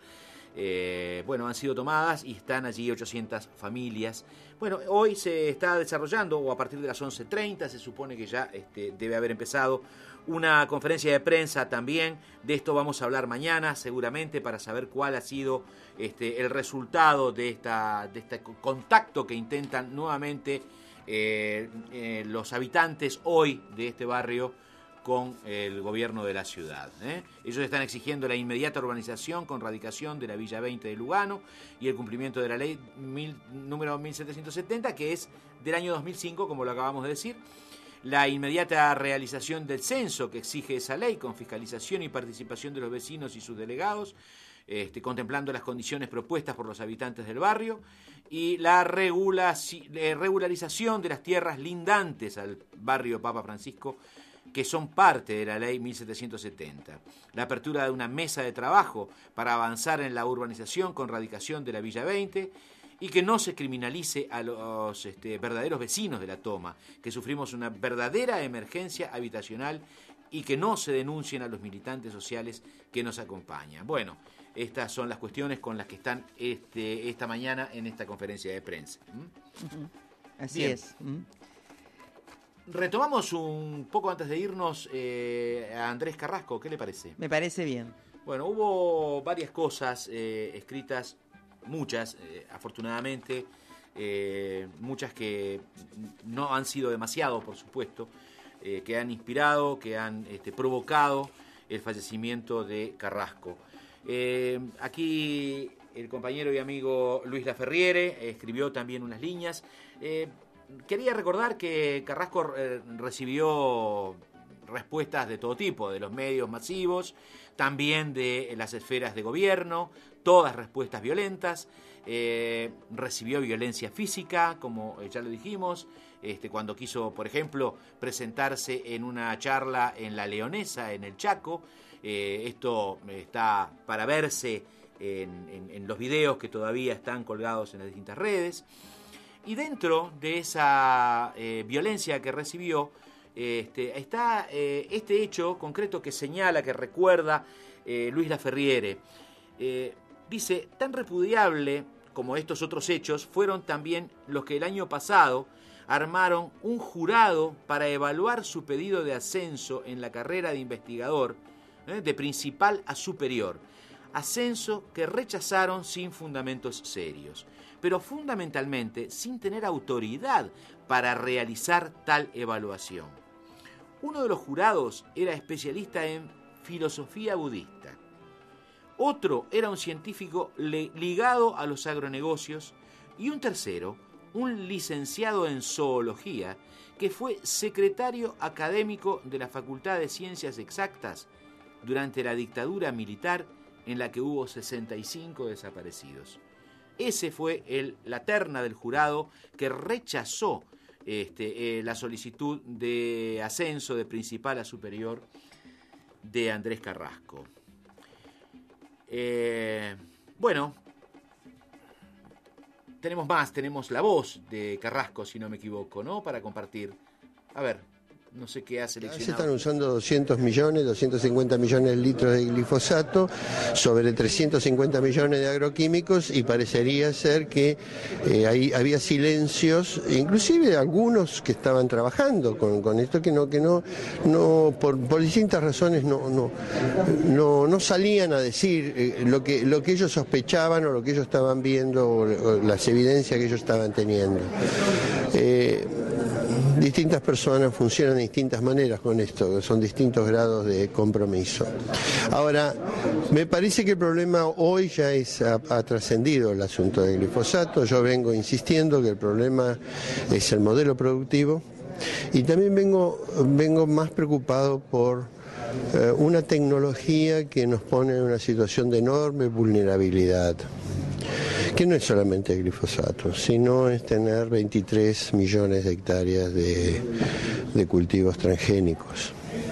D: Eh, bueno, han sido tomadas y están allí ochocientas familias. Bueno, hoy se está desarrollando, o a partir de las once treinta, se supone que ya este, debe haber empezado una conferencia de prensa también. De esto vamos a hablar mañana, seguramente, para saber cuál ha sido este, el resultado de, esta, de este contacto que intentan nuevamente eh, eh, los habitantes hoy de este barrio con el gobierno de la ciudad. ¿eh? Ellos están exigiendo la inmediata urbanización con radicación de la Villa veinte de Lugano y el cumplimiento de la ley mil, número mil setecientos setenta, que es del año dos mil cinco, como lo acabamos de decir. La inmediata realización del censo que exige esa ley, con fiscalización y participación de los vecinos y sus delegados, este, contemplando las condiciones propuestas por los habitantes del barrio, y la regulaci- eh, regularización de las tierras lindantes al barrio Papa Francisco, que son parte de la ley mil setecientos setenta. La apertura de una mesa de trabajo para avanzar en la urbanización con radicación de la Villa veinte y que no se criminalice a los este, verdaderos vecinos de la toma, que sufrimos una verdadera emergencia habitacional y que no se denuncien a los militantes sociales que nos acompañan. Bueno, estas son las cuestiones con las que están este, esta mañana en esta conferencia de prensa. ¿Mm?
Z: Así
D: Bien.
Z: es. ¿Mm?
D: Retomamos un poco antes de irnos eh, a Andrés Carrasco, ¿qué le parece?
Z: Me parece bien.
D: Bueno, hubo varias cosas eh, escritas, muchas, eh, afortunadamente, eh, muchas que no han sido demasiado, por supuesto, eh, que han inspirado, que han este, provocado el fallecimiento de Carrasco. Eh, aquí el compañero y amigo Luis Laferriere escribió también unas líneas. Eh, Quería recordar que Carrasco eh, recibió respuestas de todo tipo, de los medios masivos, también de las esferas de gobierno, todas respuestas violentas. Eh, recibió violencia física, como ya lo dijimos, este, cuando quiso, por ejemplo, presentarse en una charla en La Leonesa, en el Chaco. Eh, esto está para verse en, en, en los videos que todavía están colgados en las distintas redes. Y dentro de esa eh, violencia que recibió, este, está eh, este hecho concreto que señala, que recuerda eh, Luis Laferriere. Eh, dice, tan repudiable como estos otros hechos fueron también los que el año pasado armaron un jurado para evaluar su pedido de ascenso en la carrera de investigador, eh, de principal a superior. Ascenso que rechazaron sin fundamentos serios, pero fundamentalmente sin tener autoridad para realizar tal evaluación. Uno de los jurados era especialista en filosofía budista. Otro era un científico ligado a los agronegocios y un tercero, un licenciado en zoología, que fue secretario académico de la Facultad de Ciencias Exactas durante la dictadura militar en la que hubo sesenta y cinco desaparecidos. Ese fue el, la terna del jurado que rechazó este, eh, la solicitud de ascenso de principal a superior de Andrés Carrasco. Eh, bueno, tenemos más, tenemos la voz de Carrasco, si no me equivoco, ¿no? Para compartir. A ver, no sé qué ha seleccionado.
O: Se están usando doscientos millones, doscientos cincuenta millones de litros de glifosato sobre trescientos cincuenta millones de agroquímicos y parecería ser que eh, ahí había silencios, inclusive algunos que estaban trabajando con, con esto que no que no no por, por distintas razones no no no, no salían a decir eh, lo que lo que ellos sospechaban o lo que ellos estaban viendo o, o las evidencias que ellos estaban teniendo. Eh, distintas personas funcionan de distintas maneras con esto, son distintos grados de compromiso. Ahora, me parece que el problema hoy ya es, ha, ha trascendido el asunto del glifosato. Yo vengo insistiendo que el problema es el modelo productivo y también vengo, vengo más preocupado por eh, una tecnología que nos pone en una situación de enorme vulnerabilidad, que no es solamente el glifosato, sino es tener veintitrés millones de hectáreas de, de cultivos transgénicos.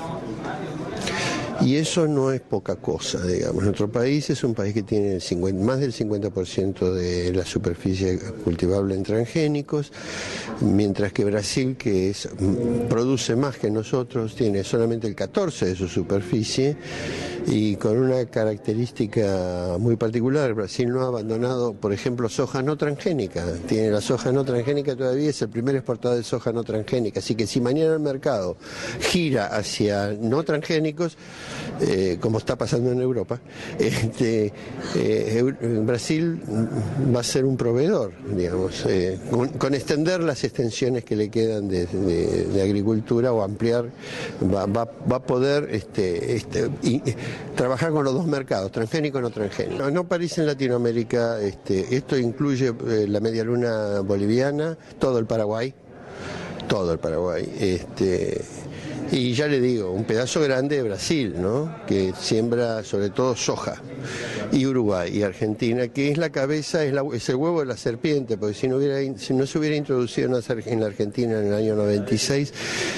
O: Y eso no es poca cosa, digamos. Nuestro país es un país que tiene el cincuenta, más del cincuenta por ciento de la superficie cultivable en transgénicos, mientras que Brasil, que es, produce más que nosotros, tiene solamente el catorce por ciento de su superficie y con una característica muy particular. Brasil no ha abandonado, por ejemplo, soja no transgénica. Tiene la soja no transgénica todavía, es el primer exportador de soja no transgénica. Así que si mañana el mercado gira hacia no transgénicos, Eh, como está pasando en Europa, este, eh, Brasil va a ser un proveedor, digamos, eh, con, con extender las extensiones que le quedan de, de, de agricultura o ampliar, va, va, va a poder este, este, y, trabajar con los dos mercados, transgénico y no transgénico. No, no parece en Latinoamérica, este, esto incluye eh, la media luna boliviana, todo el Paraguay, todo el Paraguay, este... Y ya le digo, un pedazo grande de Brasil, ¿no? Que siembra sobre todo soja, y Uruguay y Argentina, que es la cabeza, es, la, es el huevo de la serpiente, porque si no, hubiera, si no se hubiera introducido en la Argentina en el año noventa y seis,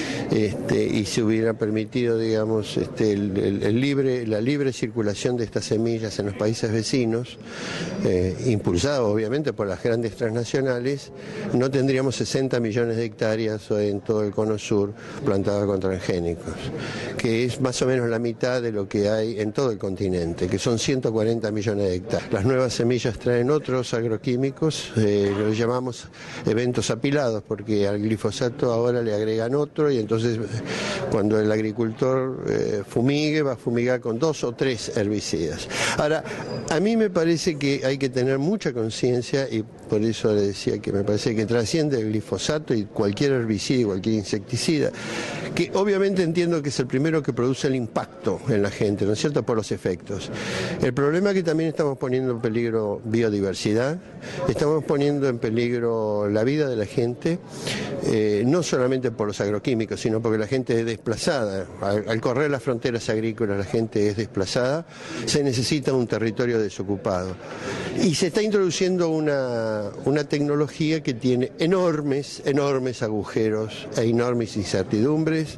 O: este, y se hubiera permitido, digamos, este, el, el, el libre, la libre circulación de estas semillas en los países vecinos, eh, impulsado obviamente por las grandes transnacionales, no tendríamos sesenta millones de hectáreas en todo el cono sur plantadas con transgénicos, que es más o menos la mitad de lo que hay en todo el continente, que son ciento cuarenta millones de hectáreas. Las nuevas semillas traen otros agroquímicos, eh, los llamamos eventos apilados, porque al glifosato ahora le agregan otro y entonces cuando el agricultor eh, fumigue, va a fumigar con dos o tres herbicidas. Ahora, a mí me parece que hay que tener mucha conciencia y por eso le decía que me parece que trasciende el glifosato y cualquier herbicida y cualquier insecticida, que obviamente entiendo que es el primero que produce el impacto en la gente, ¿no es cierto?, por los efectos. El problema es que también estamos poniendo en peligro biodiversidad, estamos poniendo en peligro la vida de la gente, eh, no solamente por los agroquímicos, sino porque la gente es desplazada. Al, al correr las fronteras agrícolas la gente es desplazada, se necesita un territorio desocupado. Y se está introduciendo una, una tecnología que tiene enormes, enormes agujeros e enormes incertidumbres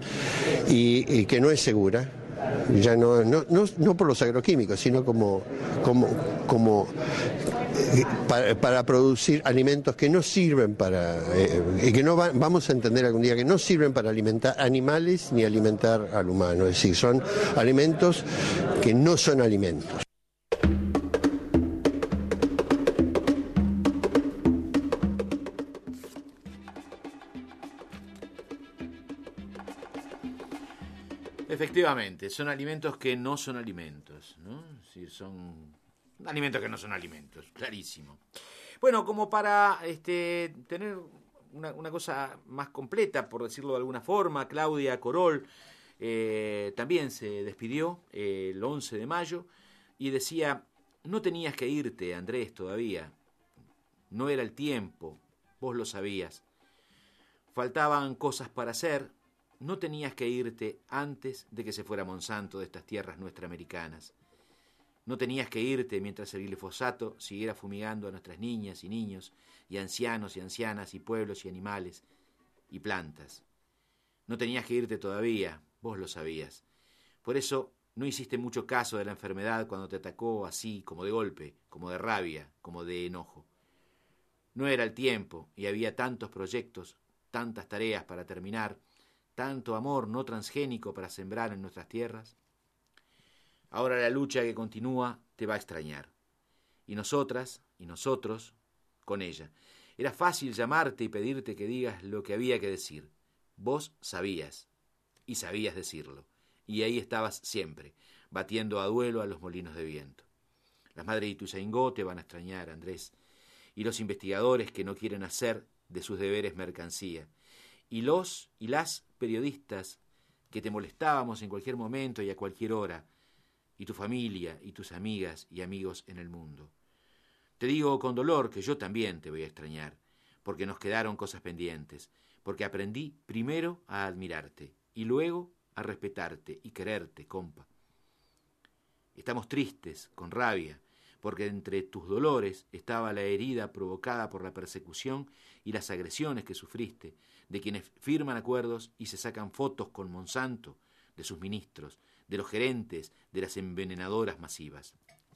O: y, y que no es segura. Ya no, no, no, no por los agroquímicos, sino como, como, como eh, para, para producir alimentos que no sirven para, eh, y que no va, vamos a entender algún día, que no sirven para alimentar animales ni alimentar al humano, es decir, son alimentos que no son alimentos.
D: Efectivamente, son alimentos que no son alimentos, ¿no? Sí, son alimentos que no son alimentos, clarísimo. Bueno, como para este, tener una, una cosa más completa, por decirlo de alguna forma, Claudia Corol eh, también se despidió eh, el once de mayo y decía: no tenías que irte, Andrés, todavía. No era el tiempo, vos lo sabías. Faltaban cosas para hacer. No tenías que irte antes de que se fuera Monsanto de estas tierras nuestraamericanas. No tenías que irte mientras el glifosato siguiera fumigando a nuestras niñas y niños, y ancianos y ancianas, y pueblos y animales, y plantas. No tenías que irte todavía, vos lo sabías. Por eso no hiciste mucho caso de la enfermedad cuando te atacó así, como de golpe, como de rabia, como de enojo. No era el tiempo, y había tantos proyectos, tantas tareas para terminar, tanto amor no transgénico para sembrar en nuestras tierras. Ahora la lucha que continúa te va a extrañar. Y nosotras, y nosotros, con ella. Era fácil llamarte y pedirte que digas lo que había que decir. Vos sabías, y sabías decirlo. Y ahí estabas siempre, batiendo a duelo a los molinos de viento. Las madres de Ituzaingó te van a extrañar, Andrés. Y los investigadores que no quieren hacer de sus deberes mercancía. Y los y las periodistas que te molestábamos en cualquier momento y a cualquier hora. Y tu familia y tus amigas y amigos en el mundo. Te digo con dolor que yo también te voy a extrañar, porque nos quedaron cosas pendientes, porque aprendí primero a admirarte y luego a respetarte y quererte, compa. Estamos tristes, con rabia, porque entre tus dolores estaba la herida provocada por la persecución y las agresiones que sufriste de quienes firman acuerdos y se sacan fotos con Monsanto, de sus ministros, de los gerentes de las envenenadoras masivas.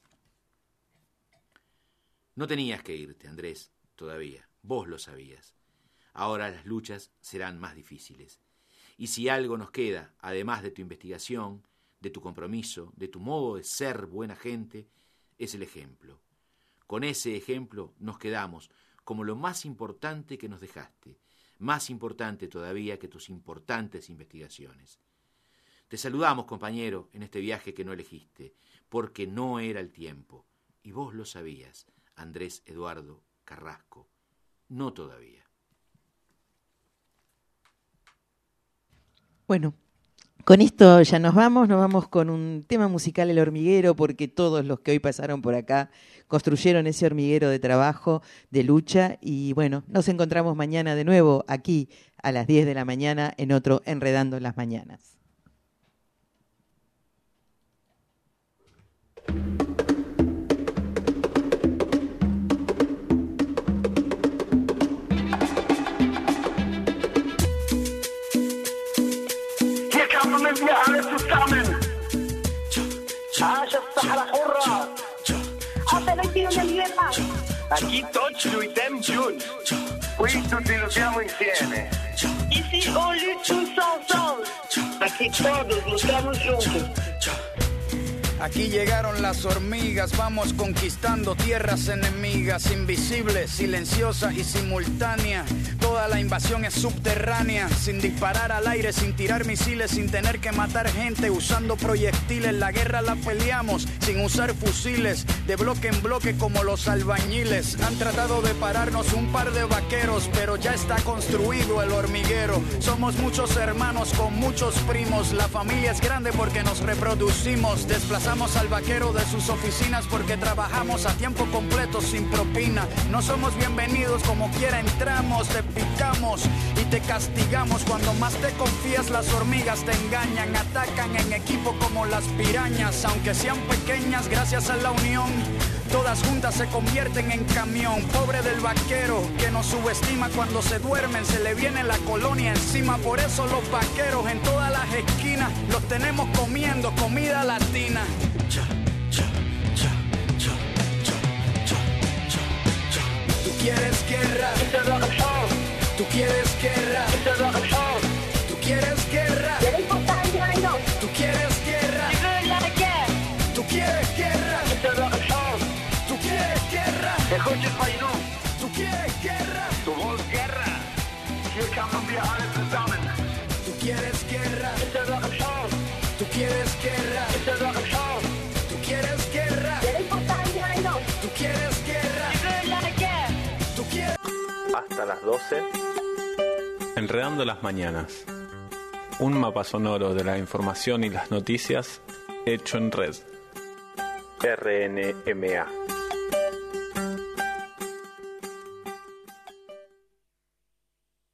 D: No tenías que irte, Andrés, todavía. Vos lo sabías. Ahora las luchas serán más difíciles. Y si algo nos queda, además de tu investigación, de tu compromiso, de tu modo de ser buena gente, es el ejemplo. Con ese ejemplo nos quedamos como lo más importante que nos dejaste, más importante todavía que tus importantes investigaciones. Te saludamos, compañero, en este viaje que no elegiste, porque no era el tiempo. Y vos lo sabías, Andrés Eduardo Carrasco. No todavía.
Z: Bueno, con esto ya nos vamos, nos vamos con un tema musical, El Hormiguero, porque todos los que hoy pasaron por acá construyeron ese hormiguero de trabajo, de lucha, y bueno, nos encontramos mañana de nuevo aquí a las diez de la mañana en otro Enredando las Mañanas.
L: الأهل تستعمل عاش الصحراء حرة Aquí tots lluitem junts. Qui tutti lottiamo insieme. Ici on lutte tous ensemble. Aquí todos luchamos juntos.
J: Aquí llegaron las hormigas, vamos conquistando tierras enemigas, invisibles, silenciosa y simultánea. Toda la invasión es subterránea, sin disparar al aire, sin tirar misiles, sin tener que matar gente, usando proyectiles. La guerra la peleamos sin usar fusiles, de bloque en bloque como los albañiles. Han tratado de pararnos un par de vaqueros, pero ya está construido el hormiguero. Somos muchos hermanos con muchos primos, la familia es grande porque nos reproducimos. Desplazamos al vaquero de sus oficinas porque trabajamos a tiempo completo sin propina. No somos bienvenidos, como quiera entramos, te picamos y te castigamos. Cuando más te confías las hormigas te engañan, atacan en equipo como las pirañas. Aunque sean pequeñas, gracias a la unión, todas juntas se convierten en camión. Pobre del vaquero que nos subestima, cuando se duermen se le viene la colonia encima. Por eso los vaqueros en todas las esquinas los tenemos comiendo comida latina. Tú quieres guerra, tú quieres guerra, tú quieres guerra, tú quieres guerra, tú quieres guerra, tú quieres guerra,
L: Escuches Painu,
J: tú quieres guerra,
L: tu voz guerra. Hier kamen wir alle zusammen.
J: tú quieres guerra, tú quieres guerra, tú quieres guerra, tú quieres guerra, tú quieres.
C: Hasta las doce. Enredando las mañanas. Un mapa sonoro de la información y las noticias hecho en red. R N M A